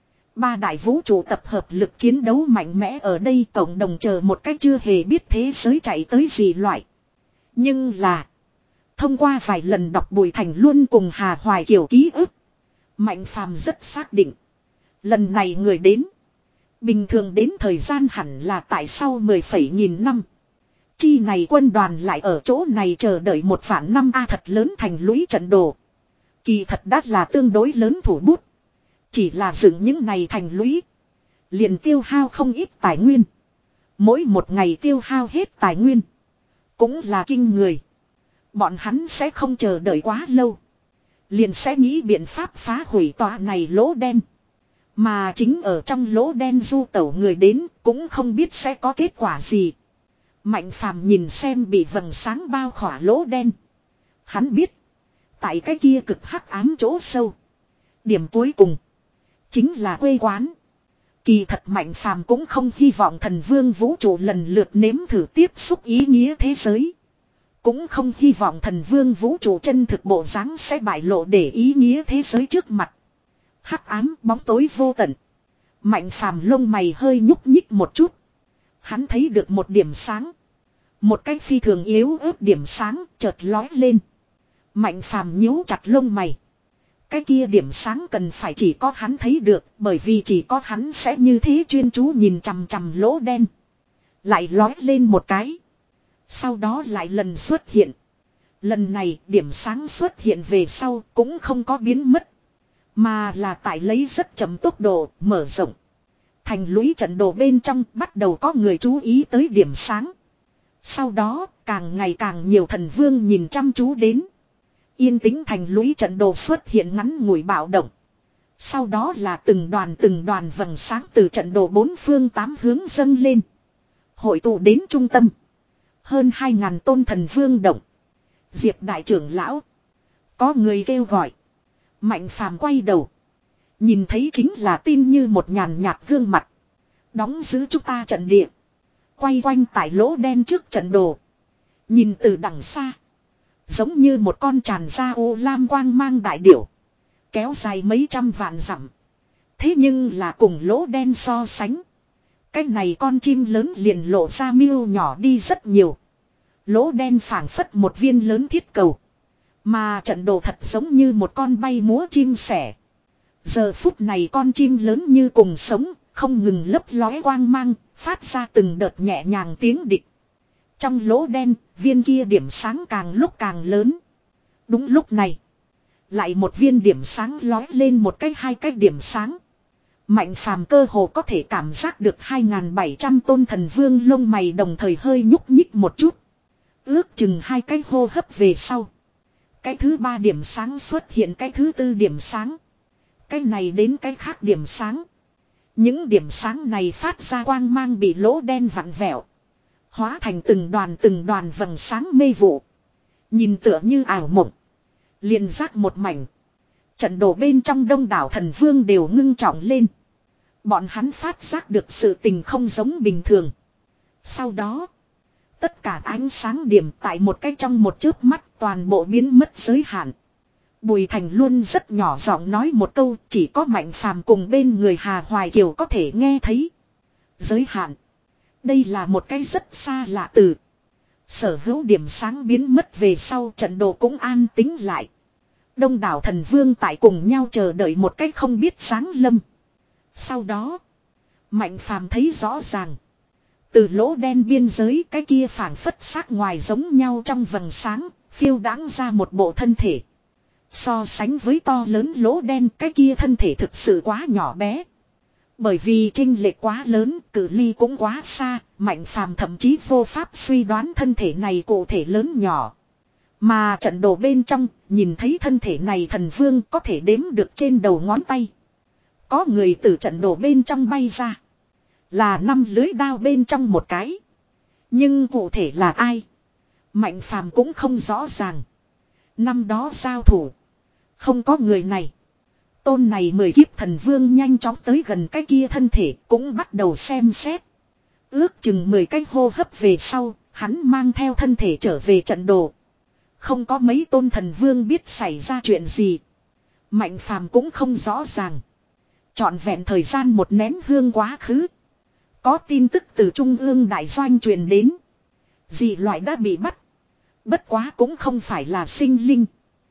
Ba đại vũ trụ tập hợp lực chiến đấu mạnh mẽ ở đây, cộng đồng chờ một cách chưa hề biết thế giới chạy tới gì loại. Nhưng là, thông qua vài lần đọc Bùi Thành Luân cùng Hà Hoài Kiều ký ức, Mạnh Phàm rất xác định. Lần này người đến, bình thường đến thời gian hẳn là tại sau mười phẩy nghìn năm. Chi này quân đoàn lại ở chỗ này chờ đợi một vạn năm a thật lớn thành lũy trận đồ. Kỳ thật đắt là tương đối lớn thủ bút. Chỉ là dựng những này thành lũy. Liền tiêu hao không ít tài nguyên. Mỗi một ngày tiêu hao hết tài nguyên. Cũng là kinh người. Bọn hắn sẽ không chờ đợi quá lâu. Liền sẽ nghĩ biện pháp phá hủy tòa này lỗ đen. Mà chính ở trong lỗ đen du tẩu người đến cũng không biết sẽ có kết quả gì. Mạnh Phàm nhìn xem bị vầng sáng bao khỏa lỗ đen. Hắn biết. Tại cái kia cực hắc ám chỗ sâu. Điểm cuối cùng. Chính là quê quán. Kỳ thật Mạnh Phàm cũng không hy vọng thần vương vũ trụ lần lượt nếm thử tiếp xúc ý nghĩa thế giới. Cũng không hy vọng thần vương vũ trụ chân thực bộ dáng sẽ bại lộ để ý nghĩa thế giới trước mặt. Hắc ám bóng tối vô tận. Mạnh Phàm lông mày hơi nhúc nhích một chút. Hắn thấy được một điểm sáng. Một cái phi thường yếu ớt điểm sáng chợt lói lên. Mạnh Phàm nhíu chặt lông mày. Cái kia điểm sáng cần phải chỉ có hắn thấy được, bởi vì chỉ có hắn sẽ như thế chuyên chú nhìn chằm chằm lỗ đen. Lại lói lên một cái. Sau đó lại lần xuất hiện. Lần này điểm sáng xuất hiện về sau cũng không có biến mất. Mà là tại lấy rất chậm tốc độ mở rộng. Thành lũy trận đồ bên trong bắt đầu có người chú ý tới điểm sáng. Sau đó càng ngày càng nhiều thần vương nhìn chăm chú đến. Yên tĩnh thành lũy trận đồ xuất hiện ngắn ngủi bạo động. Sau đó là từng đoàn từng đoàn vầng sáng từ trận đồ bốn phương tám hướng dâng lên. Hội tụ đến trung tâm. Hơn hai ngàn tôn thần vương động. Diệp đại trưởng lão. Có người kêu gọi. Mạnh Phàm quay đầu. Nhìn thấy chính là tin như một nhàn nhạt gương mặt. Đóng giữ chúng ta trận địa. Quay quanh tại lỗ đen trước trận đồ. Nhìn từ đằng xa. Giống như một con tràn ra ô lam quang mang đại điểu. Kéo dài mấy trăm vạn dặm. Thế nhưng là cùng lỗ đen so sánh. Cái này con chim lớn liền lộ ra miêu nhỏ đi rất nhiều. Lỗ đen phảng phất một viên lớn thiết cầu. Mà trận đồ thật giống như một con bay múa chim sẻ. Giờ phút này con chim lớn như cùng sống, không ngừng lấp lóe quang mang, phát ra từng đợt nhẹ nhàng tiếng địch. Trong lỗ đen, viên kia điểm sáng càng lúc càng lớn. Đúng lúc này, lại một viên điểm sáng lói lên một cái hai cái điểm sáng. Mạnh Phàm cơ hồ có thể cảm giác được hai nghìn bảy trăm tôn thần vương lông mày đồng thời hơi nhúc nhích một chút. Ước chừng hai cái hô hấp về sau. Cái thứ ba điểm sáng xuất hiện cái thứ tư điểm sáng. Cái này đến cái khác điểm sáng. Những điểm sáng này phát ra quang mang bị lỗ đen vặn vẹo. Hóa thành từng đoàn từng đoàn vầng sáng mê vụ. Nhìn tựa như ảo mộng. Liền giác một mảnh. Trận đồ bên trong đông đảo thần vương đều ngưng trọng lên. Bọn hắn phát giác được sự tình không giống bình thường. Sau đó. Tất cả ánh sáng điểm tại một cái trong một chớp mắt toàn bộ biến mất giới hạn. Bùi Thành luôn rất nhỏ giọng nói một câu, chỉ có Mạnh Phàm cùng bên người Hà Hoài Kiều có thể nghe thấy. Giới hạn. Đây là một cái rất xa lạ từ. Sở hữu điểm sáng biến mất về sau trận đồ cũng an tĩnh lại. Đông đảo thần vương tại cùng nhau chờ đợi một cách không biết sáng lâm. Sau đó, Mạnh Phàm thấy rõ ràng. Từ lỗ đen biên giới cái kia phảng phất xác ngoài giống nhau trong vầng sáng, phiêu đãng ra một bộ thân thể. So sánh với to lớn lỗ đen cái kia thân thể thực sự quá nhỏ bé. Bởi vì chênh lệch quá lớn, cự ly cũng quá xa, Mạnh Phàm thậm chí vô pháp suy đoán thân thể này cụ thể lớn nhỏ. Mà trận đồ bên trong, nhìn thấy thân thể này thần vương có thể đếm được trên đầu ngón tay. Có người từ trận đồ bên trong bay ra. Là năm lưới đao bên trong một cái. Nhưng cụ thể là ai? Mạnh Phàm cũng không rõ ràng. Năm đó giao thủ. Không có người này. Tôn này mười kiếp thần vương nhanh chóng tới gần cái kia thân thể cũng bắt đầu xem xét. Ước chừng mười cái hô hấp về sau, hắn mang theo thân thể trở về trận đồ. Không có mấy tôn thần vương biết xảy ra chuyện gì. Mạnh Phàm cũng không rõ ràng. Trọn vẹn thời gian một nén hương quá khứ. Có tin tức từ Trung ương Đại Doanh truyền đến. Dị loại đã bị bắt. Bất quá cũng không phải là sinh linh.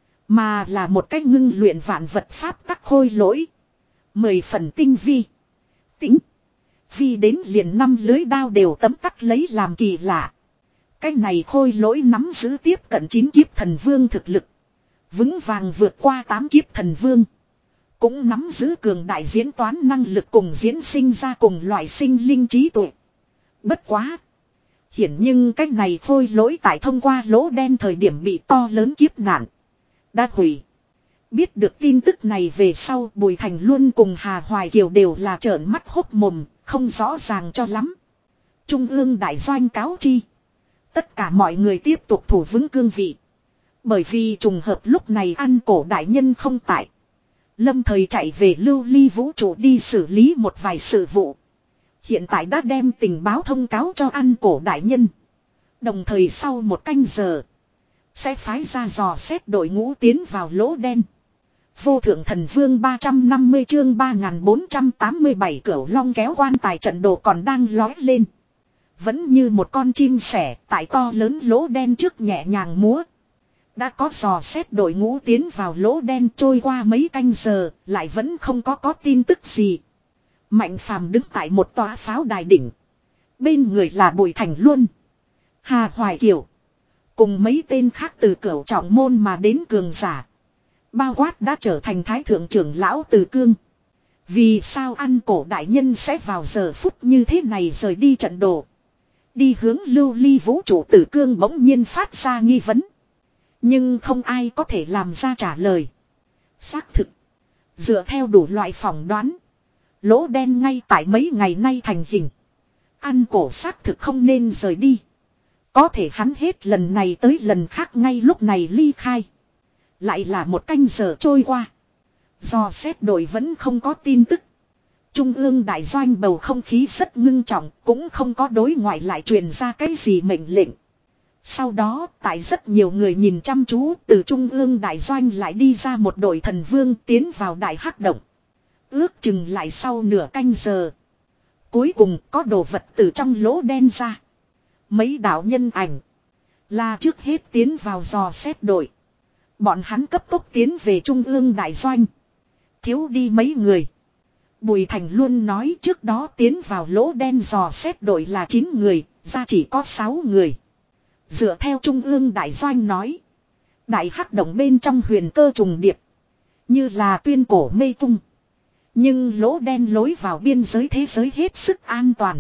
Mà là một cách ngưng luyện vạn vật pháp tắc khôi lỗi. Mười phần tinh vi. Tĩnh. Vi đến liền năm lưới đao đều tấm tắc lấy làm kỳ lạ. Cái này khôi lỗi nắm giữ tiếp cận chín kiếp thần vương thực lực. Vững vàng vượt qua tám kiếp thần vương. Cũng nắm giữ cường đại diễn toán năng lực cùng diễn sinh ra cùng loại sinh linh trí tuệ. Bất quá. Hiển nhưng cách này khôi lỗi tại thông qua lỗ đen thời điểm bị to lớn kiếp nạn. Đã hủy. Biết được tin tức này về sau Bùi Thành Luân cùng Hà Hoài Kiều đều là trợn mắt hốc mồm, không rõ ràng cho lắm. Trung ương đại doanh cáo chi. Tất cả mọi người tiếp tục thủ vững cương vị. Bởi vì trùng hợp lúc này Ăn Cổ đại nhân không tại. Lâm thời chạy về lưu ly vũ trụ đi xử lý một vài sự vụ. Hiện tại đã đem tình báo thông cáo cho Ăn Cổ đại nhân. Đồng thời sau một canh giờ. Sẽ phái ra dò xét đội ngũ tiến vào lỗ đen. Vô thượng thần vương ba trăm năm mươi chương ba nghìn bốn trăm tám mươi bảy cửu long kéo quan tài trận đồ còn đang lói lên. Vẫn như một con chim sẻ tại to lớn lỗ đen trước nhẹ nhàng múa. Đã có dò xét đội ngũ tiến vào lỗ đen trôi qua mấy canh giờ, lại vẫn không có có tin tức gì. Mạnh Phàm đứng tại một tòa pháo đài đỉnh. Bên người là Bùi Thành Luân, Hà Hoài Kiều, cùng mấy tên khác từ Cửu Trọng môn mà đến cường giả. Bao quát đã trở thành thái thượng trưởng lão Từ Cương. Vì sao Ăn Cổ đại nhân sẽ vào giờ phút như thế này rời đi trận đồ, đi hướng lưu ly vũ trụ? Từ Cương bỗng nhiên phát ra nghi vấn. Nhưng không ai có thể làm ra trả lời. Xác thực. Dựa theo đủ loại phỏng đoán. Lỗ đen ngay tại mấy ngày nay thành hình. Ăn Cổ xác thực không nên rời đi. Có thể hắn hết lần này tới lần khác ngay lúc này ly khai. Lại là một canh giờ trôi qua. Do xét đội vẫn không có tin tức. Trung ương đại doanh bầu không khí rất ngưng trọng. Cũng không có đối ngoại lại truyền ra cái gì mệnh lệnh. Sau đó, tại rất nhiều người nhìn chăm chú, từ trung ương đại doanh lại đi ra một đội thần vương tiến vào đại hắc động. Ước chừng lại sau nửa canh giờ. Cuối cùng có đồ vật từ trong lỗ đen ra. Mấy đạo nhân ảnh là trước hết tiến vào dò xét đội. Bọn hắn cấp tốc tiến về trung ương đại doanh. Thiếu đi mấy người. Bùi Thành Luân nói trước đó tiến vào lỗ đen dò xét đội là chín người, ra chỉ có sáu người. Dựa theo trung ương đại doanh nói. Đại hắc động bên trong huyền cơ trùng điệp. Như là tuyên cổ mê cung. Nhưng lỗ đen lối vào biên giới thế giới hết sức an toàn.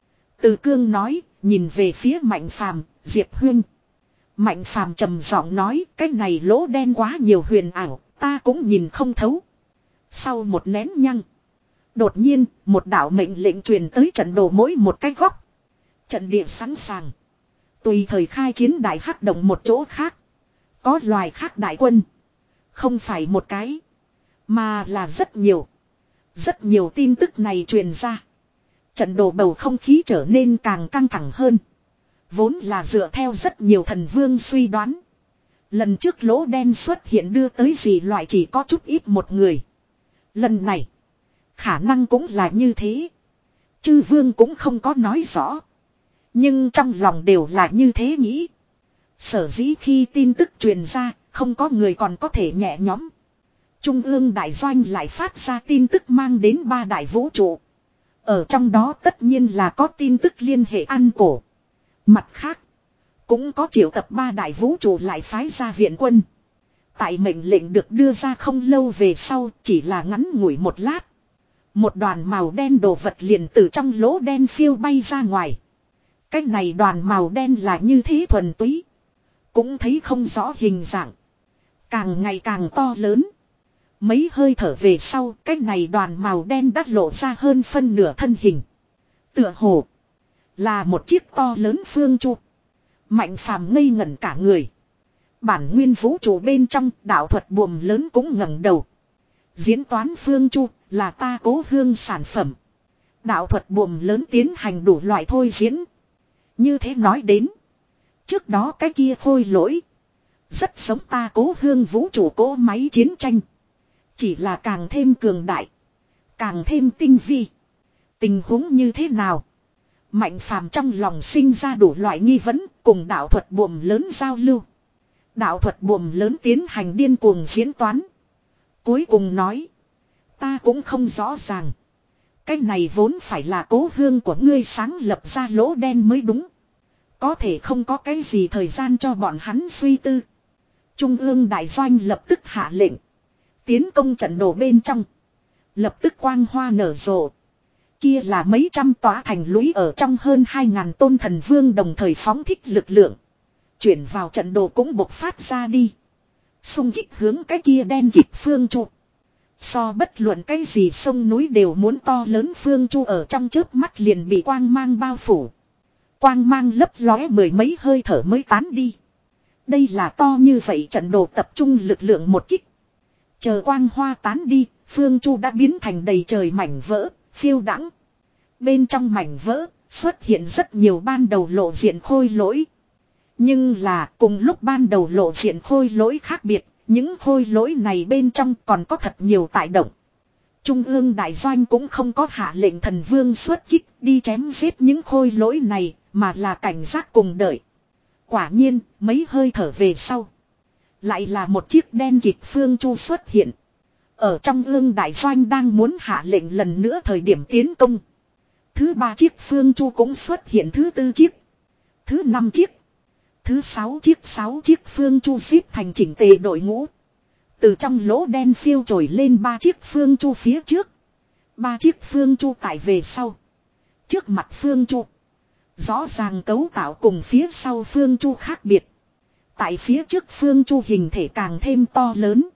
Từ Cương nói, nhìn về phía Mạnh Phàm, Diệp Huyên. Mạnh Phàm trầm giọng nói, cái này lỗ đen quá nhiều huyền ảo, ta cũng nhìn không thấu. Sau một nén nhăng. Đột nhiên, một đạo mệnh lệnh truyền tới trận đồ mỗi một cái góc. Trận địa sẵn sàng. Tùy thời khai chiến đại hắc động một chỗ khác. Có loài khác đại quân. Không phải một cái. Mà là rất nhiều. Rất nhiều tin tức này truyền ra. Trận đồ bầu không khí trở nên càng căng thẳng hơn. Vốn là dựa theo rất nhiều thần vương suy đoán. Lần trước lỗ đen xuất hiện đưa tới gì loại chỉ có chút ít một người. Lần này. Khả năng cũng là như thế. Chư vương cũng không có nói rõ. Nhưng trong lòng đều là như thế nghĩ. Sở dĩ khi tin tức truyền ra, không có người còn có thể nhẹ nhõm. Trung ương đại doanh lại phát ra tin tức mang đến ba đại vũ trụ. Ở trong đó tất nhiên là có tin tức liên hệ Ăn Cổ. Mặt khác, cũng có triệu tập ba đại vũ trụ lại phái ra viện quân. Tại mệnh lệnh được đưa ra không lâu về sau, chỉ là ngắn ngủi một lát. Một đoàn màu đen đồ vật liền từ trong lỗ đen phiêu bay ra ngoài. Cái này đoàn màu đen là như thế thuần túy. Cũng thấy không rõ hình dạng. Càng ngày càng to lớn. Mấy hơi thở về sau, cái này đoàn màu đen đã lộ ra hơn phân nửa thân hình. Tựa hồ là một chiếc to lớn phương chu. Mạnh Phàm ngây ngẩn cả người. Bản nguyên vũ trụ bên trong đạo thuật buồm lớn cũng ngẩng đầu. Diễn toán phương chu là ta Cố Hương sản phẩm. Đạo thuật buồm lớn tiến hành đủ loại thôi diễn. Như thế nói đến. Trước đó cái kia khôi lỗi. Rất giống ta Cố Hương vũ trụ cỗ máy chiến tranh. Chỉ là càng thêm cường đại. Càng thêm tinh vi. Tình huống như thế nào? Mạnh Phàm trong lòng sinh ra đủ loại nghi vấn cùng đạo thuật buồm lớn giao lưu. Đạo thuật buồm lớn tiến hành điên cuồng diễn toán. Cuối cùng nói. Ta cũng không rõ ràng. Cái này vốn phải là Cố Hương của ngươi sáng lập ra lỗ đen mới đúng. Có thể không có cái gì thời gian cho bọn hắn suy tư. Trung ương đại doanh lập tức hạ lệnh. Tiến công trận đồ bên trong. Lập tức quang hoa nở rộ. Kia là mấy trăm tòa thành lũy ở trong hơn hai ngàn tôn thần vương đồng thời phóng thích lực lượng. Chuyển vào trận đồ cũng bộc phát ra đi. Xung kích hướng cái kia đen kịt phương chu. So bất luận cái gì sông núi đều muốn to lớn phương chu ở trong chớp mắt liền bị quang mang bao phủ. Quang mang lấp lóe mười mấy hơi thở mới tán đi. Đây là to như vậy trận đồ tập trung lực lượng một kích. Chờ quang hoa tán đi, phương chu đã biến thành đầy trời mảnh vỡ, phiêu đãng. Bên trong mảnh vỡ, xuất hiện rất nhiều ban đầu lộ diện khôi lỗi. Nhưng là cùng lúc ban đầu lộ diện khôi lỗi khác biệt, những khôi lỗi này bên trong còn có thật nhiều tại động. Trung ương đại doanh cũng không có hạ lệnh thần vương xuất kích đi chém giết những khôi lỗi này, mà là cảnh giác cùng đợi. Quả nhiên, mấy hơi thở về sau. Lại là một chiếc đen kịt phương chu xuất hiện. Ở trong ương đại doanh đang muốn hạ lệnh lần nữa thời điểm tiến công. Thứ ba chiếc phương chu cũng xuất hiện, thứ tư chiếc. Thứ năm chiếc. Thứ sáu chiếc sáu chiếc phương chu xếp thành chỉnh tề đội ngũ. Từ trong lỗ đen phiêu trồi lên ba chiếc phương chu phía trước. Ba chiếc phương chu tại về sau. Trước mặt phương chu. Rõ ràng cấu tạo cùng phía sau phương chu khác biệt. Tại phía trước phương chu hình thể càng thêm to lớn.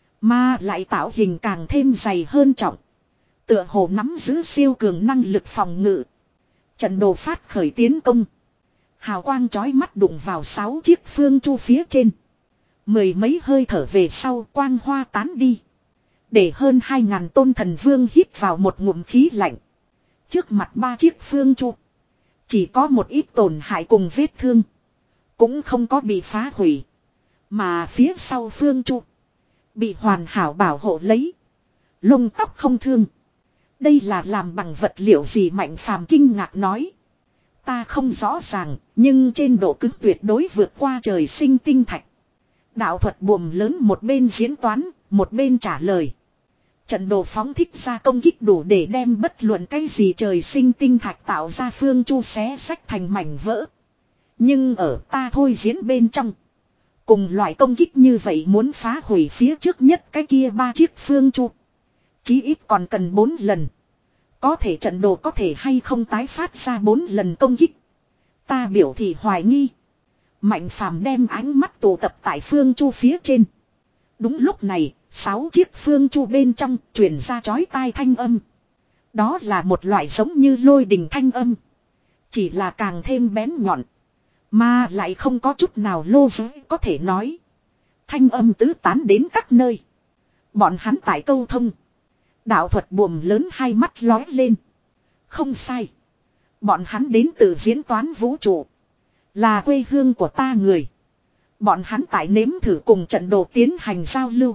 Mà lại tạo hình càng thêm dày hơn trọng. Tựa hồ nắm giữ siêu cường năng lực phòng ngự. Trận đồ phát khởi tiến công. Hào quang chói mắt đụng vào sáu chiếc phương chu phía trên. Mười mấy hơi thở về sau quang hoa tán đi. Để hơn hai ngàn tôn thần vương hít vào một ngụm khí lạnh. Trước mặt ba chiếc phương chu. Chỉ có một ít tổn hại cùng vết thương. Cũng không có bị phá hủy. Mà phía sau phương chu. Bị hoàn hảo bảo hộ lấy. Lông tóc không thương. Đây là làm bằng vật liệu gì? Mạnh phàm kinh ngạc nói. Ta không rõ ràng, nhưng trên độ cứng tuyệt đối vượt qua trời sinh tinh thạch. Đạo thuật buồm lớn một bên diễn toán, một bên trả lời. Trận đồ phóng thích ra công kích đủ để đem bất luận cái gì trời sinh tinh thạch tạo ra phương chu xé sách thành mảnh vỡ. Nhưng ở ta thôi diễn bên trong. Cùng loại công kích như vậy muốn phá hủy phía trước nhất cái kia ba chiếc phương chu. Chí ít còn cần bốn lần. Có thể trận đồ có thể hay không tái phát ra bốn lần công kích. Ta biểu thị hoài nghi. Mạnh phàm đem ánh mắt tụ tập tại phương chu phía trên. Đúng lúc này, sáu chiếc phương chu bên trong truyền ra chói tai thanh âm. Đó là một loại giống như lôi đình thanh âm. Chỉ là càng thêm bén nhọn. Mà lại không có chút nào lô giới có thể nói. Thanh âm tứ tán đến các nơi. Bọn hắn tại câu thông. Đạo thuật buồm lớn hai mắt lói lên. Không sai. Bọn hắn đến từ diễn toán vũ trụ. Là quê hương của ta người. Bọn hắn tại nếm thử cùng trận đồ tiến hành giao lưu.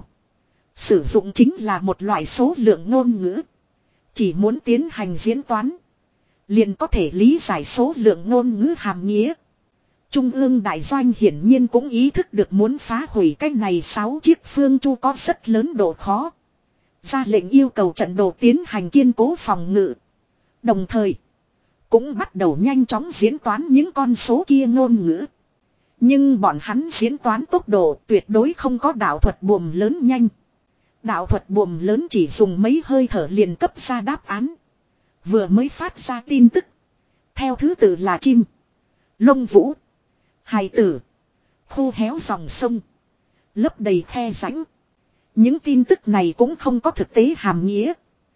Sử dụng chính là một loại số lượng ngôn ngữ. Chỉ muốn tiến hành diễn toán. Liền có thể lý giải số lượng ngôn ngữ hàm nghĩa. Trung ương đại doanh hiển nhiên cũng ý thức được muốn phá hủy cái này sáu chiếc phương chu có rất lớn độ khó. Ra lệnh yêu cầu trận đồ tiến hành kiên cố phòng ngự. Đồng thời, cũng bắt đầu nhanh chóng diễn toán những con số kia ngôn ngữ. Nhưng bọn hắn diễn toán tốc độ tuyệt đối không có đạo thuật buồm lớn nhanh. Đạo thuật buồm lớn chỉ dùng mấy hơi thở liền cấp ra đáp án. Vừa mới phát ra tin tức. Theo thứ tự là chim, lông vũ, hài tử, khô héo dòng sông, lấp đầy khe rãnh. Những tin tức này cũng không có thực tế hàm nghĩa.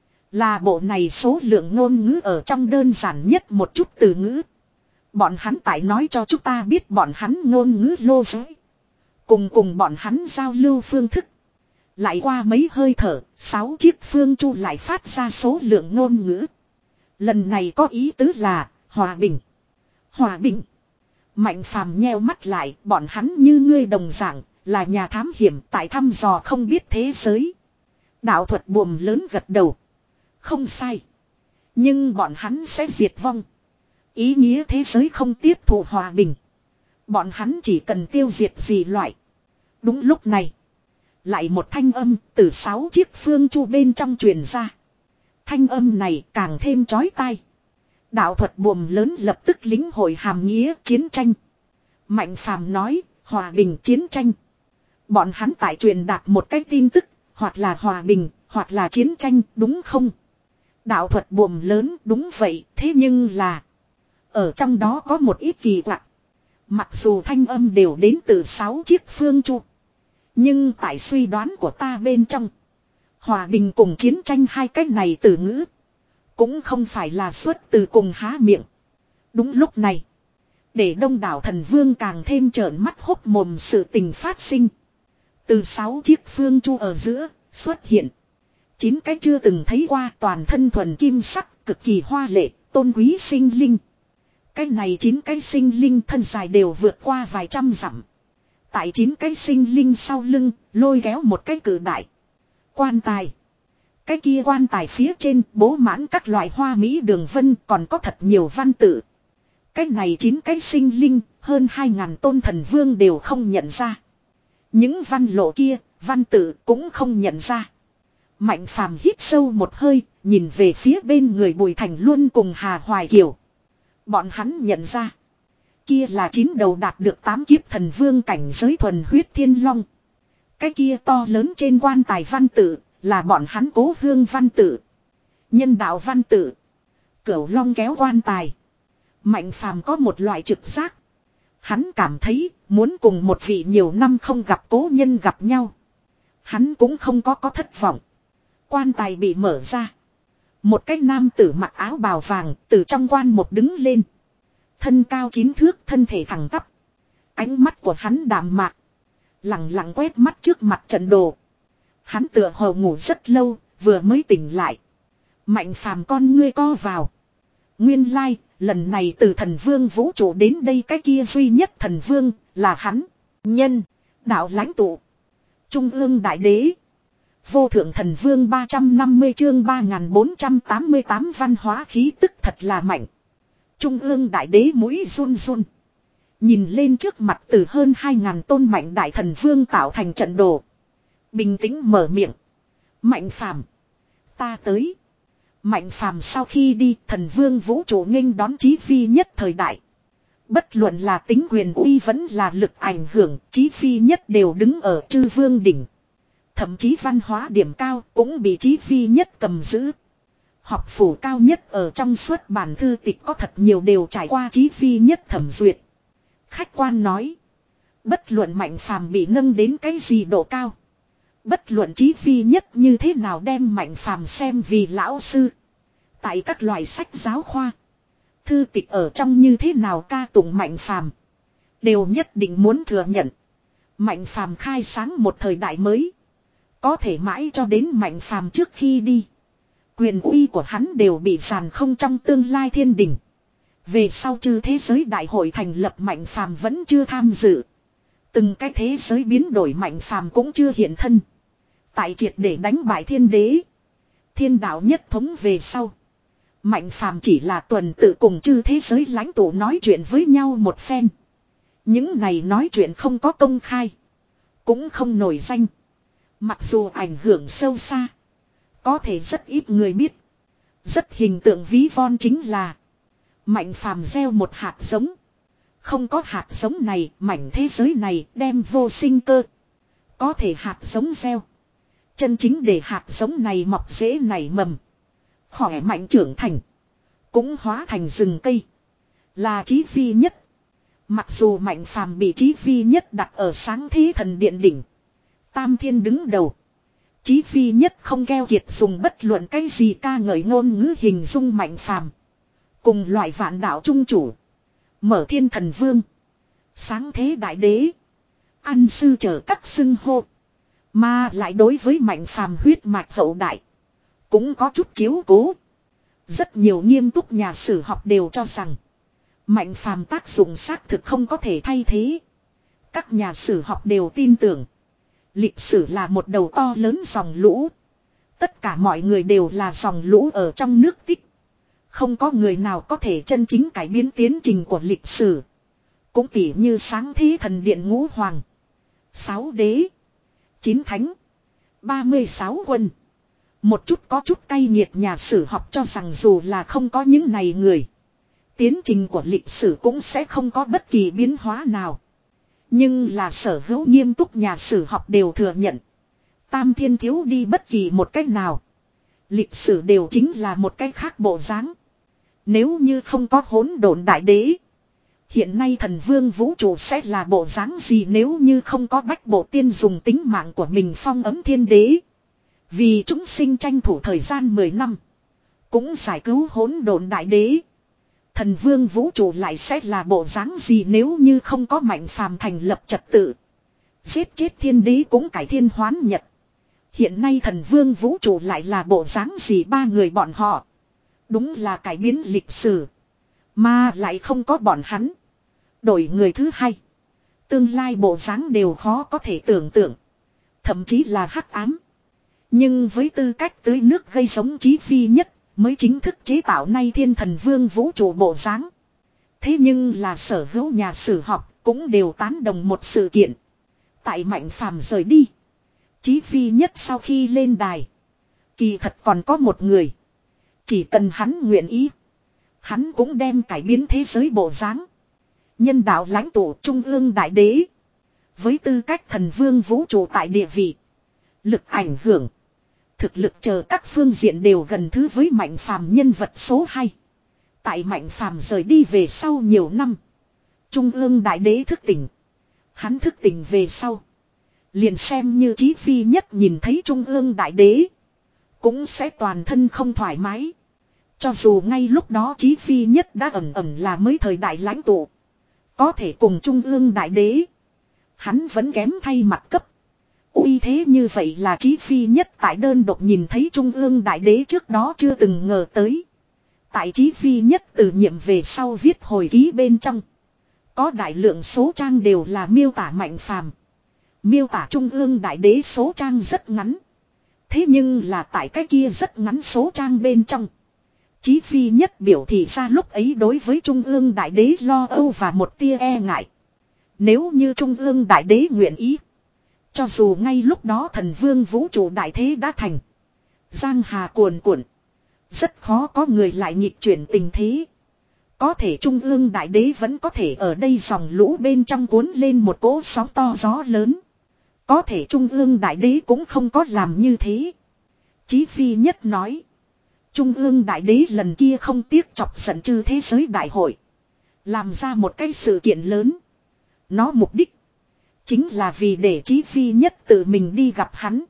Là bộ này số lượng ngôn ngữ ở trong đơn giản nhất một chút từ ngữ. Bọn hắn tại nói cho chúng ta biết bọn hắn ngôn ngữ lô giới. Cùng cùng bọn hắn giao lưu phương thức. Lại qua mấy hơi thở, sáu chiếc phương chu lại phát ra số lượng ngôn ngữ. Lần này có ý tứ là hòa bình. Hòa bình. Mạnh phàm nheo mắt lại, bọn hắn như ngươi đồng dạng, là nhà thám hiểm tại thăm dò không biết thế giới. Đạo thuật buồm lớn gật đầu. Không sai. Nhưng bọn hắn sẽ diệt vong. Ý nghĩa thế giới không tiếp thụ hòa bình. Bọn hắn chỉ cần tiêu diệt gì loại. Đúng lúc này. Lại một thanh âm từ sáu chiếc phương chu bên trong truyền ra. Thanh âm này càng thêm chói tai. Đạo thuật buồm lớn lập tức lĩnh hội hàm nghĩa chiến tranh. Mạnh Phàm nói, hòa bình chiến tranh. Bọn hắn tại truyền đạt một cái tin tức, hoặc là hòa bình, hoặc là chiến tranh, đúng không? Đạo thuật buồm lớn, đúng vậy, thế nhưng là... Ở trong đó có một ít kỳ quặc. Mặc dù thanh âm đều đến từ sáu chiếc phương chu. Nhưng tại suy đoán của ta bên trong. Hòa bình cùng chiến tranh hai cái này từ ngữ. Cũng không phải là xuất từ cùng há miệng. Đúng lúc này. Để đông đảo thần vương càng thêm trợn mắt hốc mồm sự tình phát sinh. Từ sáu chiếc phương chu ở giữa xuất hiện. Chín cái chưa từng thấy qua toàn thân thuần kim sắc cực kỳ hoa lệ tôn quý sinh linh. Cái này chín cái sinh linh thân dài đều vượt qua vài trăm dặm. Tại chín cái sinh linh sau lưng lôi kéo một cái cử đại. Quan tài. Cái kia quan tài phía trên bố mãn các loại hoa mỹ đường vân còn có thật nhiều văn tự. Cái này chín cái sinh linh hơn hai ngàn tôn thần vương đều không nhận ra. Những văn lộ kia văn tự cũng không nhận ra. Mạnh Phàm hít sâu một hơi nhìn về phía bên người Bùi Thành Luân cùng Hà Hoài Kiều. Bọn hắn nhận ra. Kia là chín đầu đạt được tám kiếp thần vương cảnh giới thuần huyết thiên long. Cái kia to lớn trên quan tài văn tự là bọn hắn cố hương văn tự. Nhân đạo văn tự. Cửu long kéo quan tài. Mạnh Phàm có một loại trực giác. Hắn cảm thấy muốn cùng một vị nhiều năm không gặp cố nhân gặp nhau. Hắn cũng không có có thất vọng. Quan tài bị mở ra. Một cái nam tử mặc áo bào vàng từ trong quan một đứng lên. Thân cao chín thước thân thể thẳng tắp. Ánh mắt của hắn đạm mạc. Lặng lặng quét mắt trước mặt trận đồ. Hắn tựa hồ ngủ rất lâu vừa mới tỉnh lại. Mạnh Phàm con ngươi co vào. Nguyên lai lần này từ thần vương vũ trụ đến đây cái kia duy nhất thần vương là hắn. Nhân. Đạo lãnh tụ. Trung ương đại đế. Vô thượng thần vương ba trăm năm mươi chương ba nghìn bốn trăm tám mươi tám văn hóa khí tức thật là mạnh. Trung ương đại đế mũi run run. Nhìn lên trước mặt từ hơn hai ngàn tôn mạnh đại thần vương tạo thành trận đồ. Bình tĩnh mở miệng. Mạnh Phàm, ta tới. Mạnh Phàm sau khi đi thần vương vũ trụ nghênh đón chí phi nhất thời đại. Bất luận là tính quyền uy vẫn là lực ảnh hưởng chí phi nhất đều đứng ở chư vương đỉnh. Thậm chí văn hóa điểm cao cũng bị chí phi nhất cầm giữ. Học phủ cao nhất ở trong suốt bản thư tịch có thật nhiều đều trải qua chí phi nhất thẩm duyệt. Khách quan nói. Bất luận Mạnh Phàm bị nâng đến cái gì độ cao. Bất luận chí phi nhất như thế nào đem Mạnh Phàm xem vì lão sư. Tại các loại sách giáo khoa. Thư tịch ở trong như thế nào ca tụng Mạnh Phàm. Đều nhất định muốn thừa nhận. Mạnh Phàm khai sáng một thời đại mới. Có thể mãi cho đến Mạnh Phàm trước khi đi. Quyền uy của hắn đều bị sàn không trong tương lai thiên đình. Về sau chư thế giới đại hội thành lập Mạnh Phàm vẫn chưa tham dự. Từng cái thế giới biến đổi Mạnh Phàm cũng chưa hiện thân. Tại triệt để đánh bại thiên đế. Thiên đạo nhất thống về sau. Mạnh Phàm chỉ là tuần tự cùng chư thế giới lãnh tụ nói chuyện với nhau một phen. Những này nói chuyện không có công khai. Cũng không nổi danh. Mặc dù ảnh hưởng sâu xa. Có thể rất ít người biết. Rất hình tượng ví von chính là. Mạnh Phàm gieo một hạt giống. Không có hạt giống này, mảnh thế giới này đem vô sinh cơ. Có thể hạt giống gieo. Chân chính để hạt giống này mọc rễ nảy mầm. Khỏe mạnh trưởng thành. Cũng hóa thành rừng cây. Là chí phi nhất. Mặc dù Mạnh Phàm bị chí phi nhất đặt ở sáng thế thần điện đỉnh. Tam thiên đứng đầu. Chí phi nhất không keo kiệt dùng bất luận cái gì ca ngợi ngôn ngữ hình dung Mạnh Phàm. Cùng loại vạn đạo trung chủ. Mở thiên thần vương. Sáng thế đại đế. Ăn sư chờ các xưng hô. Mà lại đối với Mạnh Phàm huyết mạch hậu đại. Cũng có chút chiếu cố. Rất nhiều nghiêm túc nhà sử học đều cho rằng. Mạnh Phàm tác dụng xác thực không có thể thay thế. Các nhà sử học đều tin tưởng. Lịch sử là một đầu to lớn dòng lũ. Tất cả mọi người đều là dòng lũ ở trong nước tích. Không có người nào có thể chân chính cải biến tiến trình của lịch sử. Cũng tỉ như sáng thế thần điện ngũ hoàng. Sáu đế. Chín thánh. Ba mươi sáu quân. Một chút có chút cay nghiệt nhà sử học cho rằng dù là không có những này người. Tiến trình của lịch sử cũng sẽ không có bất kỳ biến hóa nào. Nhưng là sở hữu nghiêm túc nhà sử học đều thừa nhận. Tam Thiên thiếu đi bất kỳ một cách nào. Lịch sử đều chính là một cách khác bộ dáng. Nếu như không có hỗn độn đại đế. Hiện nay thần vương vũ trụ sẽ là bộ dáng gì nếu như không có bách bộ tiên dùng tính mạng của mình phong ấm thiên đế. Vì chúng sinh tranh thủ thời gian mười năm. Cũng giải cứu hỗn độn đại đế. Thần vương vũ trụ lại sẽ là bộ dáng gì nếu như không có Mạnh Phàm thành lập trật tự. Giết chết thiên đế cũng cải thiên hoán nhật. Hiện nay thần vương vũ trụ lại là bộ dáng gì ba người bọn họ. Đúng là cải biến lịch sử. Mà lại không có bọn hắn. Đổi người thứ hai. Tương lai bộ dáng đều khó có thể tưởng tượng. Thậm chí là hắc ám. Nhưng với tư cách tưới nước gây sống Chí Phi Nhất. Mới chính thức chế tạo nay thiên thần vương vũ trụ bộ dáng. Thế nhưng là sở hữu nhà sử học cũng đều tán đồng một sự kiện. Tại Mạnh Phàm rời đi. Chí Phi Nhất sau khi lên đài. Kỳ thật còn có một người. Chỉ cần hắn nguyện ý. Hắn cũng đem cải biến thế giới bộ dáng. Nhân đạo lãnh tụ trung ương đại đế. Với tư cách thần vương vũ trụ tại địa vị. Lực ảnh hưởng. Thực lực chờ các phương diện đều gần thứ với Mạnh Phàm nhân vật số hai. Tại Mạnh Phàm rời đi về sau nhiều năm. Trung ương đại đế thức tỉnh. Hắn thức tỉnh về sau. Liền xem như Chí Phi Nhất nhìn thấy Trung ương đại đế. Cũng sẽ toàn thân không thoải mái. Cho dù ngay lúc đó Chí Phi Nhất đã ẩn ẩn là mới thời đại lãnh tụ. Có thể cùng Trung ương đại đế. Hắn vẫn kém thay mặt cấp. Uy thế như vậy là Chí Phi Nhất tại đơn độc nhìn thấy Trung ương đại đế trước đó chưa từng ngờ tới. Tại Chí Phi Nhất từ nhiệm về sau viết hồi ký bên trong. Có đại lượng số trang đều là miêu tả Mạnh Phàm. Miêu tả Trung ương đại đế số trang rất ngắn. Thế nhưng là tại cái kia rất ngắn số trang bên trong. Chí Phi Nhất biểu thị ra lúc ấy đối với Trung ương đại đế lo âu và một tia e ngại. Nếu như Trung ương đại đế nguyện ý. Cho dù ngay lúc đó thần vương vũ trụ đại thế đã thành. Giang hà cuồn cuộn. Rất khó có người lại nhịp chuyển tình thế. Có thể Trung ương đại đế vẫn có thể ở đây dòng lũ bên trong cuốn lên một cỗ sóng to gió lớn. Có thể Trung ương đại đế cũng không có làm như thế. Chí Phi Nhất nói. Trung ương đại đế lần kia không tiếc chọc giận chư thế giới đại hội. Làm ra một cái sự kiện lớn. Nó mục đích. Chính là vì để Chí Phi Nhất tự mình đi gặp hắn.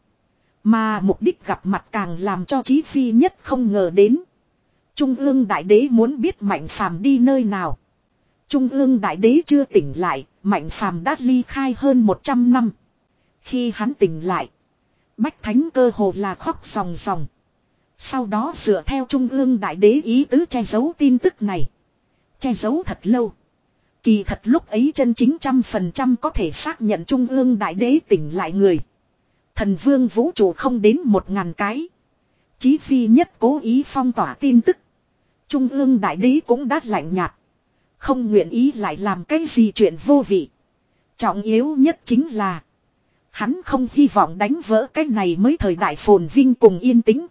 Mà mục đích gặp mặt càng làm cho Chí Phi Nhất không ngờ đến. Trung ương đại đế muốn biết Mạnh Phàm đi nơi nào. Trung ương đại đế chưa tỉnh lại, Mạnh Phàm đã ly khai hơn một trăm năm. Khi hắn tỉnh lại, Bách Thánh cơ hồ là khóc ròng ròng. Sau đó dựa theo Trung ương đại đế ý tứ che giấu tin tức này. Che giấu thật lâu. Kỳ thật lúc ấy chân chính trăm phần trăm có thể xác nhận Trung ương đại đế tỉnh lại người. Thần vương vũ trụ không đến một ngàn cái. Chí Phi Nhất cố ý phong tỏa tin tức. Trung ương đại đế cũng đã lạnh nhạt. Không nguyện ý lại làm cái gì chuyện vô vị. Trọng yếu nhất chính là. Hắn không hy vọng đánh vỡ cái này mới thời đại phồn vinh cùng yên tĩnh.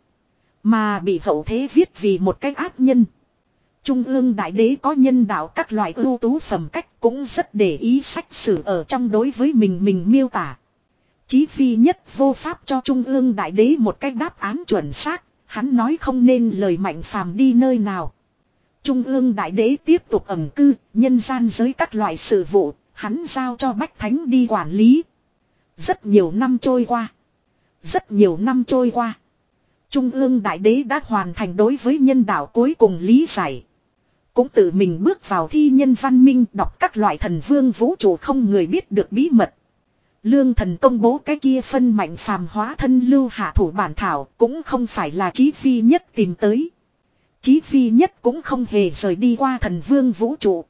Mà bị hậu thế viết vì một cái ác nhân. Trung ương đại đế có nhân đạo các loại ưu tú phẩm cách cũng rất để ý sách sử ở trong đối với mình mình miêu tả. Chí Phi Nhất vô pháp cho Trung ương đại đế một cách đáp án chuẩn xác, hắn nói không nên lời Mạnh Phàm đi nơi nào. Trung ương đại đế tiếp tục ẩn cư, nhân gian giới các loại sự vụ, hắn giao cho Bách Thánh đi quản lý. Rất nhiều năm trôi qua. Rất nhiều năm trôi qua. Trung ương đại đế đã hoàn thành đối với nhân đạo cuối cùng lý giải. Cũng tự mình bước vào thi nhân văn minh đọc các loại thần vương vũ trụ không người biết được bí mật. Lương thần công bố cái kia phân Mạnh Phàm hóa thân lưu hạ thủ bản thảo cũng không phải là Chí Phi Nhất tìm tới. Chí Phi Nhất cũng không hề rời đi qua thần vương vũ trụ.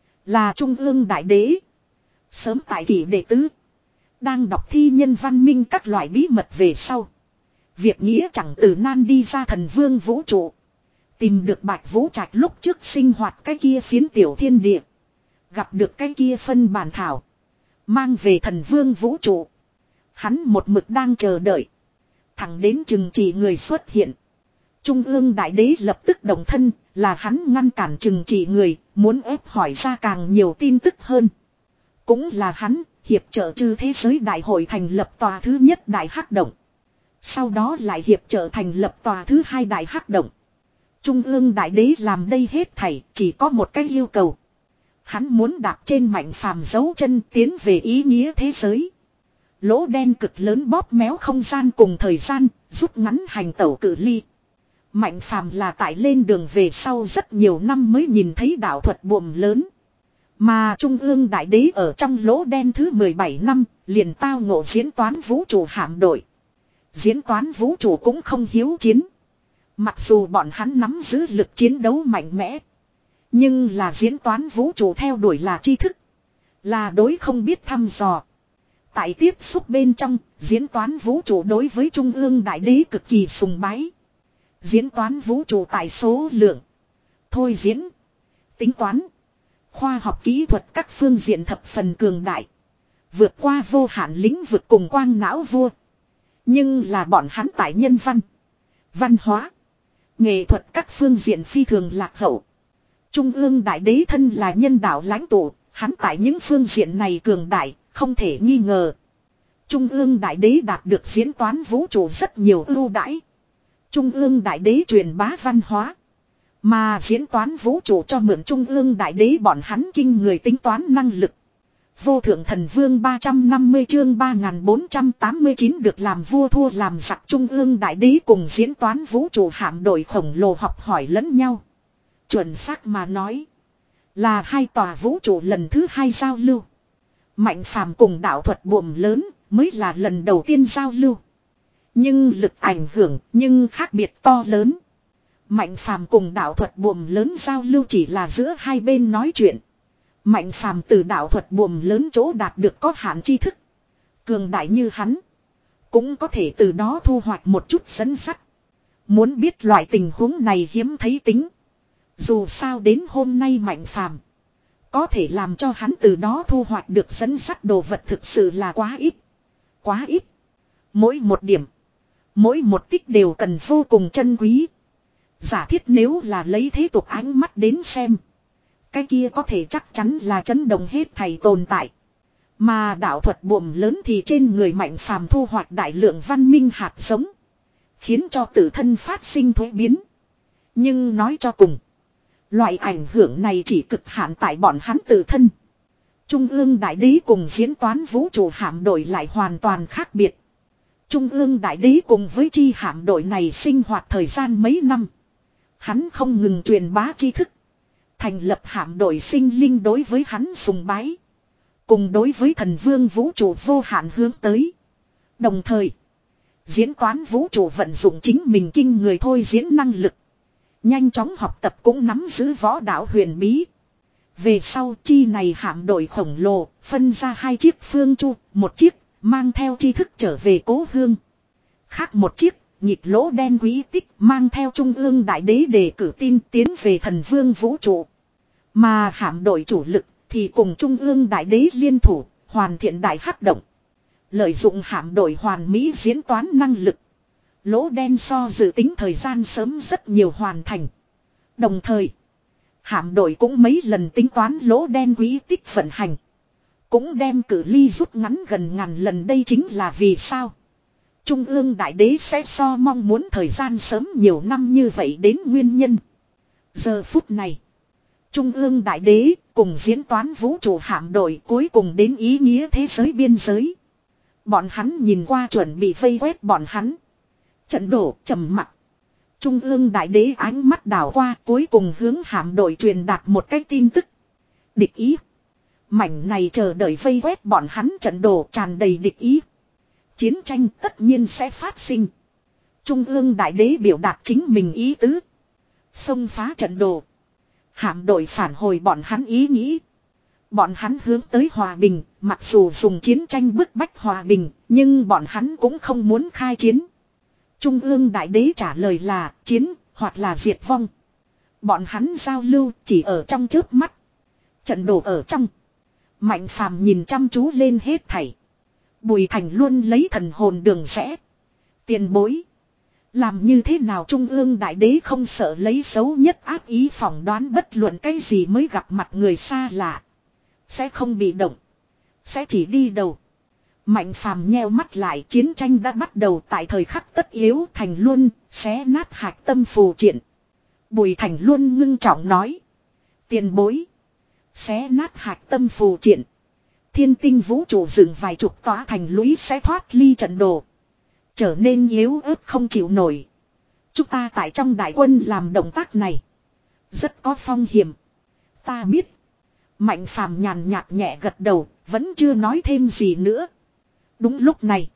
Là Trung ương đại đế. Sớm tại kỷ đệ tứ. Đang đọc thi nhân văn minh các loại bí mật về sau. Việc nghĩa chẳng từ nan đi ra thần vương vũ trụ. Tìm được Bạch Vũ Trạch lúc trước sinh hoạt cái kia phiến tiểu thiên địa. Gặp được cái kia phân bản thảo. Mang về thần vương vũ trụ. Hắn một mực đang chờ đợi. Thẳng đến chừng chỉ người xuất hiện. Trung ương đại đế lập tức đồng thân, là hắn ngăn cản trừng trị người, muốn ép hỏi ra càng nhiều tin tức hơn. Cũng là hắn, hiệp trợ chư thế giới đại hội thành lập tòa thứ nhất đại hắc động. Sau đó lại hiệp trợ thành lập tòa thứ hai đại hắc động. Trung ương đại đế làm đây hết thảy, chỉ có một cái yêu cầu. Hắn muốn đạp trên Mạnh Phàm dấu chân tiến về ý nghĩa thế giới. Lỗ đen cực lớn bóp méo không gian cùng thời gian, rút ngắn hành tẩu cự ly. Mạnh Phàm là tại lên đường về sau rất nhiều năm mới nhìn thấy đạo thuật buồm lớn. Mà Trung ương đại đế ở trong lỗ đen thứ mười bảy năm, liền tao ngộ diễn toán vũ trụ hạm đội. Diễn toán vũ trụ cũng không hiếu chiến. Mặc dù bọn hắn nắm giữ lực chiến đấu mạnh mẽ. Nhưng là diễn toán vũ trụ theo đuổi là tri thức. Là đối không biết thăm dò. Tại tiếp xúc bên trong, diễn toán vũ trụ đối với Trung ương đại đế cực kỳ sùng bái. Diễn toán vũ trụ tại số lượng, thôi diễn, tính toán, khoa học kỹ thuật các phương diện thập phần cường đại. Vượt qua vô hạn lĩnh vực cùng quang não vua. Nhưng là bọn hắn tại nhân văn, văn hóa, nghệ thuật các phương diện phi thường lạc hậu. Trung ương đại đế thân là nhân đạo lãnh tụ, hắn tại những phương diện này cường đại, không thể nghi ngờ. Trung ương đại đế đạt được diễn toán vũ trụ rất nhiều ưu đãi. Trung ương đại đế truyền bá văn hóa. Mà diễn toán vũ trụ cho mượn Trung ương đại đế bọn hắn kinh người tính toán năng lực. Vô thượng thần vương ba trăm năm mươi chương ba nghìn bốn trăm tám mươi chín được làm vua thua làm giặc. Trung ương đại đế cùng diễn toán vũ trụ hạm đội khổng lồ học hỏi lẫn nhau. Chuẩn xác mà nói, là hai tòa vũ trụ lần thứ hai giao lưu. Mạnh Phàm cùng đạo thuật buồm lớn mới là lần đầu tiên giao lưu. Nhưng lực ảnh hưởng nhưng khác biệt to lớn. Mạnh Phàm cùng đạo thuật buồm lớn giao lưu chỉ là giữa hai bên nói chuyện. Mạnh Phàm từ đạo thuật buồm lớn chỗ đạt được có hạn tri thức. Cường đại như hắn, cũng có thể từ đó thu hoạch một chút dẫn sắt. Muốn biết loại tình huống này hiếm thấy tính. Dù sao đến hôm nay Mạnh Phàm có thể làm cho hắn từ đó thu hoạch được dẫn sắt đồ vật thực sự là quá ít. Quá ít. Mỗi một điểm, mỗi một tích đều cần vô cùng chân quý. Giả thiết nếu là lấy thế tục ánh mắt đến xem, cái kia có thể chắc chắn là chấn động hết thảy tồn tại. Mà đạo thuật buồm lớn thì trên người Mạnh Phàm thu hoạch đại lượng văn minh hạt giống, khiến cho tự thân phát sinh thuế biến. Nhưng nói cho cùng, loại ảnh hưởng này chỉ cực hạn tại bọn hắn tự thân. Trung ương đại đế cùng diễn toán vũ trụ hạm đội lại hoàn toàn khác biệt. Trung ương đại đế cùng với chi hạm đội này sinh hoạt thời gian mấy năm. Hắn không ngừng truyền bá tri thức. Thành lập hạm đội sinh linh đối với hắn sùng bái. Cùng đối với thần vương vũ trụ vô hạn hướng tới. Đồng thời, diễn toán vũ trụ vận dụng chính mình kinh người thôi diễn năng lực. Nhanh chóng học tập cũng nắm giữ võ đạo huyền bí. Về sau chi này hạm đội khổng lồ phân ra hai chiếc phương chu, một chiếc mang theo tri thức trở về cố hương. Khác một chiếc nhịp lỗ đen quý tích mang theo Trung ương đại đế đề cử tin tiến về thần vương vũ trụ. Mà hạm đội chủ lực thì cùng Trung ương đại đế liên thủ hoàn thiện đại hắc động. Lợi dụng hạm đội hoàn mỹ diễn toán năng lực, lỗ đen so dự tính thời gian sớm rất nhiều hoàn thành. Đồng thời, hạm đội cũng mấy lần tính toán lỗ đen quý tích vận hành, cũng đem cự ly rút ngắn gần ngàn lần. Đây chính là vì sao Trung ương đại đế sẽ so mong muốn thời gian sớm nhiều năm như vậy đến nguyên nhân. Giờ phút này, Trung ương đại đế cùng diễn toán vũ trụ hạm đội cuối cùng đến ý nghĩa thế giới biên giới. Bọn hắn nhìn qua chuẩn bị vây quét bọn hắn. Trận đổ trầm mặc. Trung ương đại đế ánh mắt đảo qua, cuối cùng hướng hạm đội truyền đạt một cái tin tức. Địch ý. Mảnh này chờ đợi vây quét bọn hắn trận đổ tràn đầy địch ý. Chiến tranh tất nhiên sẽ phát sinh. Trung ương đại đế biểu đạt chính mình ý tứ. Xông phá trận đồ. Hạm đội phản hồi bọn hắn ý nghĩ. Bọn hắn hướng tới hòa bình, mặc dù dùng chiến tranh bức bách hòa bình, nhưng bọn hắn cũng không muốn khai chiến. Trung ương đại đế trả lời là chiến, hoặc là diệt vong. Bọn hắn giao lưu chỉ ở trong chớp mắt. Trận đồ ở trong. Mạnh Phàm nhìn chăm chú lên hết thảy. Bùi Thành luôn lấy thần hồn đường rẽ. Tiền bối. Làm như thế nào Trung ương đại đế không sợ lấy xấu nhất ác ý phỏng đoán bất luận cái gì mới gặp mặt người xa lạ. Sẽ không bị động. Sẽ chỉ đi đầu. Mạnh phàm nheo mắt lại, chiến tranh đã bắt đầu tại thời khắc tất yếu. Thành Luân xé nát hạch tâm phù triện. Bùi Thành Luân ngưng trọng nói. Tiền bối. Xé nát hạch tâm phù triện. Thiên tinh vũ trụ dựng vài chục tòa thành lũy sẽ thoát ly trận đồ. Trở nên yếu ớt không chịu nổi. Chúng ta tại trong đại quân làm động tác này. Rất có phong hiểm. Ta biết. Mạnh phàm nhàn nhạt nhẹ gật đầu. Vẫn chưa nói thêm gì nữa. Đúng lúc này.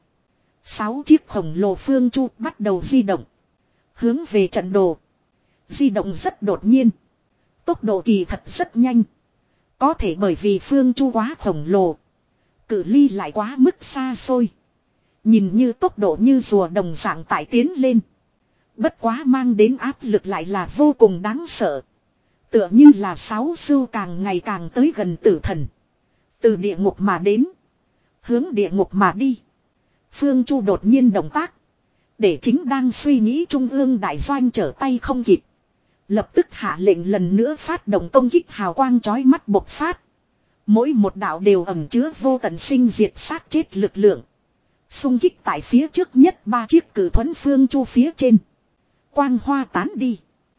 Sáu chiếc khổng lồ phương chu bắt đầu di động. Hướng về trận đồ. Di động rất đột nhiên. Tốc độ kỳ thật rất nhanh. Có thể bởi vì phương chu quá khổng lồ. Cự ly lại quá mức xa xôi. Nhìn như tốc độ như rùa đồng dạng tại tiến lên. Bất quá mang đến áp lực lại là vô cùng đáng sợ. Tựa như là sáu sưu càng ngày càng tới gần tử thần. Từ địa ngục mà đến. Hướng địa ngục mà đi. Phương Chu đột nhiên động tác. Để chính đang suy nghĩ trung ương đại doanh trở tay không kịp. Lập tức hạ lệnh lần nữa phát động công kích hào quang chói mắt bộc phát. Mỗi một đạo đều ẩn chứa vô tận sinh diệt sát chết lực lượng. Xung kích tại phía trước nhất ba chiếc cử thuẫn phương chu phía trên. Quang hoa tán đi.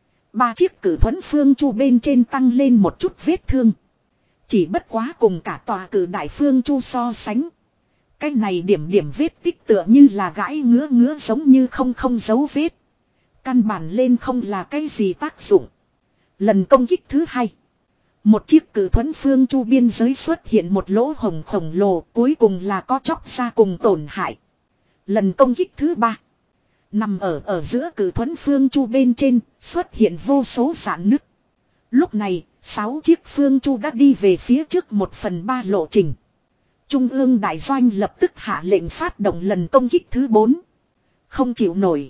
Ba chiếc cử thuẫn phương chu bên trên tăng lên một chút vết thương. Chỉ bất quá cùng cả tòa cử đại phương chu so sánh. Cái này điểm điểm vết tích tựa như là gãi ngứa ngứa giống như không không dấu vết. Căn bản lên không là cái gì tác dụng. Lần công kích thứ hai. Một chiếc cử thuẫn phương chu biên giới xuất hiện một lỗ hồng khổng lồ, cuối cùng là có chóc ra cùng tổn hại. Lần công kích thứ ba. Nằm ở ở giữa cử thuẫn phương chu bên trên, xuất hiện vô số rạn nứt. Lúc này, sáu chiếc phương chu đã đi về phía trước một phần ba lộ trình. Trung ương đại doanh lập tức hạ lệnh phát động lần công kích thứ bốn. Không chịu nổi.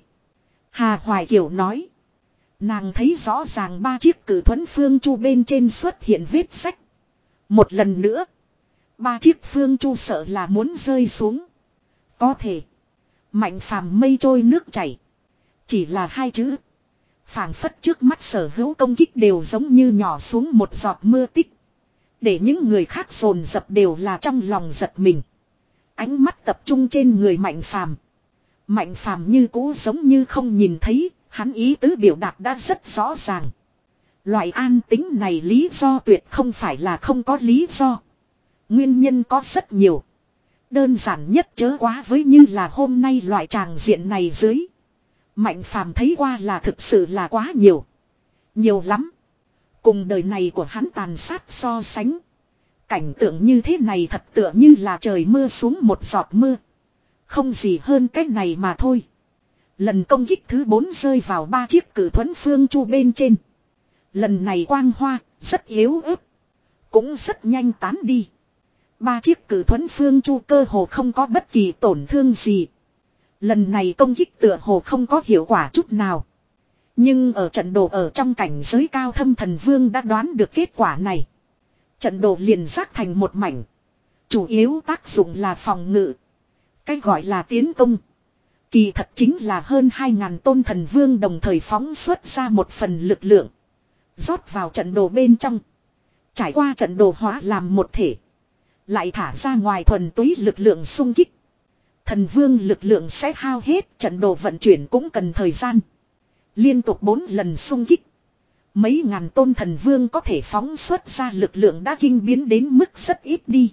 Hà Hoài Kiều nói. Nàng thấy rõ ràng ba chiếc cử thuẫn phương chu bên trên xuất hiện vết sách. Một lần nữa. Ba chiếc phương chu sợ là muốn rơi xuống. Có thể. Mạnh phàm mây trôi nước chảy. Chỉ là hai chữ. Phảng phất trước mắt sở hữu công kích đều giống như nhỏ xuống một giọt mưa tích. Để những người khác dồn dập đều là trong lòng giật mình. Ánh mắt tập trung trên người mạnh phàm. Mạnh phàm như cũ giống như không nhìn thấy. Hắn ý tứ biểu đạt đã rất rõ ràng. Loại an tính này lý do tuyệt không phải là không có lý do. Nguyên nhân có rất nhiều. Đơn giản nhất chớ quá với như là hôm nay loại tràng diện này dưới. Mạnh phàm thấy qua là thực sự là quá nhiều. Nhiều lắm. Cùng đời này của hắn tàn sát so sánh. Cảnh tượng như thế này thật tựa như là trời mưa xuống một giọt mưa. Không gì hơn cách này mà thôi. Lần công kích thứ bốn rơi vào ba chiếc cử thuẫn phương chu bên trên. Lần này quang hoa, rất yếu ớt. Cũng rất nhanh tán đi. Ba chiếc cử thuẫn phương chu cơ hồ không có bất kỳ tổn thương gì. Lần này công kích tựa hồ không có hiệu quả chút nào. Nhưng ở trận đồ ở trong cảnh giới cao thâm thần vương đã đoán được kết quả này. Trận đồ liền rác thành một mảnh. Chủ yếu tác dụng là phòng ngự. Cái gọi là tiến công. Kỳ thật chính là hơn hai ngàn tôn thần vương đồng thời phóng xuất ra một phần lực lượng. Rót vào trận đồ bên trong. Trải qua trận đồ hóa làm một thể. Lại thả ra ngoài thuần túy lực lượng xung kích. Thần vương lực lượng sẽ hao hết, trận đồ vận chuyển cũng cần thời gian. Liên tục bốn lần xung kích. Mấy ngàn tôn thần vương có thể phóng xuất ra lực lượng đã kinh biến đến mức rất ít đi.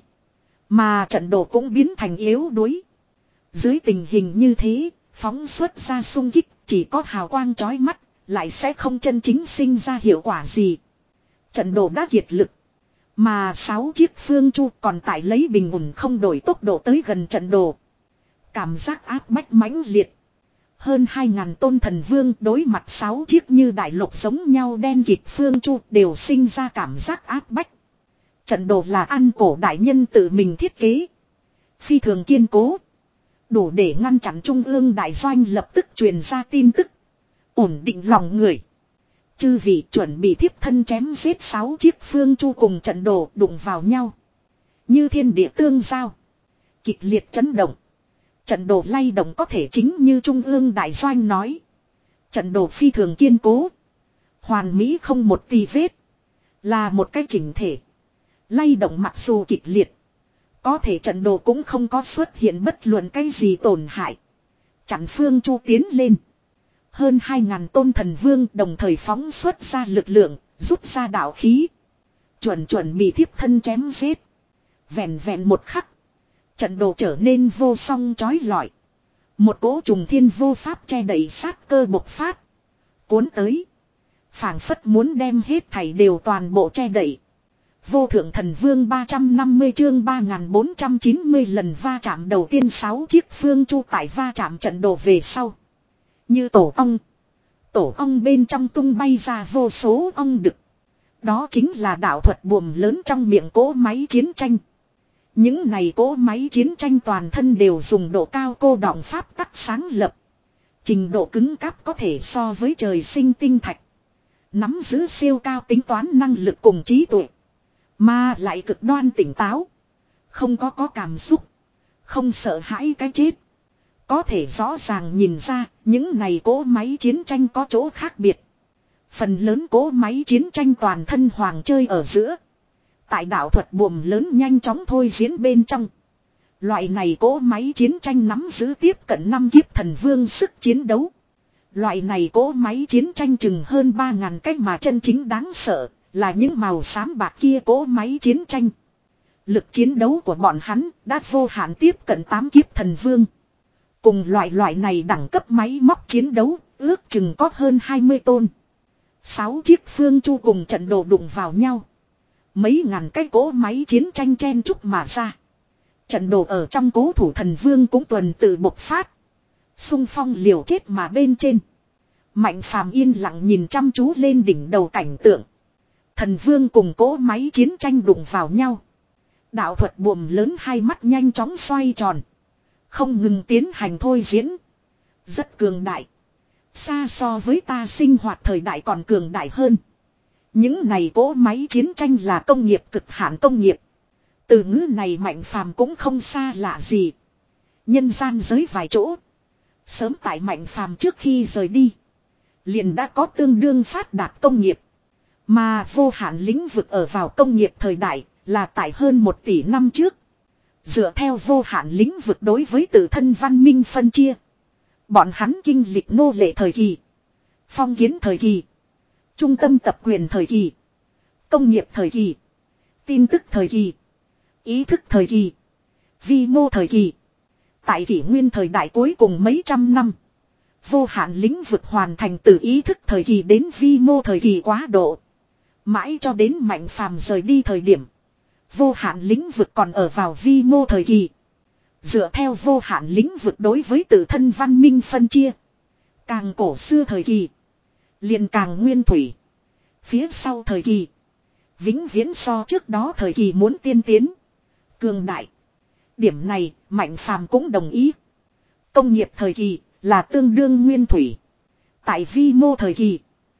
Mà trận đồ cũng biến thành yếu đuối. Dưới tình hình như thế, phóng xuất ra xung kích chỉ có hào quang chói mắt, lại sẽ không chân chính sinh ra hiệu quả gì. Trận đồ đã kiệt lực. Mà sáu chiếc phương chu còn tại lấy bình ổn không đổi tốc độ tới gần trận đồ. Cảm giác áp bách mãnh liệt. Hơn hai ngàn tôn thần vương đối mặt sáu chiếc như đại lục giống nhau đen kịt phương chu đều sinh ra cảm giác áp bách. Trận đồ là ăn cổ đại nhân tự mình thiết kế. Phi thường kiên cố. Đủ để ngăn chặn trung ương đại doanh lập tức truyền ra tin tức. Ổn định lòng người. Chư vị chuẩn bị thiếp thân chém giết sáu chiếc phương chu cùng trận đồ đụng vào nhau. Như thiên địa tương giao. Kịch liệt chấn động. Trận đồ lay động có thể chính như Trung ương Đại Doanh nói. Trận đồ phi thường kiên cố. Hoàn mỹ không một tì vết. Là một cái chỉnh thể. Lay động mặc dù kịch liệt. Có thể trận đồ cũng không có xuất hiện bất luận cái gì tổn hại. Chặn Phương Chu tiến lên. Hơn hai ngàn tôn thần vương đồng thời phóng xuất ra lực lượng, rút ra đạo khí. Chuẩn chuẩn bị thiếp thân chém giết. Vẹn vẹn một khắc. Trận đồ trở nên vô song chói lọi. Một cỗ trùng thiên vô pháp che đậy sát cơ bộc phát. Cuốn tới. Phảng phất muốn đem hết thảy đều toàn bộ che đậy. Vô thượng thần vương ba trăm năm mươi chương ba nghìn bốn trăm chín mươi lần va chạm đầu tiên sáu chiếc Phương Chu tại va chạm trận đồ về sau. Như tổ ong. Tổ ong bên trong tung bay ra vô số ong đực. Đó chính là đạo thuật buồm lớn trong miệng cỗ máy chiến tranh. Những này cỗ máy chiến tranh toàn thân đều dùng độ cao cô đọng pháp tắc sáng lập. Trình độ cứng cáp có thể so với trời sinh tinh thạch. Nắm giữ siêu cao tính toán năng lực cùng trí tuệ. Mà lại cực đoan tỉnh táo. Không có có cảm xúc. Không sợ hãi cái chết. Có thể rõ ràng nhìn ra những này cỗ máy chiến tranh có chỗ khác biệt. Phần lớn cỗ máy chiến tranh toàn thân hoàng chơi ở giữa. Tại đạo thuật buồm lớn nhanh chóng thôi diễn bên trong. Loại này cỗ máy chiến tranh nắm giữ tiếp cận năm kiếp thần vương sức chiến đấu. Loại này cỗ máy chiến tranh chừng hơn ba ngàn cách mà chân chính đáng sợ là những màu xám bạc kia cỗ máy chiến tranh. Lực chiến đấu của bọn hắn đã vô hạn tiếp cận tám kiếp thần vương. Cùng loại loại này đẳng cấp máy móc chiến đấu ước chừng có hơn hai mươi tôn. Sáu chiếc Phương Chu cùng trận đồ đụng vào nhau. Mấy ngàn cái cỗ máy chiến tranh chen chúc mà ra. Trận đồ ở trong cố thủ thần vương cũng tuần tự bộc phát. Xung phong liều chết mà bên trên. Mạnh Phàm yên lặng nhìn chăm chú lên đỉnh đầu cảnh tượng. Thần vương cùng cỗ máy chiến tranh đụng vào nhau. Đạo thuật buồm lớn hai mắt nhanh chóng xoay tròn. Không ngừng tiến hành thôi diễn. Rất cường đại. Xa so với ta sinh hoạt thời đại còn cường đại hơn. Những này cỗ máy chiến tranh là công nghiệp cực hạn công nghiệp. Từ ngữ này Mạnh Phàm cũng không xa lạ gì. Nhân gian giới vài chỗ. Sớm tại Mạnh Phàm trước khi rời đi. Liền đã có tương đương phát đạt công nghiệp. Mà vô hạn lĩnh vực ở vào công nghiệp thời đại là tại hơn một tỷ năm trước. Dựa theo vô hạn lĩnh vực đối với tự thân văn minh phân chia. Bọn hắn kinh lịch nô lệ thời kỳ. Phong kiến thời kỳ. Trung tâm tập quyền thời kỳ. Công nghiệp thời kỳ. Tin tức thời kỳ. Ý thức thời kỳ. Vi mô thời kỳ. Tại kỷ nguyên thời đại cuối cùng mấy trăm năm. Vô hạn lĩnh vực hoàn thành từ ý thức thời kỳ đến vi mô thời kỳ quá độ. Mãi cho đến Mạnh Phàm rời đi thời điểm. Vô hạn lĩnh vực còn ở vào vi mô thời kỳ. Dựa theo vô hạn lĩnh vực đối với tự thân văn minh phân chia. Càng cổ xưa thời kỳ. Liền càng nguyên thủy. Phía sau thời kỳ. Vĩnh viễn so trước đó thời kỳ muốn tiên tiến. Cường đại. Điểm này Mạnh Phàm cũng đồng ý. Công nghiệp thời kỳ là tương đương nguyên thủy. Tại vi mô thời kỳ.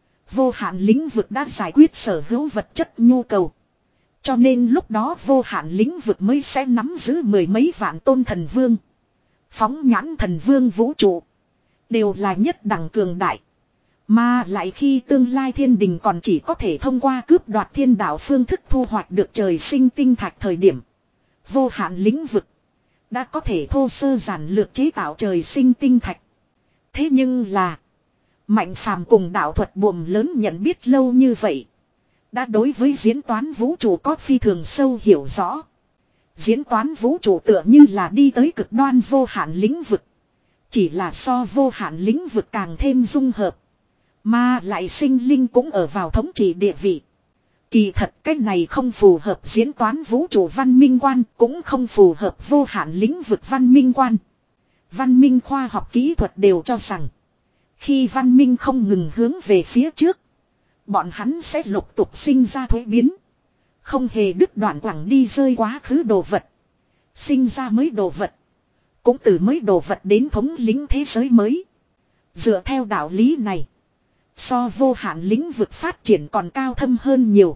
Vô hạn lĩnh vực đã giải quyết sở hữu vật chất nhu cầu. Cho nên lúc đó vô hạn lĩnh vực mới sẽ nắm giữ mười mấy vạn tôn thần vương. Phóng nhãn thần vương vũ trụ. Đều là nhất đẳng cường đại. Mà lại khi tương lai thiên đình còn chỉ có thể thông qua cướp đoạt thiên đạo phương thức thu hoạch được trời sinh tinh thạch thời điểm. Vô hạn lĩnh vực. Đã có thể thô sơ giản lược chế tạo trời sinh tinh thạch. Thế nhưng là. Mạnh Phàm cùng đạo thuật buồm lớn nhận biết lâu như vậy. Đã đối với diễn toán vũ trụ có phi thường sâu hiểu rõ. Diễn toán vũ trụ tựa như là đi tới cực đoan vô hạn lĩnh vực. Chỉ là so vô hạn lĩnh vực càng thêm dung hợp. Mà lại sinh linh cũng ở vào thống trị địa vị. Kỳ thật cách này không phù hợp diễn toán vũ trụ văn minh quan, cũng không phù hợp vô hạn lĩnh vực văn minh quan. Văn minh khoa học kỹ thuật đều cho rằng. Khi văn minh không ngừng hướng về phía trước. Bọn hắn sẽ lục tục sinh ra thuế biến. Không hề đứt đoạn quẳng đi rơi quá khứ đồ vật. Sinh ra mới đồ vật. Cũng từ mới đồ vật đến thống lĩnh thế giới mới. Dựa theo đạo lý này. So vô hạn lĩnh vực phát triển còn cao thâm hơn nhiều.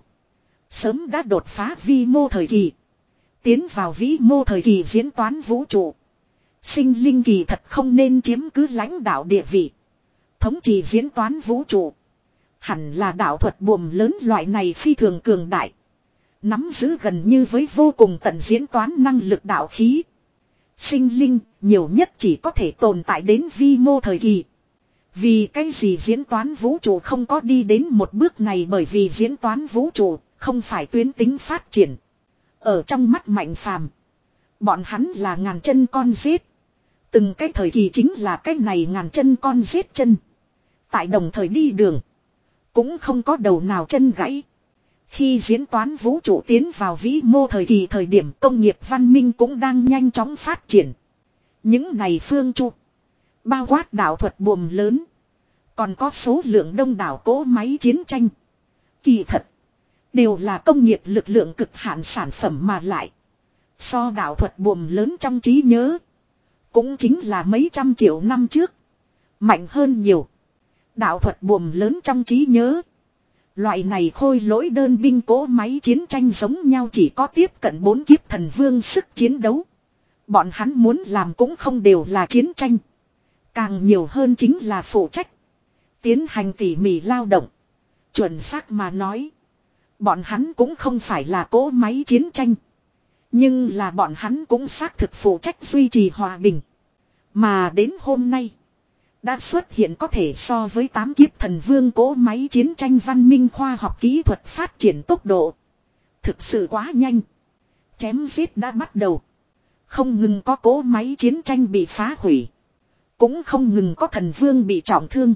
Sớm đã đột phá vi mô thời kỳ. Tiến vào vĩ mô thời kỳ diễn toán vũ trụ. Sinh linh kỳ thật không nên chiếm cứ lãnh đạo địa vị. Thống trị diễn toán vũ trụ. Hẳn là đạo thuật buồm lớn loại này phi thường cường đại. Nắm giữ gần như với vô cùng tận diễn toán năng lực đạo khí. Sinh linh nhiều nhất chỉ có thể tồn tại đến vi mô thời kỳ. Vì cái gì diễn toán vũ trụ không có đi đến một bước này, bởi vì diễn toán vũ trụ không phải tuyến tính phát triển. Ở trong mắt Mạnh Phàm, bọn hắn là ngàn chân con giết. Từng cái thời kỳ chính là cái này ngàn chân con giết chân. Tại đồng thời đi đường, cũng không có đầu nào chân gãy. Khi diễn toán vũ trụ tiến vào vĩ mô thời kỳ, thời điểm công nghiệp văn minh cũng đang nhanh chóng phát triển. Những này phương chu, bao quát đạo thuật buồm lớn, còn có số lượng đông đảo cỗ máy chiến tranh. Kỳ thật, đều là công nghiệp lực lượng cực hạn sản phẩm mà lại. So đạo thuật buồm lớn trong trí nhớ, cũng chính là mấy trăm triệu năm trước, mạnh hơn nhiều. Đạo thuật buồm lớn trong trí nhớ, loại này khôi lỗi đơn binh cỗ máy chiến tranh giống nhau chỉ có tiếp cận bốn kiếp thần vương sức chiến đấu. Bọn hắn muốn làm cũng không đều là chiến tranh. Càng nhiều hơn chính là phụ trách tiến hành tỉ mỉ lao động. Chuẩn xác mà nói, bọn hắn cũng không phải là cỗ máy chiến tranh. Nhưng là bọn hắn cũng xác thực phụ trách duy trì hòa bình. Mà đến hôm nay, đã xuất hiện có thể so với tám kiếp thần vương cỗ máy chiến tranh văn minh khoa học kỹ thuật phát triển tốc độ. Thực sự quá nhanh. Chém giết đã bắt đầu. Không ngừng có cỗ máy chiến tranh bị phá hủy. Cũng không ngừng có thần vương bị trọng thương.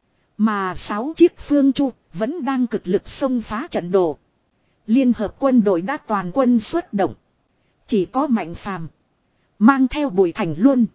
Mà sáu chiếc phương chu vẫn đang cực lực xông phá trận đồ. Liên hợp quân đội đã toàn quân xuất động. Chỉ có Mạnh Phàm mang theo Bùi Thành Luân,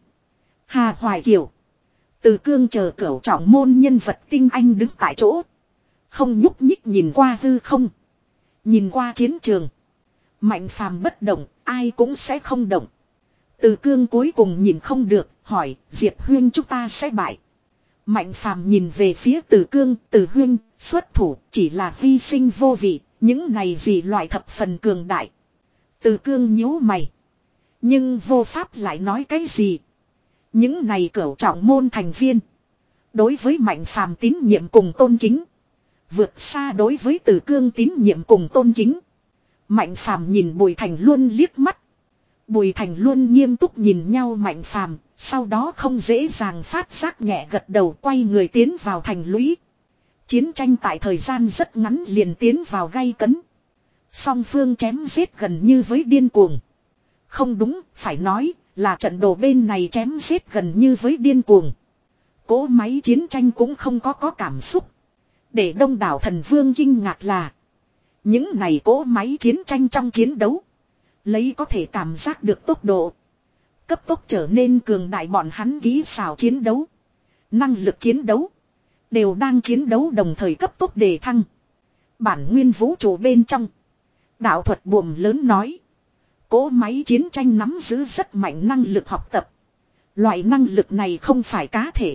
Hà Hoài Kiều, Từ Cương chờ cửu trọng môn nhân vật tinh anh đứng tại chỗ. Không nhúc nhích nhìn qua hư không. Nhìn qua chiến trường. Mạnh Phàm bất động, ai cũng sẽ không động. Từ Cương cuối cùng nhìn không được, hỏi, Diệp Huyên chúng ta sẽ bại. Mạnh Phàm nhìn về phía Từ Cương, Từ Huyên, xuất thủ, chỉ là hy sinh vô vị, những này gì loại thập phần cường đại. Từ Cương nhíu mày. Nhưng vô pháp lại nói cái gì. Những này cửu trọng môn thành viên, đối với Mạnh Phàm tín nhiệm cùng tôn kính, vượt xa đối với Từ Cương tín nhiệm cùng tôn kính. Mạnh Phàm nhìn Bùi Thành Luân liếc mắt. Bùi Thành Luân nghiêm túc nhìn nhau Mạnh Phàm, sau đó không dễ dàng phát giác nhẹ gật đầu, quay người tiến vào thành lũy. Chiến tranh tại thời gian rất ngắn liền tiến vào gay cấn. Song phương chém giết gần như với điên cuồng. Không đúng, phải nói là trận đồ bên này chém giết gần như với điên cuồng. Cỗ máy chiến tranh cũng không có có cảm xúc. Để đông đảo thần vương kinh ngạc là, những này cỗ máy chiến tranh trong chiến đấu, lấy có thể cảm giác được tốc độ, cấp tốc trở nên cường đại. Bọn hắn kỹ xảo chiến đấu, năng lực chiến đấu, đều đang chiến đấu đồng thời cấp tốc đề thăng. Bản nguyên vũ trụ bên trong, đạo thuật buồm lớn nói, cỗ máy chiến tranh nắm giữ rất mạnh năng lực học tập. Loại năng lực này không phải cá thể,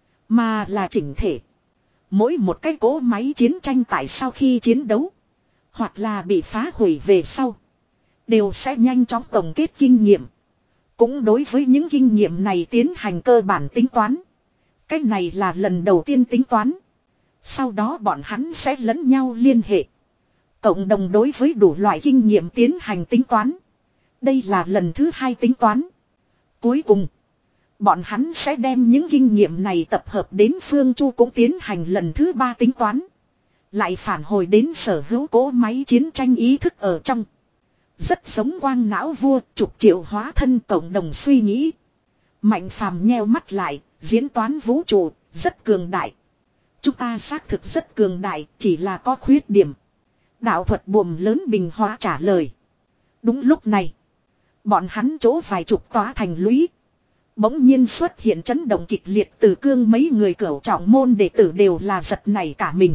mà là chỉnh thể. Mỗi một cái cỗ máy chiến tranh tại sau khi chiến đấu, hoặc là bị phá hủy về sau, đều sẽ nhanh chóng tổng kết kinh nghiệm. Cũng đối với những kinh nghiệm này tiến hành cơ bản tính toán. Cái này là lần đầu tiên tính toán. Sau đó bọn hắn sẽ lẫn nhau liên hệ, cộng đồng đối với đủ loại kinh nghiệm tiến hành tính toán. Đây là lần thứ hai tính toán. Cuối cùng, bọn hắn sẽ đem những kinh nghiệm này tập hợp đến phương chu cũng tiến hành lần thứ ba tính toán. Lại phản hồi đến sở hữu cỗ máy chiến tranh ý thức ở trong. Rất giống quang não vua, chục triệu hóa thân cộng đồng suy nghĩ. Mạnh Phàm nheo mắt lại, diễn toán vũ trụ, rất cường đại. Chúng ta xác thực rất cường đại, chỉ là có khuyết điểm. Đạo thuật buồm lớn bình hóa trả lời. Đúng lúc này, bọn hắn chỗ vài chục tòa thành lũy, bỗng nhiên xuất hiện chấn động kịch liệt. Từ Cương mấy người cửu trọng môn đệ tử đều là giật nảy cả mình.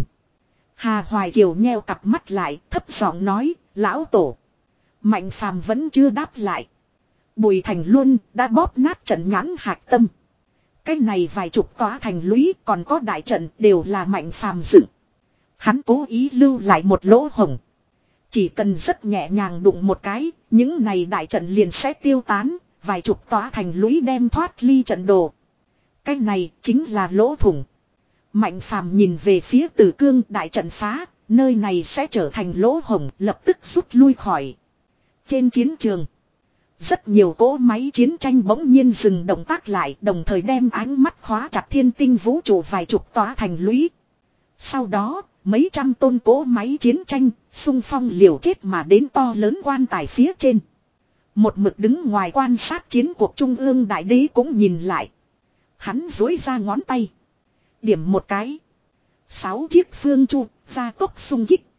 Hà Hoài Kiều nheo cặp mắt lại, thấp giọng nói, lão tổ. Mạnh Phàm vẫn chưa đáp lại. Bùi Thành Luân đã bóp nát trận nhãn hạc tâm. Cái này vài chục tòa thành lũy còn có đại trận đều là Mạnh Phàm dựng. Hắn cố ý lưu lại một lỗ hổng. Chỉ cần rất nhẹ nhàng đụng một cái, những này đại trận liền sẽ tiêu tán, vài chục tòa thành lũy đem thoát ly trận đồ. Cái này chính là lỗ thủng. Mạnh Phàm nhìn về phía Tử Cương, đại trận phá, nơi này sẽ trở thành lỗ hổng, lập tức rút lui khỏi. Trên chiến trường, rất nhiều cỗ máy chiến tranh bỗng nhiên dừng động tác lại, đồng thời đem ánh mắt khóa chặt thiên tinh vũ trụ vài chục tòa thành lũy. Sau đó, mấy trăm tôn cỗ máy chiến tranh, xung phong liều chết mà đến to lớn quan tài phía trên. Một mực đứng ngoài quan sát chiến cuộc trung ương đại đế cũng nhìn lại. Hắn duỗi ra ngón tay. Điểm một cái. Sáu chiếc phương chu, ra tốc xung kích.